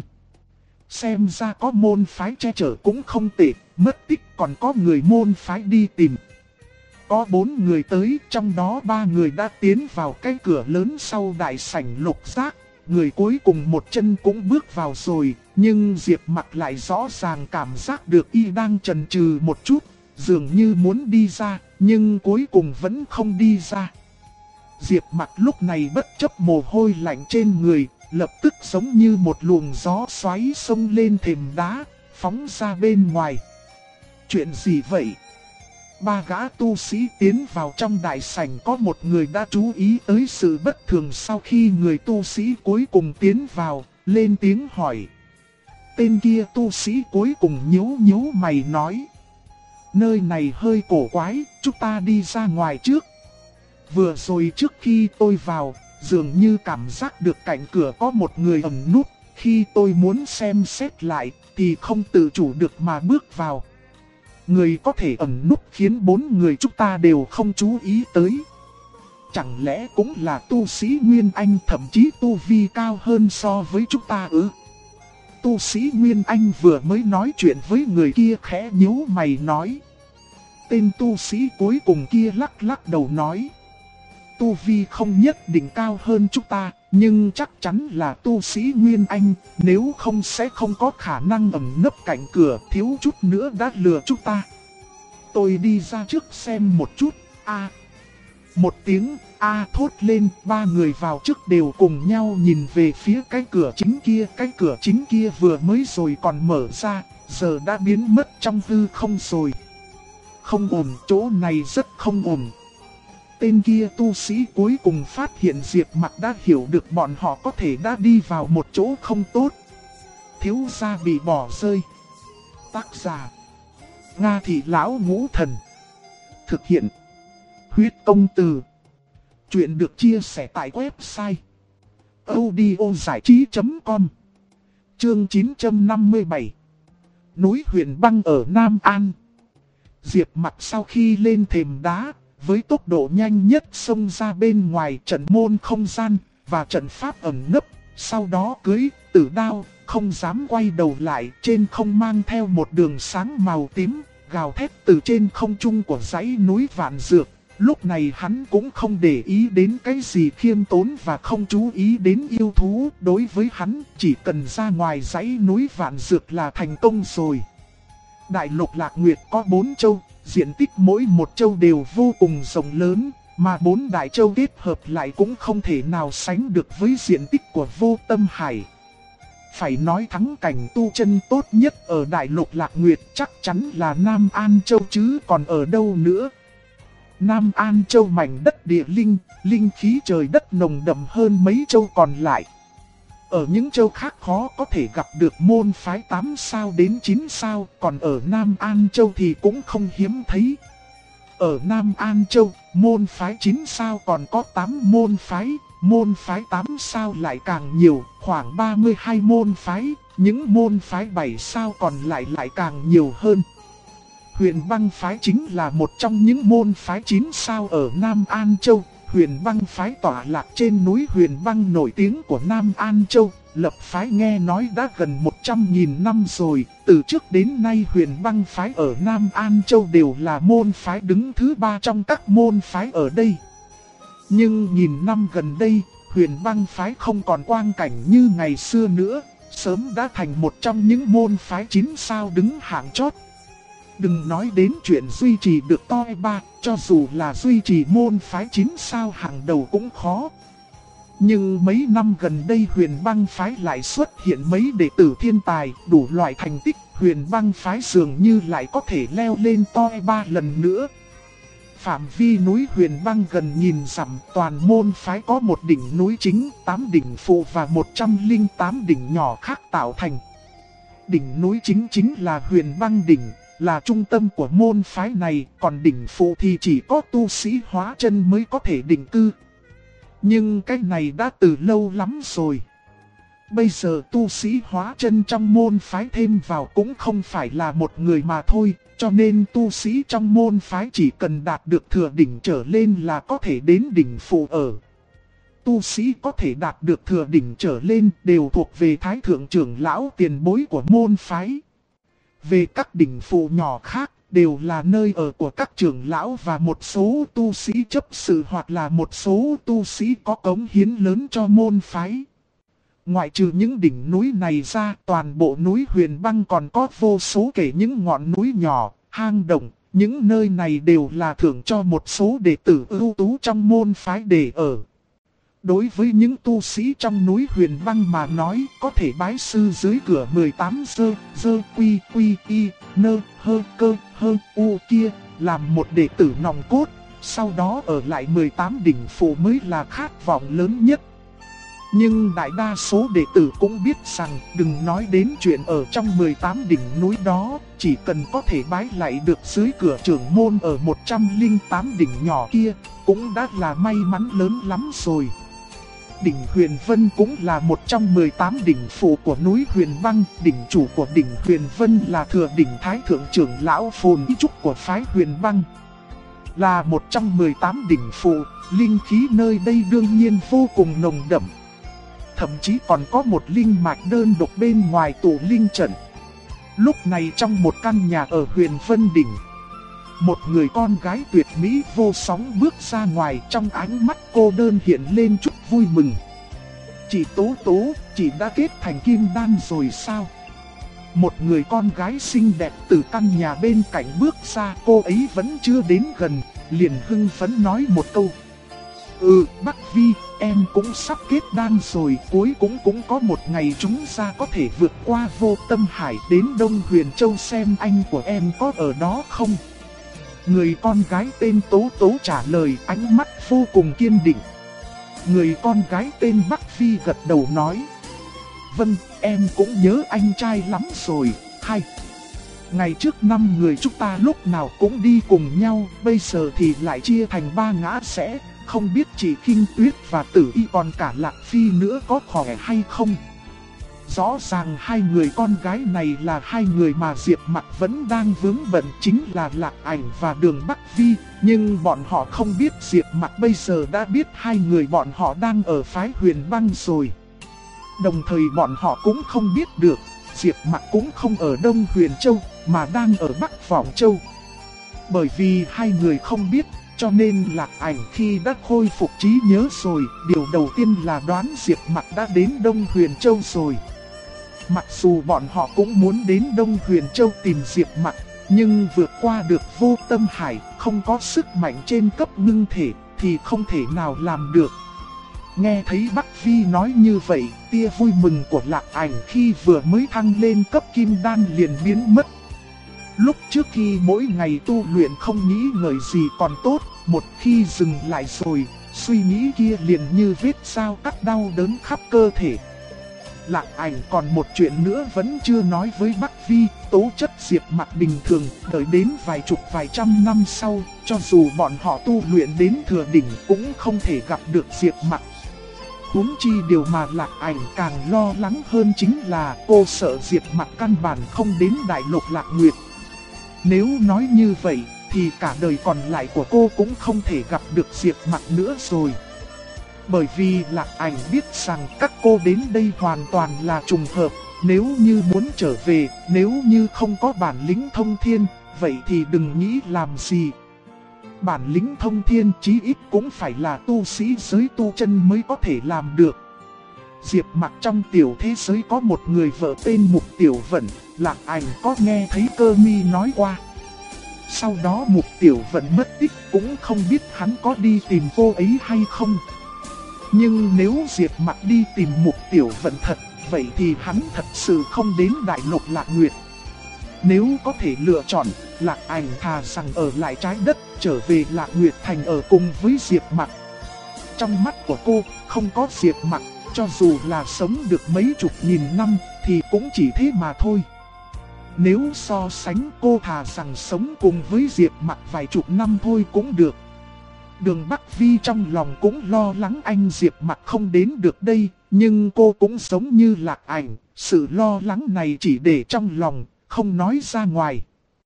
Speaker 1: Xem ra có môn phái che chở cũng không tệ, mất tích còn có người môn phái đi tìm. Có 4 người tới, trong đó 3 người đã tiến vào cái cửa lớn sau đại sảnh lục giác. Người cuối cùng một chân cũng bước vào rồi, nhưng Diệp Mặc lại rõ ràng cảm giác được y đang chần chừ một chút, dường như muốn đi ra, nhưng cuối cùng vẫn không đi ra. Diệp Mặc lúc này bất chấp mồ hôi lạnh trên người, lập tức giống như một luồng gió xoáy xông lên thềm đá, phóng ra bên ngoài. Chuyện gì vậy? 3 gã tu sĩ tiến vào trong đại sảnh, có một người đã chú ý tới sự bất thường sau khi người tu sĩ cuối cùng tiến vào, lên tiếng hỏi. Tên kia tu sĩ cuối cùng nhíu mày nói. Nơi này hơi cổ quái, chúng ta đi ra ngoài trước. Vừa rồi trước khi tôi vào, dường như cảm giác được cạnh cửa có một người ẩn núp. Khi tôi muốn xem xét lại thì không tự chủ được mà bước vào. Người có thể ẩn núp khiến 4 người chúng ta đều không chú ý tới. Chẳng lẽ cũng là tu sĩ Nguyên Anh, thậm chí tu vi cao hơn so với chúng ta ư? Tu sĩ Nguyên Anh vừa mới nói chuyện với người kia khẽ nhíu mày nói. Tên tu sĩ cuối cùng kia lắc lắc đầu nói. Tu vi không nhất định cao hơn chúng ta, nhưng chắc chắn là tu sĩ Nguyên Anh, nếu không sẽ không có khả năng ẩn nấp cạnh cửa, thiếu chút nữa đã lừa chúng ta. Tôi đi ra trước xem một chút, Một tiếng thốt lên, 3 người vào trước đều cùng nhau nhìn về phía cái cửa chính kia. Cái cửa chính kia vừa mới rồi còn mở ra, giờ đã biến mất trong hư không rồi. Không ổn, chỗ này rất không ổn. Tên kia tu sĩ cuối cùng phát hiện Diệp Mặc đã hiểu được bọn họ có thể đã đi vào một chỗ không tốt. Thiếu gia bị bỏ rơi. Tác giả: Nga Thị Lão Ngũ Thần. Thực hiện: Huyết Công Từ. Chuyện được chia sẻ tại website audiozảichí.com. Chương 957. Núi Huyền Băng ở Nam An. Diệp Mặc sau khi lên thềm đá, với tốc độ nhanh nhất xông ra bên ngoài trận môn không gian và trận pháp ẩn nấp, sau đó cưỡi tử đao, không dám quay đầu lại, trên không mang theo một đường sáng màu tím, gào thét từ trên không trung của dãy núi Vạn Dược. Lúc này hắn cũng không để ý đến cái gì khiêm tốn và không chú ý đến yêu thú, đối với hắn chỉ cần ra ngoài dãy núi Vạn Dược là thành công rồi. Đại lục Lạc Nguyệt có 4 châu, diện tích mỗi một châu đều vô cùng rộng lớn, mà 4 đại châu kết hợp lại cũng không thể nào sánh được với diện tích của Vô Tâm Hải. Phải nói thắng cảnh tu chân tốt nhất ở đại lục Lạc Nguyệt chắc chắn là Nam An Châu chứ còn ở đâu nữa. Nam An Châu mảnh đất địa linh khí trời đất nồng đậm hơn mấy châu còn lại. Ở những châu khác khó có thể gặp được môn phái 8 sao đến 9 sao, còn ở Nam An Châu thì cũng không hiếm thấy. Ở Nam An Châu, môn phái 9 sao còn có 8 môn phái 8 sao lại càng nhiều, khoảng 32 môn phái, những môn phái 7 sao còn lại càng nhiều hơn. Huyền Băng phái chính là một trong những môn phái 9 sao ở Nam An Châu. Huyền Băng phái tọa lạc trên núi Huyền Băng nổi tiếng của Nam An Châu, lập phái nghe nói đã gần 100.000 năm rồi. Từ trước đến nay Huyền Băng phái ở Nam An Châu đều là môn phái đứng thứ 3 trong các môn phái ở đây. Nhưng nghìn năm gần đây, Huyền Băng phái không còn quang cảnh như ngày xưa nữa, sớm đã thành một trong những môn phái 9 sao đứng hạng chót. Đừng nói đến chuyện duy trì được toi ba, cho dù là duy trì môn phái 9 sao hàng đầu cũng khó. Nhưng mấy năm gần đây Huyền Băng phái lại xuất hiện mấy đệ tử thiên tài, đủ loại thành tích, Huyền Băng phái dường như lại có thể leo lên toi 3 lần nữa. Phạm vi núi Huyền Băng gần nghìn dặm, toàn môn phái có một đỉnh núi chính, 8 đỉnh phụ và 108 đỉnh nhỏ khác tạo thành. Đỉnh núi chính là Huyền Băng đỉnh, là trung tâm của môn phái này, còn đỉnh phụ thì chỉ có tu sĩ hóa chân mới có thể định cư. Nhưng cái này đã từ lâu lắm rồi. Bây giờ tu sĩ hóa chân trong môn phái thêm vào cũng không phải là một người mà thôi, cho nên tu sĩ trong môn phái chỉ cần đạt được thừa đỉnh trở lên là có thể đến đỉnh phụ ở. Tu sĩ có thể đạt được thừa đỉnh trở lên đều thuộc về thái thượng trưởng lão tiền bối của môn phái. Về các đỉnh phụ nhỏ khác, đều là nơi ở của các trưởng lão và một số tu sĩ chấp sự hoặc là một số tu sĩ có cống hiến lớn cho môn phái. Ngoại trừ những đỉnh núi này ra, toàn bộ núi Huyền Băng còn có vô số kể những ngọn núi nhỏ, hang động, những nơi này đều là thưởng cho một số đệ tử ưu tú trong môn phái để ở. Đối với những tu sĩ trong núi Huyền Băng mà nói, có thể bái sư dưới cửa 18 dơ quy y nơ hơ cơ hơ u kia, làm một đệ tử nòng cốt, sau đó ở lại 18 đỉnh phụ mới là khát vọng lớn nhất. Nhưng đại đa số đệ tử cũng biết rằng, đừng nói đến chuyện ở trong 18 đỉnh núi đó, chỉ cần có thể bái lại được dưới cửa trưởng môn ở 108 đỉnh nhỏ kia, cũng đã là may mắn lớn lắm rồi. đỉnh Huyền Vân cũng là một trong 18 đỉnh phụ của núi Huyền Băng. Đỉnh chủ của đỉnh Huyền Vân là Thừa Đỉnh Thái Thượng trưởng lão Phồn Y Trúc của phái Huyền Băng. Là một trong 18 đỉnh phụ, linh khí nơi đây đương nhiên vô cùng nồng đậm. Thậm chí còn có một linh mạch đơn độc bên ngoài tụ linh trận. Lúc này trong một căn nhà ở Huyền Vân Đỉnh, một người con gái tuyệt mỹ vô sóng bước ra ngoài, trong ánh mắt cô đơn hiện lên chút vui mừng. Chị Tố Tố, chị đã kết thành kim đan rồi sao? Một người con gái xinh đẹp từ căn nhà bên cạnh bước ra, cô ấy vẫn chưa đến gần, liền hưng phấn nói một câu. Bắc Vi, em cũng sắp kết đan rồi, cuối cũng có một ngày chúng ta có thể vượt qua Vô Tâm Hải đến Đông Huyền Châu xem anh của em có ở đó không? Người con gái tên Tố Tố trả lời, ánh mắt vô cùng kiên định. Người con gái tên Bắc Vi gật đầu nói. Vâng, em cũng nhớ anh trai lắm rồi. Ngày trước 5 người chúng ta lúc nào cũng đi cùng nhau, bây giờ thì lại chia thành 3 ngã rẽ. Không biết chị Kinh Tuyết và Tử Y còn cả Lạc Phi nữa có khỏe hay không? Rõ ràng hai người con gái này là hai người mà Diệp Mặc vẫn đang vướng bận, chính là Lạc Ảnh và Đường Bắc Vi. Nhưng bọn họ không biết Diệp Mặc bây giờ đã biết hai người bọn họ đang ở phái Huyền Băng rồi. Đồng thời bọn họ cũng không biết được Diệp Mặc cũng không ở Đông Huyền Châu mà đang ở Bắc Vọng Châu. Bởi vì hai người không biết, cho nên Lạc Ảnh khi đã khôi phục trí nhớ rồi, điều đầu tiên là đoán Diệp Mặc đã đến Đông Huyền Châu rồi. Mặc dù bọn họ cũng muốn đến Đông Huyền Châu tìm Diệp Mặc, nhưng vượt qua được Vô Tâm Hải, không có sức mạnh trên cấp ngưng thể thì không thể nào làm được. Nghe thấy Bắc Vi nói như vậy, tia vui mừng của Lạc Ảnh khi vừa mới thăng lên cấp kim đan liền biến mất. Lúc trước khi mỗi ngày tu luyện không nghĩ ngợi gì còn tốt, một khi dừng lại rồi, suy nghĩ kia liền như vết dao cắt đau đớn khắp cơ thể. Lạc Ảnh còn một chuyện nữa vẫn chưa nói với Bắc Vi, tố chất Diệp Mặc bình thường, đợi đến vài chục vài trăm năm sau, cho dù bọn họ tu luyện đến Thừa Đỉnh cũng không thể gặp được Diệp Mặc. Huống chi điều mà Lạc Ảnh càng lo lắng hơn chính là cô sợ Diệp Mặc căn bản không đến Đại Lục Lạc Nguyệt. Nếu nói như vậy thì cả đời còn lại của cô cũng không thể gặp được Diệp Mặc nữa rồi. Bởi vì Lạc Ảnh biết rằng các cô đến đây hoàn toàn là trùng hợp, nếu như muốn trở về, nếu như không có bản lĩnh thông thiên, vậy thì đừng nghĩ làm gì. Bản lĩnh thông thiên chí ít cũng phải là tu sĩ giới tu chân mới có thể làm được. Diệp Mặc trong tiểu thế giới có một người vợ tên Mục Tiểu Vận, Lạc Ảnh có nghe thấy Cơ Mi nói qua. Sau đó Mục Tiểu Vận mất tích, cũng không biết hắn có đi tìm cô ấy hay không. Nhưng nếu Diệp Mặc đi tìm Mục Tiểu Vận thật, vậy thì hắn thật sự không đến Đại Lục Lạc Nguyệt. Nếu có thể lựa chọn, Lạc Ảnh thà rằng ở lại trái đất, trở về Lạc Nguyệt Thành ở cùng với Diệp Mặc. Trong mắt của cô, không có Diệp Mặc, cho dù là sống được mấy chục nghìn năm, thì cũng chỉ thế mà thôi. Nếu so sánh, cô thà rằng sống cùng với Diệp Mặc vài chục năm thôi cũng được. Đường Bắc Vi trong lòng cũng lo lắng anh Diệp Mặc không đến được đây, nhưng cô cũng giống như Lạc Ảnh, sự lo lắng này chỉ để trong lòng, không nói ra ngoài.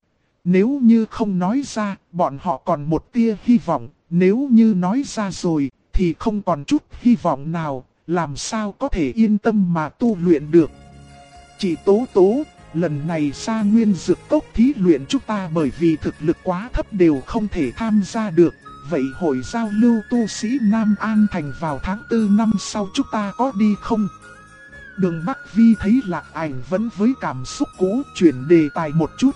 Speaker 1: Nếu như không nói ra, bọn họ còn một tia hy vọng, nếu như nói ra rồi, thì không còn chút hy vọng nào, làm sao có thể yên tâm mà tu luyện được. Chị Tố Tố, lần này Sa Nguyên Dược Cốc thí luyện chúng ta bởi vì thực lực quá thấp đều không thể tham gia được. Vậy hội giao lưu tu sĩ Nam An Thành vào tháng 4 năm sau chúng ta có đi không? Đường Bắc Vi thấy Lạc Ảnh vẫn với cảm xúc cũ, chuyển đề tài một chút.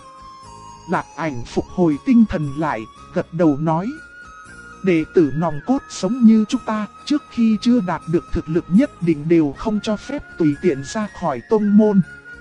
Speaker 1: Lạc Ảnh phục hồi tinh thần lại, gật đầu nói. Đệ tử nòng cốt sống như chúng ta, trước khi chưa đạt được thực lực nhất định đều không cho phép tùy tiện ra khỏi tông môn.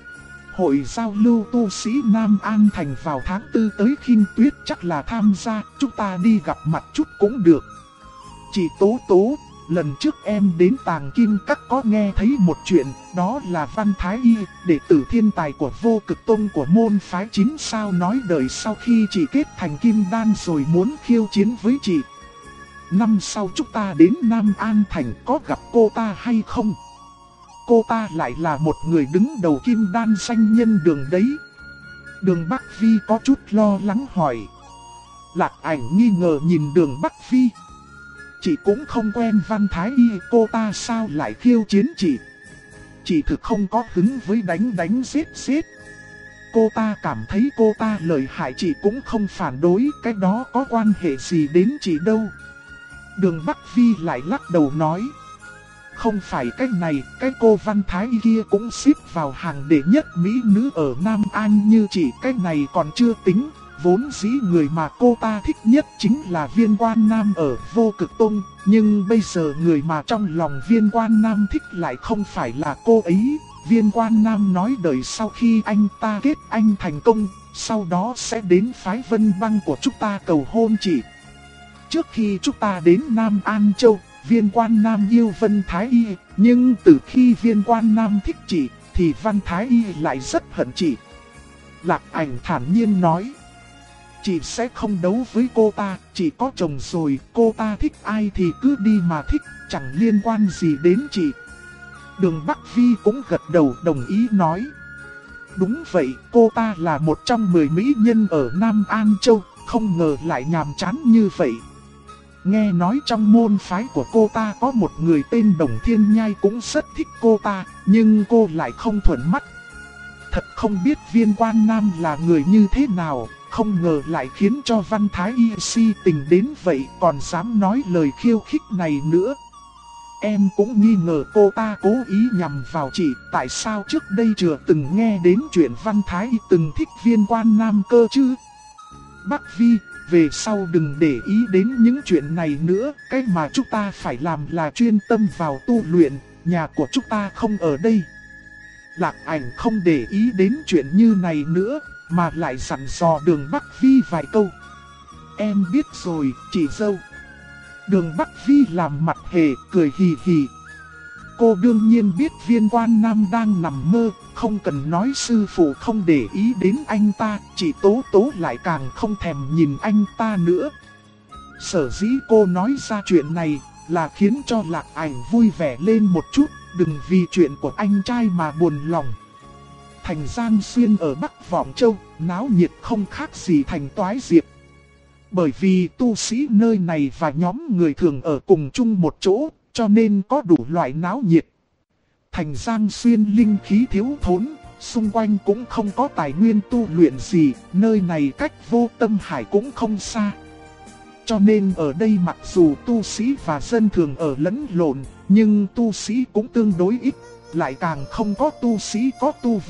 Speaker 1: Hội giao lưu tu sĩ Nam An Thành vào tháng 4 tới Kinh Tuyết chắc là tham gia, chúng ta đi gặp mặt chút cũng được. Chị Tố Tố, lần trước em đến Tàng Kim Các có nghe thấy một chuyện, đó là Văn Thái Y, đệ tử thiên tài của Vô Cực Tông của môn phái 9 sao nói đời sau khi chị kết thành kim đan rồi muốn khiêu chiến với chị. năm sau chúng ta đến Nam An Thành có gặp cô ta hay không? Cô ta lại là một người đứng đầu kim đan danh nhân Đường đấy. Đường Bắc Vi có chút lo lắng hỏi. Lạc Ảnh nghi ngờ nhìn Đường Bắc Vi. Chị cũng không quen Văn Thái Y, cô ta sao lại khiêu chiến chị? Chị thực không có hứng với đánh giết. Cô ta cảm thấy cô ta lợi hại, chị cũng không phản đối, cái đó có quan hệ gì đến chị đâu. Đường Bắc Vi lại lắc đầu nói. Không phải cái này, cái cô Văn Thái Y kia cũng xếp vào hàng đệ nhất mỹ nữ ở Nam An như chị, cái này còn chưa tính. Vốn dĩ người mà cô ta thích nhất chính là Viên Quan Nam ở Vô Cực Tông, nhưng bây giờ người mà trong lòng Viên Quan Nam thích lại không phải là cô ấy. Viên Quan Nam nói đợi sau khi anh ta kết anh thành công, sau đó sẽ đến phái Vân Băng của chúng ta cầu hôn chị. Trước khi chúng ta đến Nam An Châu, Viên Quan Nam yêu Văn Thái Y, nhưng từ khi Viên Quan Nam thích chị, thì Văn Thái Y lại rất hận chị. Lạc Ảnh thản nhiên nói. Chị sẽ không đấu với cô ta, chị có chồng rồi, cô ta thích ai thì cứ đi mà thích, chẳng liên quan gì đến chị. Đường Bắc Vi cũng gật đầu đồng ý nói. Đúng vậy, cô ta là một trong 10 mỹ nhân ở Nam An Châu, không ngờ lại nhàm chán như vậy. Nghe nói trong môn phái của cô ta có một người tên Đồng Thiên Nhai cũng rất thích cô ta, nhưng cô lại không thuận mắt. Thật không biết Viên Quan Nam là người như thế nào, không ngờ lại khiến cho Văn Thái Y si tình đến vậy, còn dám nói lời khiêu khích này nữa. Em cũng nghi ngờ cô ta cố ý nhằm vào chị, tại sao trước đây chưa từng nghe đến chuyện Văn Thái Y từng thích Viên Quan Nam cơ chứ? Bắc Vi, về sau đừng để ý đến những chuyện này nữa, cái mà chúng ta phải làm là chuyên tâm vào tu luyện, nhà của chúng ta không ở đây. Lạc Ảnh không để ý đến chuyện như này nữa, mà lại dặn dò Đường Bắc Vi vài câu. Em biết rồi, chị dâu. Đường Bắc Vi làm mặt hề, cười hì hì. Cô đương nhiên biết Viên Quan Nam đang nằm mơ, không cần nói sư phụ không để ý đến anh ta, chị Tố Tố lại càng không thèm nhìn anh ta nữa. Sở dĩ cô nói ra chuyện này là khiến cho Lạc Ảnh vui vẻ lên một chút, đừng vì chuyện của anh trai mà buồn lòng. Thành Giang Xuyên ở Bắc Vọng Châu, náo nhiệt không khác gì thành Toái Diệp. Bởi vì tu sĩ nơi này và nhóm người thường ở cùng chung một chỗ, cho nên có đủ loại náo nhiệt. Thành Giang Xuyên linh khí thiếu thốn, xung quanh cũng không có tài nguyên tu luyện gì, nơi này cách Vô Tâm Hải cũng không xa. Cho nên ở đây mặc dù tu sĩ và dân thường ở lẫn lộn, nhưng tu sĩ cũng tương đối ít, lại càng không có tu sĩ có tu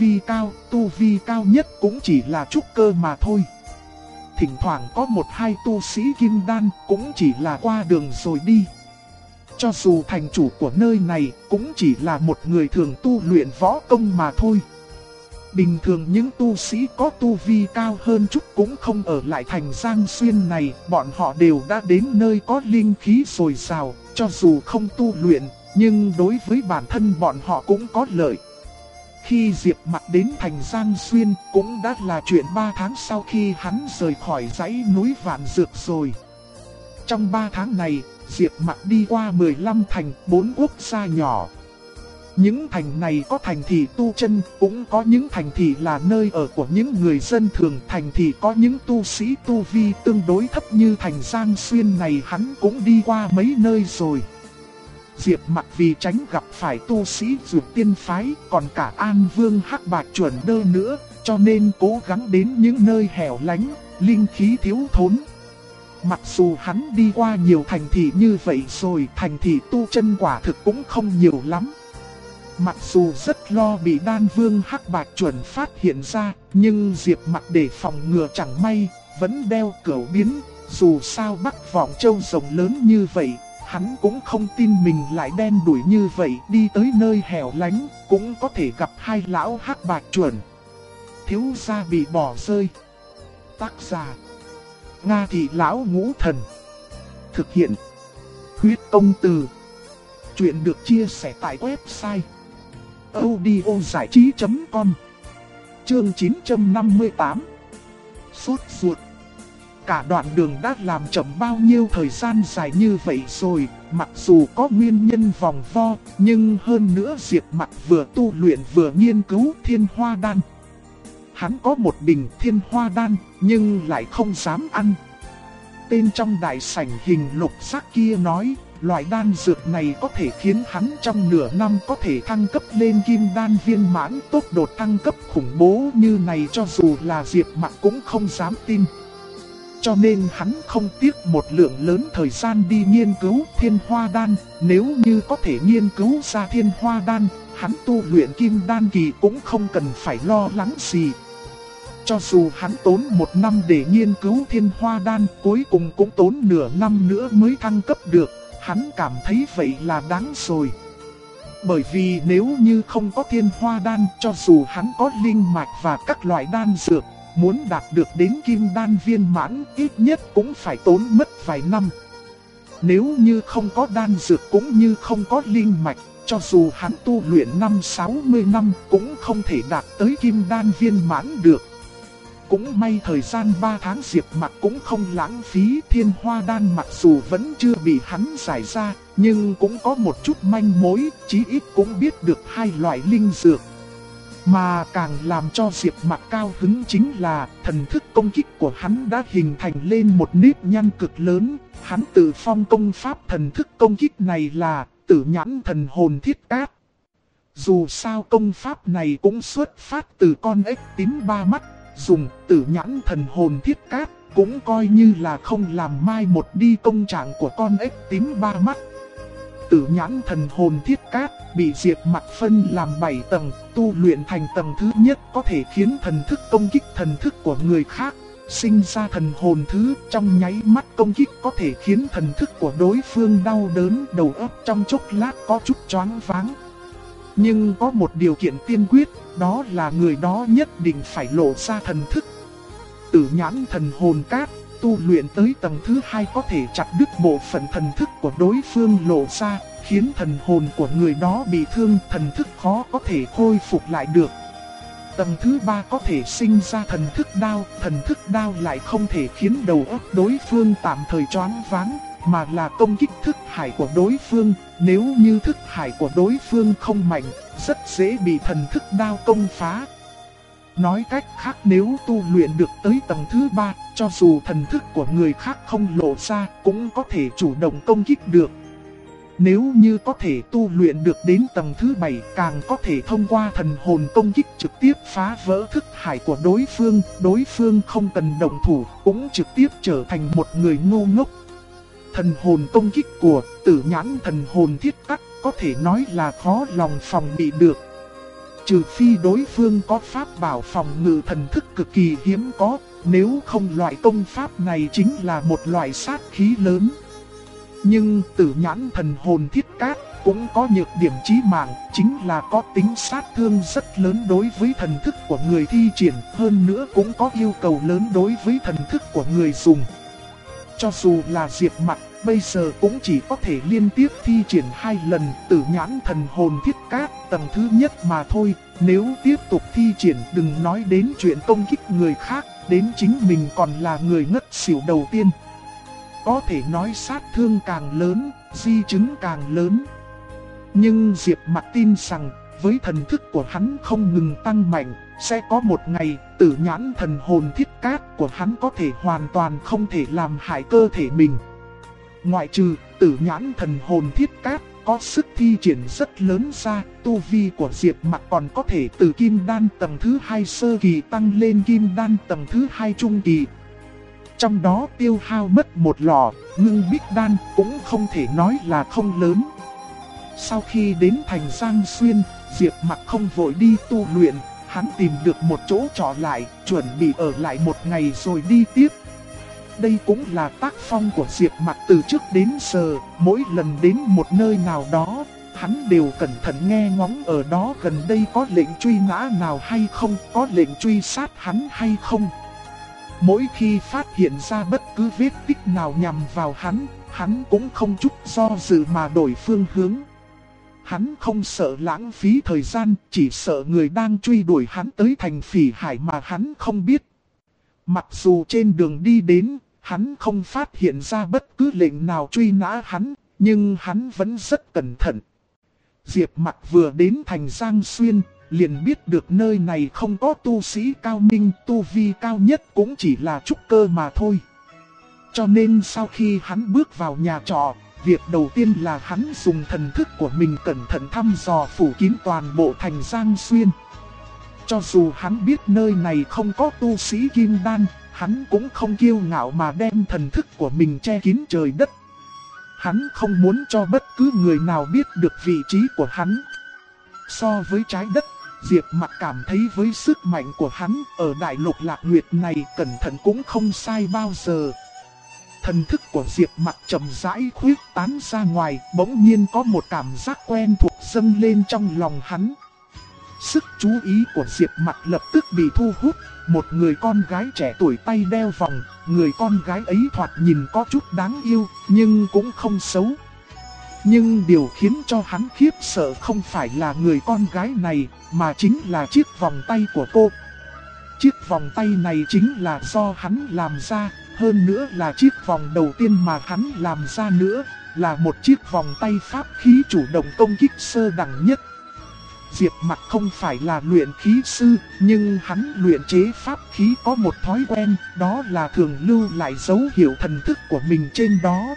Speaker 1: vi cao nhất cũng chỉ là trúc cơ mà thôi. Thỉnh thoảng có một hai tu sĩ kim đan cũng chỉ là qua đường rồi đi. Cho dù thành chủ của nơi này cũng chỉ là một người thường tu luyện võ công mà thôi. Bình thường những tu sĩ có tu vi cao hơn chút cũng không ở lại thành Giang Xuyên này, bọn họ đều đã đến nơi có linh khí dồi dào, cho dù không tu luyện, nhưng đối với bản thân bọn họ cũng có lợi. Khi Diệp Mặc đến thành Giang Xuyên cũng đã là chuyện 3 tháng sau khi hắn rời khỏi dãy núi Vạn Dược rồi. Trong 3 tháng này, Diệp Mặc đi qua 15 thành 4 quốc gia nhỏ. Những thành này có thành thị tu chân, cũng có những thành thị là nơi ở của những người dân thường. Thành thị có những tu sĩ tu vi tương đối thấp như thành Giang Xuyên này hắn cũng đi qua mấy nơi rồi. Diệp Mặc vì tránh gặp phải tu sĩ Dược Tiên Phái, còn cả An Vương Hắc Bạch Chuẩn Đơ nữa, cho nên cố gắng đến những nơi hẻo lánh, linh khí thiếu thốn. Mặc dù hắn đi qua nhiều thành thị như vậy rồi, thành thị tu chân quả thực cũng không nhiều lắm. Mặc dù rất lo bị Đan Vương Hắc Bạch Chuẩn phát hiện ra, nhưng Diệp Mặc để phòng ngừa chẳng may, vẫn đeo cửu biến. Dù sao Bắc Vọng Châu rộng lớn như vậy, hắn cũng không tin mình lại đen đuổi như vậy, đi tới nơi hẻo lánh, cũng có thể gặp hai lão Hắc Bạch Chuẩn. Thiếu gia bị bỏ rơi. Tác giả: Nga Thị Lão Ngũ Thần. Thực hiện: Huyết Công Từ. Chuyện được chia sẻ tại website audiozảichí.com. Chương 958. Sốt ruột. cả đoạn đường đã làm chậm bao nhiêu thời gian dài như vậy rồi, mặc dù có nguyên nhân vòng vo, nhưng hơn nữa Diệp Mặc vừa tu luyện vừa nghiên cứu Thiên Hoa Đan. Hắn có một bình Thiên Hoa Đan, nhưng lại không dám ăn. Tên trong đại sảnh hình lục sắc kia nói, loại đan dược này có thể khiến hắn trong nửa năm có thể thăng cấp lên kim đan viên mãn, tốc độ thăng cấp khủng bố như này cho dù là Diệp Mặc cũng không dám tin. Cho nên hắn không tiếc một lượng lớn thời gian đi nghiên cứu Thiên Hoa Đan, nếu như có thể nghiên cứu ra Thiên Hoa Đan, hắn tu luyện kim đan kỳ cũng không cần phải lo lắng gì. Cho dù hắn tốn một năm để nghiên cứu Thiên Hoa Đan, cuối cùng cũng tốn nửa năm nữa mới thăng cấp được, hắn cảm thấy vậy là đáng rồi. Bởi vì nếu như không có Thiên Hoa Đan, cho dù hắn có linh mạch và các loại đan dược, muốn đạt được đến kim đan viên mãn ít nhất cũng phải tốn mất vài năm. Nếu như không có đan dược cũng như không có linh mạch, cho dù hắn tu luyện 50-60 năm cũng không thể đạt tới kim đan viên mãn được. Cũng may thời gian 3 tháng Diệp Mặc cũng không lãng phí. Thiên Hoa Đan mặc dù vẫn chưa bị hắn giải ra, nhưng cũng có một chút manh mối, chí ít cũng biết được hai loại linh dược. Mà càng làm cho Diệp Mặc cao hứng chính là thần thức công kích của hắn đã hình thành lên một nếp nhăn cực lớn. Hắn tự phong công pháp thần thức công kích này là Tử Nhãn Thần Hồn Thiết Cát. Dù sao công pháp này cũng xuất phát từ con ếch tím ba mắt, dùng Tử Nhãn Thần Hồn Thiết Cát cũng coi như là không làm mai một đi công trạng của con ếch tím ba mắt. Tử Nhãn Thần Hồn Thiết Cát bị Diệp Mặc phân làm 7 tầng, tu luyện thành tầng thứ nhất có thể khiến thần thức công kích thần thức của người khác, sinh ra thần hồn thứ, trong nháy mắt công kích có thể khiến thần thức của đối phương đau đớn, đầu óc trong chốc lát có chút choáng váng. Nhưng có một điều kiện tiên quyết, đó là người đó nhất định phải lộ ra thần thức. Tử Nhãn Thần Hồn Cát tu luyện tới tầng thứ 2 có thể chặt đứt bộ phận thần thức của đối phương lộ ra, khiến thần hồn của người đó bị thương, thần thức khó có thể khôi phục lại được. Tầng thứ 3 có thể sinh ra thần thức đao lại không thể khiến đầu óc đối phương tạm thời choáng váng, mà là công kích thức hải của đối phương. Nếu như thức hải của đối phương không mạnh, rất dễ bị thần thức đao công phá. Nói cách khác, nếu tu luyện được tới tầng thứ 3, cho dù thần thức của người khác không lộ ra, cũng có thể chủ động công kích được. Nếu như có thể tu luyện được đến tầng thứ 7, càng có thể thông qua thần hồn công kích trực tiếp phá vỡ thức hải của đối phương không cần động thủ, cũng trực tiếp trở thành một người ngu ngốc. Thần hồn công kích của Tử Nhãn Thần Hồn Thiết Cát có thể nói là khó lòng phòng bị được. Trừ phi đối phương có pháp bảo phòng ngự thần thức cực kỳ hiếm có, nếu không loại công pháp này chính là một loại sát khí lớn. Nhưng Tử Nhãn Thần Hồn Thiết Cát cũng có nhược điểm chí mạng, chính là có tính sát thương rất lớn đối với thần thức của người thi triển, hơn nữa cũng có yêu cầu lớn đối với thần thức của người dùng. Cho dù là Diệp Mặc, bây giờ cũng chỉ có thể liên tiếp thi triển 2 lần Tử Nhãn Thần Hồn Thiết Cát tầng thứ nhất mà thôi. Nếu tiếp tục thi triển, đừng nói đến chuyện công kích người khác, đến chính mình còn là người ngất xỉu đầu tiên. Có thể nói sát thương càng lớn, di chứng càng lớn. Nhưng Diệp Mặc tin rằng, với thần thức của hắn không ngừng tăng mạnh, sẽ có một ngày, Tử Nhãn Thần Hồn Thiết Cát của hắn có thể hoàn toàn không thể làm hại cơ thể mình. Ngoại trừ Tử Nhãn Thần Hồn Thiết Cát có sức thi triển rất lớn ra, tu vi của Diệp Mặc còn có thể từ Kim Đan tầng thứ 2 sơ kỳ tăng lên Kim Đan tầng thứ 2 trung kỳ. Trong đó tiêu hao mất một lò, ngưng bích đan cũng không thể nói là không lớn. Sau khi đến thành Giang Xuyên, Diệp Mặc không vội đi tu luyện, hắn tìm được một chỗ trọ lại, chuẩn bị ở lại một ngày rồi đi tiếp. Đây cũng là tác phong của Diệp Mặc từ trước đến giờ, mỗi lần đến một nơi nào đó, hắn đều cẩn thận nghe ngóng ở đó gần đây có lệnh truy nã nào hay không, có lệnh truy sát hắn hay không. Mỗi khi phát hiện ra bất cứ vết tích nào nhằm vào hắn cũng không chút do dự mà đổi phương hướng. Hắn không sợ lãng phí thời gian, chỉ sợ người đang truy đuổi hắn tới thành Phỉ Hải mà hắn không biết. Mặc dù trên đường đi đến, hắn không phát hiện ra bất cứ lệnh nào truy nã hắn, nhưng hắn vẫn rất cẩn thận. Diệp Mặc vừa đến thành Giang Xuyên, liền biết được nơi này không có tu sĩ cao minh, tu vi cao nhất cũng chỉ là trúc cơ mà thôi. Cho nên sau khi hắn bước vào nhà trọ, việc đầu tiên là hắn dùng thần thức của mình cẩn thận thăm dò phủ kín toàn bộ thành Giang Xuyên. Cho dù hắn biết nơi này không có tu sĩ kim đan, hắn cũng không kiêu ngạo mà đem thần thức của mình che kín trời đất. Hắn không muốn cho bất cứ người nào biết được vị trí của hắn. So với trái đất, Diệp Mặc cảm thấy với sức mạnh của hắn ở Đại Lục Lạc Nguyệt này cẩn thận cũng không sai bao giờ. Thần thức của Diệp Mặc chậm rãi khuyết tán ra ngoài, bỗng nhiên có một cảm giác quen thuộc dâng lên trong lòng hắn. Sức chú ý của Diệp Mặc lập tức bị thu hút, một người con gái trẻ tuổi tay đeo vòng, người con gái ấy thoạt nhìn có chút đáng yêu, nhưng cũng không xấu. Nhưng điều khiến cho hắn khiếp sợ không phải là người con gái này, mà chính là chiếc vòng tay của cô. Chiếc vòng tay này chính là do hắn làm ra, hơn nữa là chiếc vòng đầu tiên mà hắn làm ra nữa, là một chiếc vòng tay pháp khí chủ động công kích sơ đẳng nhất. Diệp Mặc không phải là luyện khí sư, nhưng hắn luyện chế pháp khí có một thói quen, đó là thường lưu lại dấu hiệu thần thức của mình trên đó.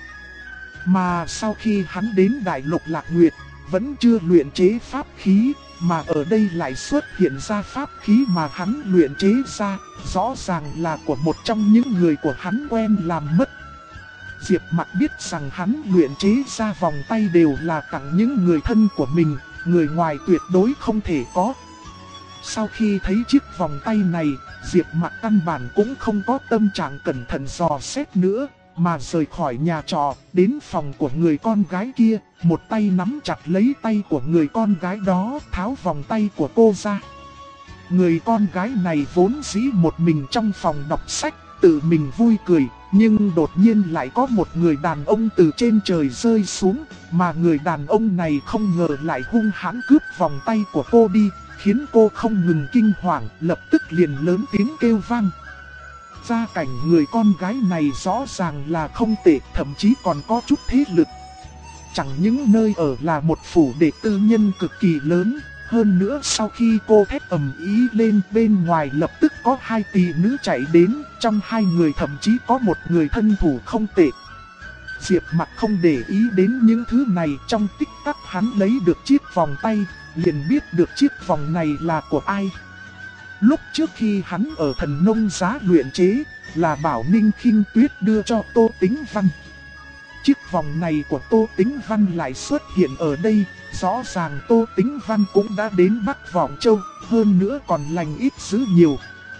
Speaker 1: Mà sau khi hắn đến Đại Lục Lạc Nguyệt, vẫn chưa luyện chế pháp khí, mà ở đây lại xuất hiện ra pháp khí mà hắn luyện chế ra, rõ ràng là của một trong những người của hắn quen làm mất. Diệp Mặc biết rằng hắn luyện chế ra vòng tay đều là tặng những người thân của mình, người ngoài tuyệt đối không thể có. Sau khi thấy chiếc vòng tay này, Diệp Mặc căn bản cũng không có tâm trạng cẩn thận dò xét nữa, mà rời khỏi nhà trọ, đến phòng của người con gái kia, một tay nắm chặt lấy tay của người con gái đó, tháo vòng tay của cô ra. Người con gái này vốn dĩ một mình trong phòng đọc sách, tự mình vui cười, nhưng đột nhiên lại có một người đàn ông từ trên trời rơi xuống, mà người đàn ông này không ngờ lại hung hãn cướp vòng tay của cô đi, khiến cô không ngừng kinh hoàng, lập tức liền lớn tiếng kêu vang. Gia cảnh người con gái này rõ ràng là không tệ, thậm chí còn có chút thế lực. Chẳng những nơi ở là một phủ đệ tư nhân cực kỳ lớn, hơn nữa sau khi cô thét ầm ý lên, bên ngoài lập tức có hai tỷ nữ chạy đến, trong hai người thậm chí có một người thân thủ không tệ. Diệp Mặc không để ý đến những thứ này, trong tích tắc hắn lấy được chiếc vòng tay, liền biết được chiếc vòng này là của ai. Lúc trước khi hắn ở Thần Nông Giá luyện chế, là Bảo Ninh Khinh Tuyết đưa cho Tô Tĩnh Văn. Chiếc vòng này của Tô Tĩnh Văn lại xuất hiện ở đây, rõ ràng Tô Tĩnh Văn cũng đã đến Bắc Vọng Châu, hơn nữa còn lành ít dữ nhiều.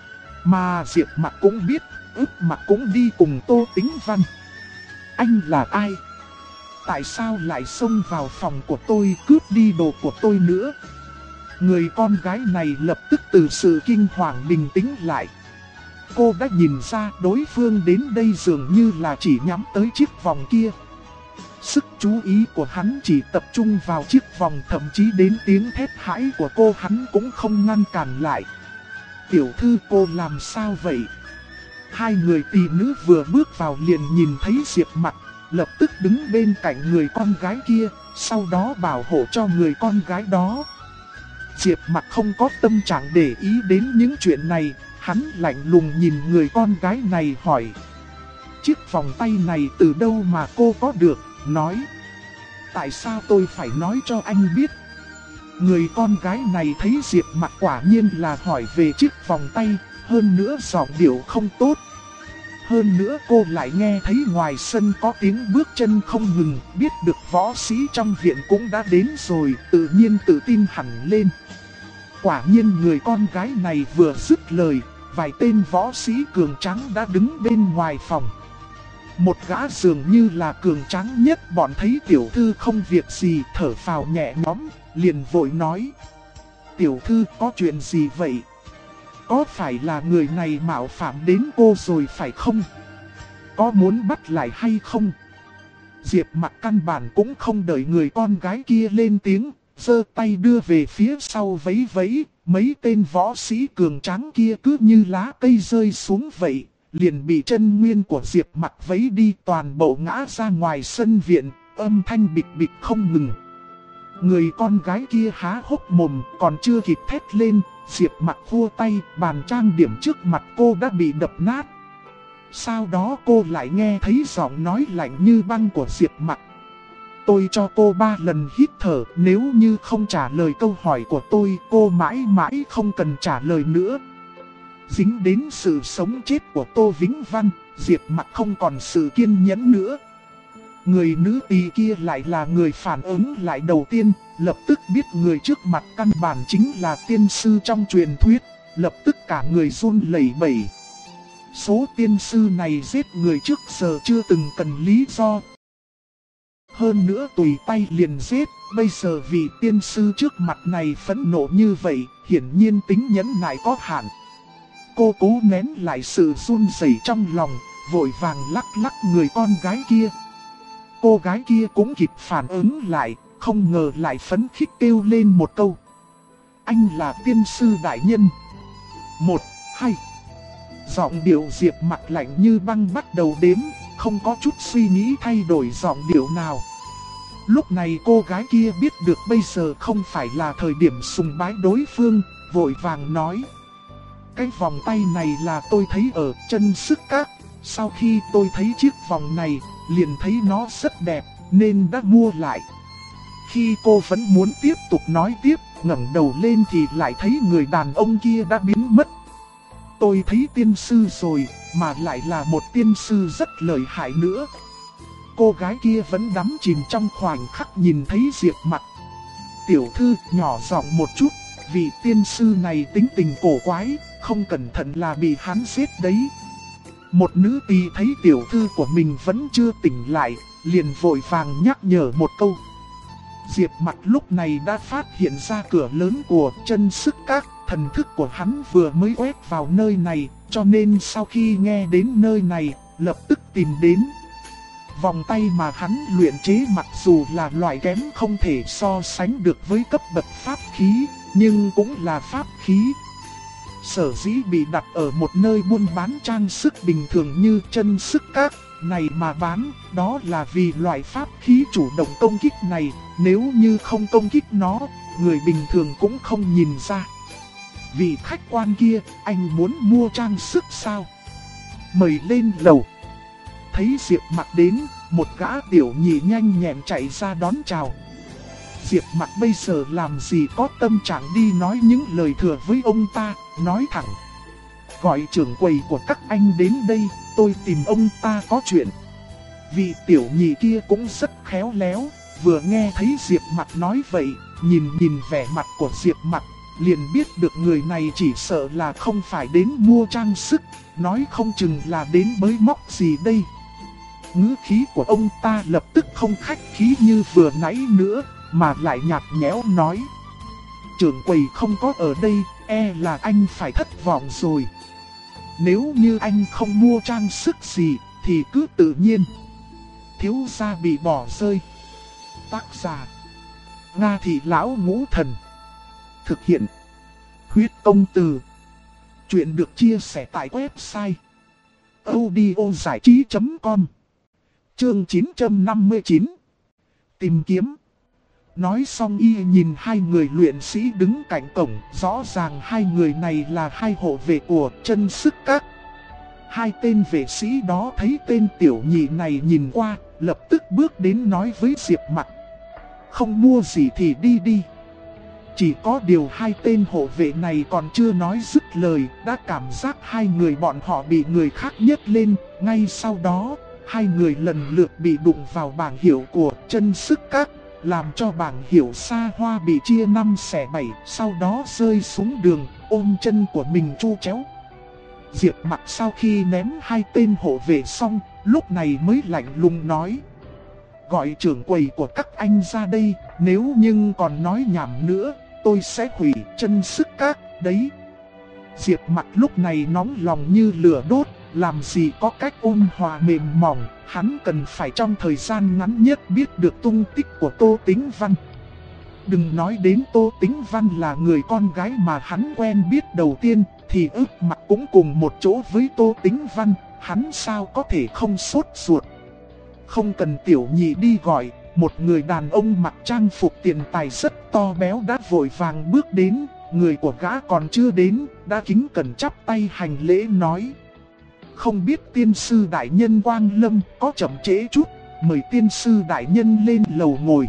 Speaker 1: Mà Diệp Mặc cũng biết, Ước Mặc cũng đi cùng Tô Tĩnh Văn. Anh là ai? Tại sao lại xông vào phòng của tôi cướp đi đồ của tôi nữa? Người con gái này lập tức từ sự kinh hoàng bình tĩnh lại. Cô đã nhìn ra đối phương đến đây dường như là chỉ nhắm tới chiếc vòng kia. Sức chú ý của hắn chỉ tập trung vào chiếc vòng, thậm chí đến tiếng thét hãi của cô hắn cũng không ngăn cản lại. Tiểu thư, cô làm sao vậy? Hai người tỷ nữ vừa bước vào liền nhìn thấy Diệp Mặc, lập tức đứng bên cạnh người con gái kia, sau đó bảo hộ cho người con gái đó. Diệp Mặc không có tâm trạng để ý đến những chuyện này, hắn lạnh lùng nhìn người con gái này hỏi. Chiếc vòng tay này từ đâu mà cô có được? Nói. Tại sao tôi phải nói cho anh biết? Người con gái này thấy Diệp Mặc quả nhiên là hỏi về chiếc vòng tay, hơn nữa giọng điệu không tốt. Hơn nữa cô lại nghe thấy ngoài sân có tiếng bước chân không ngừng, biết được võ sĩ trong viện cũng đã đến rồi, tự nhiên tự tin hẳn lên. Quả nhiên người con gái này vừa dứt lời, vài tên võ sĩ cường tráng đã đứng bên ngoài phòng. Một gã dường như là cường tráng nhất bọn thấy tiểu thư không việc gì, thở phào nhẹ nhõm, liền vội nói. Tiểu thư, có chuyện gì vậy? Có phải là người này mạo phạm đến cô rồi phải không? Có muốn bắt lại hay không? Diệp Mặc căn bản cũng không đợi người con gái kia lên tiếng, giơ tay đưa về phía sau vẫy vẫy, mấy tên võ sĩ cường tráng kia cứ như lá cây rơi xuống vậy, liền bị chân nguyên của Diệp Mặc vấy đi, toàn bộ ngã ra ngoài sân viện, âm thanh bịch bịch không ngừng. Người con gái kia há hốc mồm, còn chưa kịp thét lên, Diệp Mặc khua tay, bàn trang điểm trước mặt cô đã bị đập nát. Sau đó cô lại nghe thấy giọng nói lạnh như băng của Diệp Mặc. Tôi cho cô 3 lần hít thở, nếu như không trả lời câu hỏi của tôi, cô mãi mãi không cần trả lời nữa. Dính đến sự sống chết của Tô Vĩnh Văn, Diệp Mặc không còn sự kiên nhẫn nữa. Người nữ tỳ kia lại là người phản ứng lại đầu tiên, lập tức biết người trước mặt căn bản chính là tiên sư trong truyền thuyết, lập tức cả người run lẩy bẩy. Số tiên sư này giết người trước giờ chưa từng cần lý do. Hơn nữa tùy tay liền giết, bây giờ vị tiên sư trước mặt này phẫn nộ như vậy, hiển nhiên tính nhẫn nại có hạn. Cô cố nén lại sự run rẩy trong lòng, vội vàng lắc lắc người con gái kia. Cô gái kia cũng kịp phản ứng lại, không ngờ lại phấn khích kêu lên một câu. Anh là tiên sư đại nhân. 1, 2. Giọng điệu Diệp Mặc lạnh như băng bắt đầu đếm, không có chút suy nghĩ thay đổi giọng điệu nào. Lúc này cô gái kia biết được bây giờ không phải là thời điểm sùng bái đối phương, vội vàng nói. Cái vòng tay này là tôi thấy ở chân sức các, sau khi tôi thấy chiếc vòng này, liền thấy nó rất đẹp, nên đã mua lại. Khi cô vẫn muốn tiếp tục nói tiếp, ngẩng đầu lên thì lại thấy người đàn ông kia đã biến mất. Tôi thấy tiên sư rồi, mà lại là một tiên sư rất lợi hại nữa. Cô gái kia vẫn đắm chìm trong khoảnh khắc nhìn thấy Diệp Mặc. Tiểu thư, nhỏ giọng một chút, vị tiên sư này tính tình cổ quái, không cẩn thận là bị hắn giết đấy. Một nữ tỳ thấy tiểu thư của mình vẫn chưa tỉnh lại, liền vội vàng nhắc nhở một câu. Diệp Mặc lúc này đã phát hiện ra cửa lớn của chân sức các, thần thức của hắn vừa mới quét vào nơi này, cho nên sau khi nghe đến nơi này, lập tức tìm đến. Vòng tay mà hắn luyện chế mặc dù là loại kém không thể so sánh được với cấp bậc pháp khí, nhưng cũng là pháp khí. Sở dĩ bị đặt ở một nơi buôn bán trang sức bình thường như chân sức các này mà bán, đó là vì loại pháp khí chủ động công kích này, nếu như không công kích nó, người bình thường cũng không nhìn ra. Vị khách quan kia, anh muốn mua trang sức sao? Mời lên lầu. Thấy Diệp Mặc đến, một gã tiểu nhị nhanh nhẹn chạy ra đón chào. Diệp Mặc bây giờ làm gì có tâm trạng đi nói những lời thừa với ông ta, nói thẳng. Gọi trưởng quầy của các anh đến đây, tôi tìm ông ta có chuyện. Vị tiểu nhị kia cũng rất khéo léo, vừa nghe thấy Diệp Mặc nói vậy, nhìn vẻ mặt của Diệp Mặc, liền biết được người này chỉ sợ là không phải đến mua trang sức, nói không chừng là đến bới móc gì đây. Ngữ khí của ông ta lập tức không khách khí như vừa nãy nữa, mà lại nhạt nhẽo nói. Trưởng quầy không có ở đây, e là anh phải thất vọng rồi. Nếu như anh không mua trang sức gì, thì cứ tự nhiên. Thiếu gia bị bỏ rơi. Tác giả: Nga Thị Lão Ngũ Thần. Thực hiện: Huyết Công Từ. Chuyện được chia sẻ tại website audiozảichí.com. Chương 959. Tìm kiếm. Nói xong y nhìn hai người luyện sĩ đứng cạnh cổng, rõ ràng hai người này là hai hộ vệ của chân sức các. Hai tên vệ sĩ đó thấy tên tiểu nhị này nhìn qua, lập tức bước đến nói với Diệp Mặc. Không mua gì thì đi đi. Chỉ có điều hai tên hộ vệ này còn chưa nói dứt lời, đã cảm giác hai người bọn họ bị người khác nhấc lên. Ngay sau đó, hai người lần lượt bị đụng vào bảng hiệu của chân sức các, làm cho bảng hiệu xa hoa bị chia 5 xẻ 7, sau đó rơi xuống đường, ôm chân của mình chu chéo. Diệp Mặc sau khi ném hai tên hộ vệ xong, lúc này mới lạnh lùng nói. Gọi trưởng quầy của các anh ra đây, nếu nhưng còn nói nhảm nữa, tôi sẽ hủy chân sức các, đấy. Diệp Mặc lúc này nóng lòng như lửa đốt, làm gì có cách ôn hòa mềm mỏng, hắn cần phải trong thời gian ngắn nhất biết được tung tích của Tô Tĩnh Văn. Đừng nói đến Tô Tĩnh Văn là người con gái mà hắn quen biết đầu tiên, thì ước mặt cũng cùng một chỗ với Tô Tĩnh Văn, hắn sao có thể không sốt ruột. Không cần tiểu nhị đi gọi, một người đàn ông mặc trang phục tiền tài rất to béo đã vội vàng bước đến. Người của gã còn chưa đến, đã kính cẩn chắp tay hành lễ nói: không biết tiên sư đại nhân quang lâm, có chậm trễ chút, mời tiên sư đại nhân lên lầu ngồi.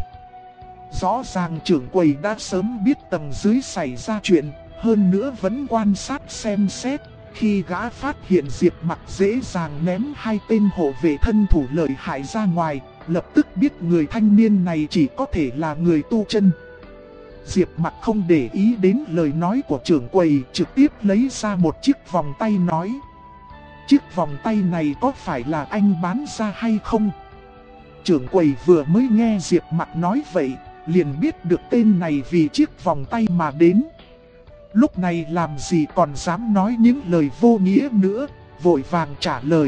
Speaker 1: Rõ ràng trưởng quầy đã sớm biết tầng dưới xảy ra chuyện, hơn nữa vẫn quan sát xem xét. Khi gã phát hiện Diệp Mặc dễ dàng ném hai tên hộ vệ thân thủ lợi hại ra ngoài, lập tức biết người thanh niên này chỉ có thể là người tu chân. Diệp Mặc không để ý đến lời nói của trưởng quầy, trực tiếp lấy ra một chiếc vòng tay nói: chiếc vòng tay này có phải là anh bán ra hay không? Trưởng quầy vừa mới nghe Diệp Mặc nói vậy, liền biết được tên này vì chiếc vòng tay mà đến. Lúc này làm gì còn dám nói những lời vô nghĩa nữa, vội vàng trả lời: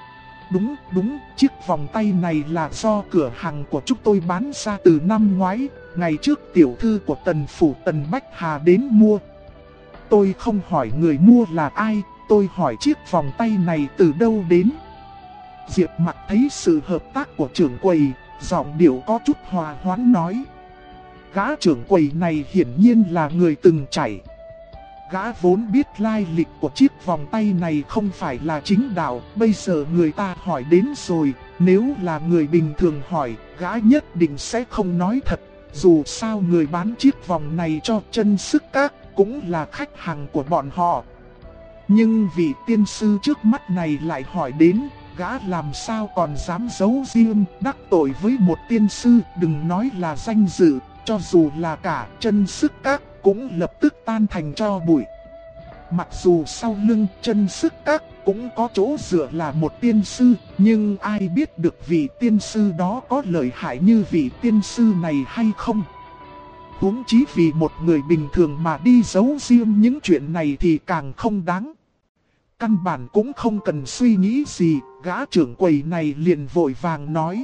Speaker 1: Đúng, chiếc vòng tay này là do cửa hàng của chúng tôi bán ra từ năm ngoái, ngày trước tiểu thư của Tần Phủ Tần Bách Hà đến mua. Tôi không hỏi người mua là ai, tôi hỏi chiếc vòng tay này từ đâu đến. Diệp Mặc thấy sự hợp tác của trưởng quầy, giọng điệu có chút hòa hoãn nói: gã trưởng quầy này hiển nhiên là người từng chảy. Gã vốn biết lai lịch của chiếc vòng tay này không phải là chính đạo, bây giờ người ta hỏi đến rồi, nếu là người bình thường hỏi, gã nhất định sẽ không nói thật. Dù sao người bán chiếc vòng này cho Chân Sức Các cũng là khách hàng của bọn họ. Nhưng vị tiên sư trước mắt này lại hỏi đến, gã làm sao còn dám giấu riêng, đắc tội với một tiên sư, đừng nói là danh dự, cho dù là cả Chân Sức Các cũng lập tức tan thành tro bụi. Mặc dù sau lưng Chân Sức Các cũng có chỗ dựa là một tiên sư, nhưng ai biết được vị tiên sư đó có lợi hại như vị tiên sư này hay không. Huống chí vì một người bình thường mà đi giấu riêng những chuyện này thì càng không đáng. Căn bản cũng không cần suy nghĩ gì, gã trưởng quầy này liền vội vàng nói: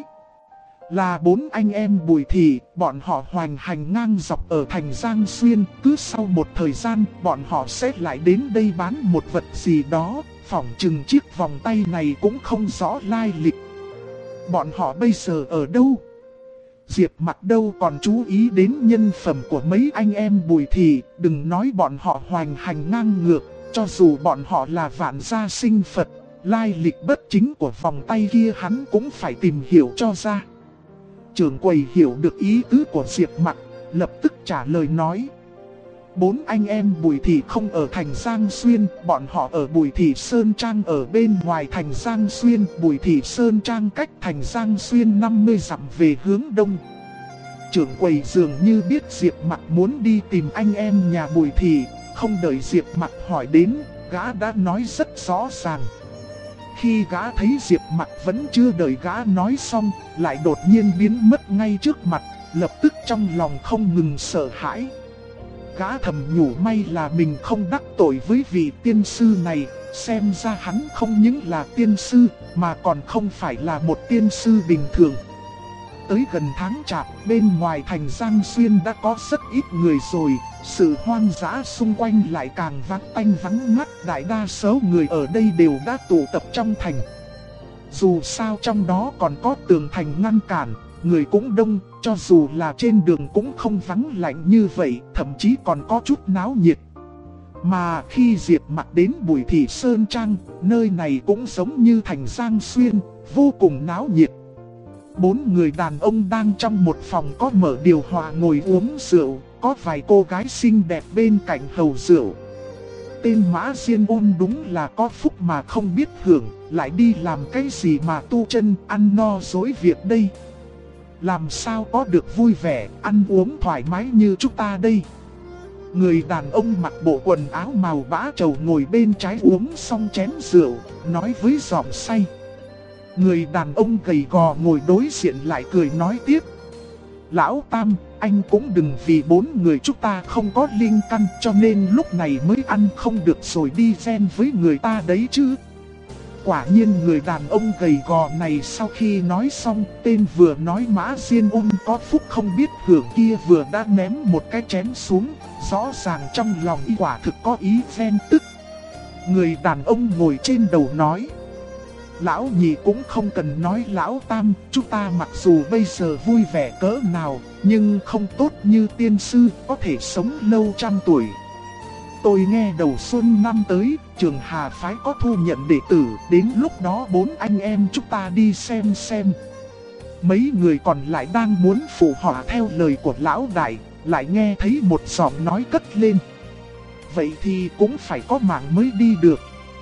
Speaker 1: là 4 anh em Bùi Thị, bọn họ hoành hành ngang dọc ở thành Giang Xuyên, cứ sau một thời gian bọn họ sẽ lại đến đây bán một vật gì đó, phỏng chừng chiếc vòng tay này cũng không rõ lai lịch. Bọn họ bây giờ ở đâu? Diệp Mặc đâu còn chú ý đến nhân phẩm của mấy anh em Bùi Thị, đừng nói bọn họ hoành hành ngang ngược, cho dù bọn họ là vạn gia sinh Phật, lai lịch bất chính của vòng tay kia hắn cũng phải tìm hiểu cho ra. Trưởng quầy hiểu được ý tứ của Diệp Mặc, lập tức trả lời nói: 4 anh em Bùi Thị không ở thành Giang Xuyên, bọn họ ở Bùi Thị Sơn Trang ở bên ngoài thành Giang Xuyên. Bùi Thị Sơn Trang cách thành Giang Xuyên 50 dặm về hướng đông. Trưởng quầy dường như biết Diệp Mặc muốn đi tìm anh em nhà Bùi Thị, không đợi Diệp Mặc hỏi đến, gã đã nói rất rõ ràng. Khi gã thấy Diệp Mặc vẫn chưa đợi gã nói xong, lại đột nhiên biến mất ngay trước mặt, lập tức trong lòng không ngừng sợ hãi. Gã thầm nhủ may là mình không đắc tội với vị tiên sư này, xem ra hắn không những là tiên sư, mà còn không phải là một tiên sư bình thường. Tới gần tháng Chạp, bên ngoài thành Giang Xuyên đã có rất ít người rồi, sự hoang dã xung quanh lại càng vắng tanh vắng ngắt, đại đa số người ở đây đều đã tụ tập trong thành. Dù sao trong đó còn có tường thành ngăn cản, người cũng đông, cho dù là trên đường cũng không vắng lạnh như vậy, thậm chí còn có chút náo nhiệt. Mà khi Diệp Mặc đến Bùi Thị Sơn Trang, nơi này cũng giống như thành Giang Xuyên, vô cùng náo nhiệt. 4 người đàn ông đang trong một phòng có mở điều hòa ngồi uống rượu, có vài cô gái xinh đẹp bên cạnh hầu rượu. Tên Mã Diên Ôn đúng là có phúc mà không biết hưởng, lại đi làm cái gì mà tu chân ăn no dối việc đây. Làm sao có được vui vẻ, ăn uống thoải mái như chúng ta đây. Người đàn ông mặc bộ quần áo màu bã trầu ngồi bên trái uống xong chén rượu, nói với giọng say. Người đàn ông gầy gò ngồi đối diện lại cười nói tiếp: Lão Tam, anh cũng đừng vì 4 người chúng ta không có linh căn cho nên lúc này mới ăn không được rồi đi ven với người ta đấy chứ. Quả nhiên người đàn ông gầy gò này sau khi nói xong, tên vừa nói Mã Diên Ôn có phúc không biết hưởng kia vừa đã ném một cái chén xuống, rõ ràng trong lòng y quả thực có ý ghen tức. Người đàn ông ngồi trên đầu nói: Lão nhị cũng không cần nói lão tam, chúng ta mặc dù bây giờ vui vẻ cỡ nào, nhưng không tốt như tiên sư, có thể sống lâu trăm tuổi. Tôi nghe đầu xuân năm tới, Trường Hà phái có thu nhận đệ tử, đến lúc đó 4 anh em chúng ta đi xem. Mấy người còn lại đang muốn phụ họa theo lời của lão đại, lại nghe thấy một giọng nói cất lên. Vậy thì cũng phải có mạng mới đi được.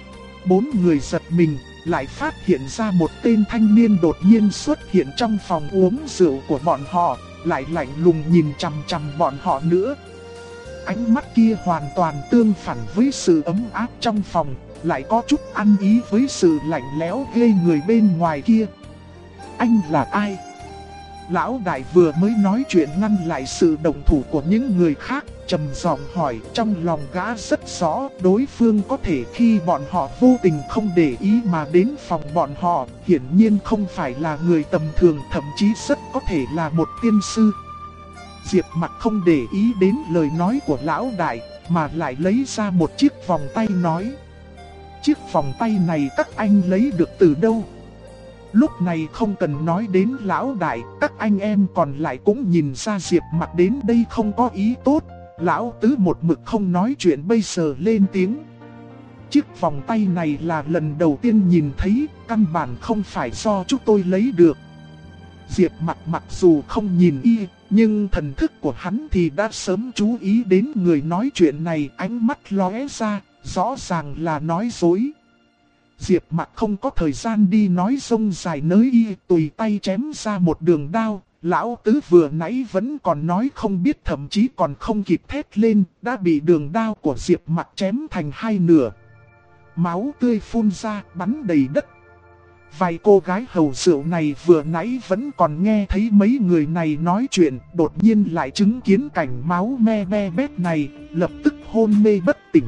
Speaker 1: 4 người giật mình, lại phát hiện ra một tên thanh niên đột nhiên xuất hiện trong phòng uống rượu của bọn họ, lại lạnh lùng nhìn chằm chằm bọn họ nữa. Ánh mắt kia hoàn toàn tương phản với sự ấm áp trong phòng, lại có chút ăn ý với sự lạnh lẽo ghê người bên ngoài kia. Anh là ai? Lão đại vừa mới nói chuyện ngăn lại sự động thủ của những người khác, trầm giọng hỏi. Trong lòng gã rất rõ đối phương có thể khi bọn họ vô tình không để ý mà đến phòng bọn họ, hiển nhiên không phải là người tầm thường, thậm chí rất có thể là một tiên sư. Diệp Mặc không để ý đến lời nói của lão đại, mà lại lấy ra một chiếc vòng tay nói. Chiếc vòng tay này các anh lấy được từ đâu? Lúc này không cần nói đến lão đại, các anh em còn lại cũng nhìn ra Diệp Mặc đến đây không có ý tốt. Lão tứ một mực không nói chuyện bây giờ lên tiếng. Chiếc vòng tay này là lần đầu tiên nhìn thấy, căn bản không phải do chúng tôi lấy được. Diệp Mặc mặc dù không nhìn y, nhưng thần thức của hắn thì đã sớm chú ý đến người nói chuyện này, ánh mắt lóe ra, rõ ràng là nói dối. Diệp Mặc không có thời gian đi nói rông dài nới y, tùy tay chém ra một đường đao. Lão tứ vừa nãy vẫn còn nói không biết, thậm chí còn không kịp thét lên, đã bị đường đao của Diệp Mặc chém thành hai nửa. Máu tươi phun ra, bắn đầy đất. Vài cô gái hầu rượu này vừa nãy vẫn còn nghe thấy mấy người này nói chuyện, đột nhiên lại chứng kiến cảnh máu me be bét này, lập tức hôn mê bất tỉnh.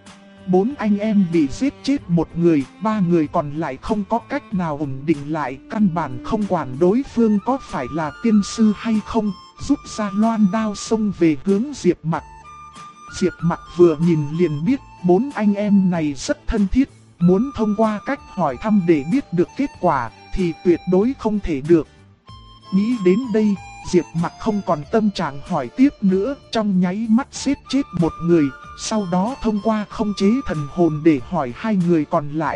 Speaker 1: 4 anh em bị giết chết một người, 3 người còn lại không có cách nào ổn định lại, căn bản không quản đối phương có phải là tiên sư hay không, rút ra loan đao xông về hướng Diệp Mặc. Diệp Mặc vừa nhìn liền biết 4 anh em này rất thân thiết, muốn thông qua cách hỏi thăm để biết được kết quả thì tuyệt đối không thể được. Nghĩ đến đây, Diệp Mặc không còn tâm trạng hỏi tiếp nữa, trong nháy mắt giết chết một người. Sau đó thông qua khống chế thần hồn để hỏi 2 người còn lại.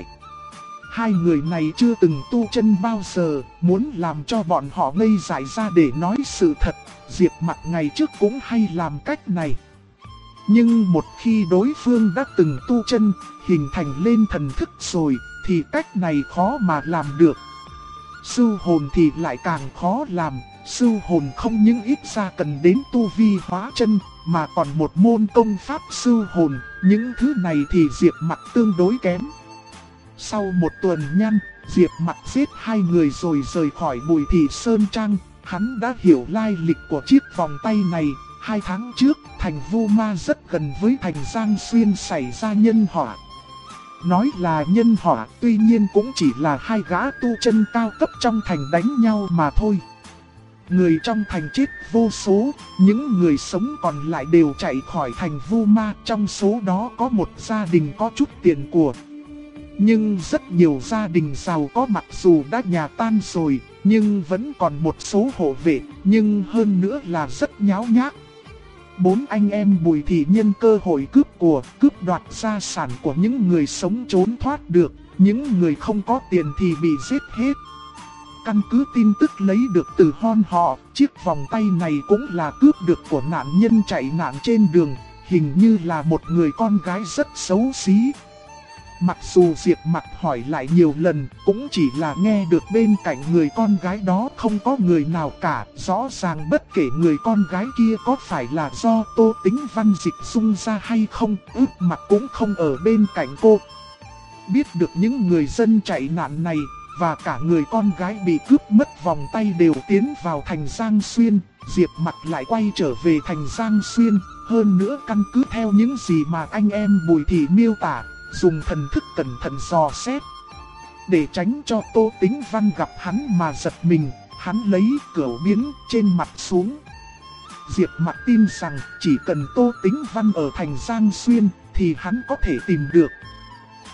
Speaker 1: 2 người này chưa từng tu chân bao giờ, muốn làm cho bọn họ ngây dại ra để nói sự thật. Diệp Mặc ngày trước cũng hay làm cách này. Nhưng một khi đối phương đã từng tu chân, hình thành lên thần thức rồi, thì cách này khó mà làm được. Sư hồn thì lại càng khó làm. Sư hồn không những ít ra cần đến tu vi hóa chân, mà còn một môn công pháp sư hồn, những thứ này thì Diệp Mặc tương đối kém. Sau một tuần nhăn, Diệp Mặc giết 2 người rồi rời khỏi Bùi Thị Sơn Trang. Hắn đã hiểu lai lịch của chiếc vòng tay này. 2 tháng trước, thành Vu Ma rất gần với thành Giang Xuyên xảy ra nhân họa. Nói là nhân họa, tuy nhiên cũng chỉ là 2 gã tu chân cao cấp trong thành đánh nhau mà thôi. Người trong thành chết vô số, những người sống còn lại đều chạy khỏi thành Vu Ma, trong số đó có một gia đình có chút tiền của. Nhưng rất nhiều gia đình giàu có mặc dù đã nhà tan rồi, nhưng vẫn còn một số hộ vệ, nhưng hơn nữa là rất nháo nhác. 4 anh em Bùi Thị nhân cơ hội cướp đoạt gia sản của những người sống trốn thoát được, những người không có tiền thì bị giết hết. Căn cứ tin tức lấy được từ hon họ, chiếc vòng tay này cũng là cướp được của nạn nhân chạy nạn trên đường, hình như là một người con gái rất xấu xí. Mặc dù Diệp Mặc hỏi lại nhiều lần, cũng chỉ là nghe được bên cạnh người con gái đó không có người nào cả. Rõ ràng bất kể người con gái kia có phải là do Tô Tĩnh Văn dịch dung ra hay không, Ước Mặc cũng không ở bên cạnh cô. Biết được những người dân chạy nạn này, và cả người con gái bị cướp mất vòng tay đều tiến vào thành Giang Xuyên, Diệp Mặc lại quay trở về thành Giang Xuyên. Hơn nữa căn cứ theo những gì mà anh em Bùi Thị miêu tả, dùng thần thức cẩn thận dò xét. Để tránh cho Tô Tĩnh Văn gặp hắn mà giật mình, hắn lấy cửu biến trên mặt xuống. Diệp Mặc tin rằng chỉ cần Tô Tĩnh Văn ở thành Giang Xuyên thì hắn có thể tìm được.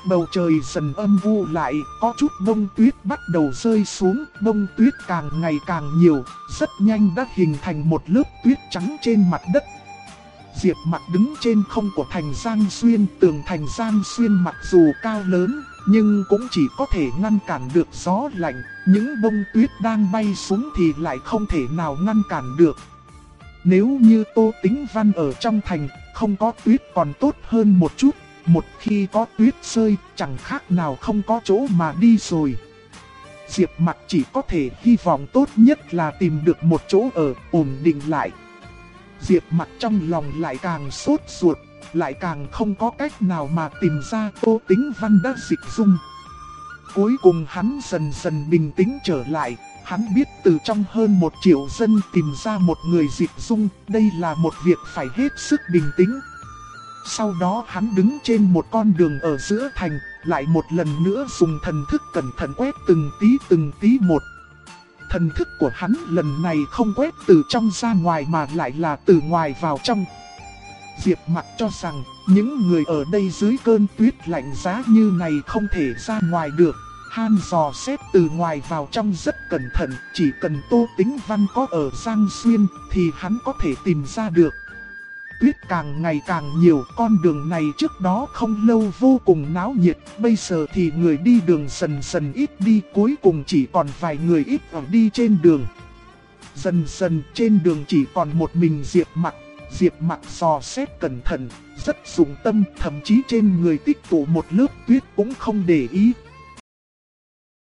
Speaker 1: Bầu trời dần âm u lại, có chút bông tuyết bắt đầu rơi xuống, bông tuyết càng ngày càng nhiều, rất nhanh đã hình thành một lớp tuyết trắng trên mặt đất. Diệp Mặc đứng trên không của thành Giang Xuyên, tường thành Giang Xuyên mặc dù cao lớn, nhưng cũng chỉ có thể ngăn cản được gió lạnh, những bông tuyết đang bay xuống thì lại không thể nào ngăn cản được. Nếu như Tô Tĩnh Văn ở trong thành, không có tuyết còn tốt hơn một chút, một khi có tuyết rơi, chẳng khác nào không có chỗ mà đi rồi. Diệp Mặc chỉ có thể hy vọng tốt nhất là tìm được một chỗ ở, ổn định lại. Diệp Mặc trong lòng lại càng sốt ruột, lại càng không có cách nào mà tìm ra Tô Tĩnh Văn đã dịch dung. Cuối cùng hắn dần dần bình tĩnh trở lại, hắn biết từ trong hơn 1 triệu dân tìm ra một người dịch dung, đây là một việc phải hết sức bình tĩnh. Sau đó hắn đứng trên một con đường ở giữa thành, lại một lần nữa dùng thần thức cẩn thận quét từng tí một. Thần thức của hắn lần này không quét từ trong ra ngoài mà lại là từ ngoài vào trong. Diệp Mặc cho rằng những người ở đây dưới cơn tuyết lạnh giá như này không thể ra ngoài được. Han dò xét từ ngoài vào trong rất cẩn thận, chỉ cần Tô Tĩnh Văn có ở Giang Xuyên thì hắn có thể tìm ra được. Tuyết càng ngày càng nhiều, con đường này trước đó không lâu vô cùng náo nhiệt, bây giờ thì người đi đường dần dần ít đi, cuối cùng chỉ còn vài người ít ở đi trên đường. Dần dần trên đường chỉ còn một mình Diệp Mặc. Diệp Mặc dò xét cẩn thận, rất dụng tâm, thậm chí trên người tích tụ một lớp tuyết cũng không để ý.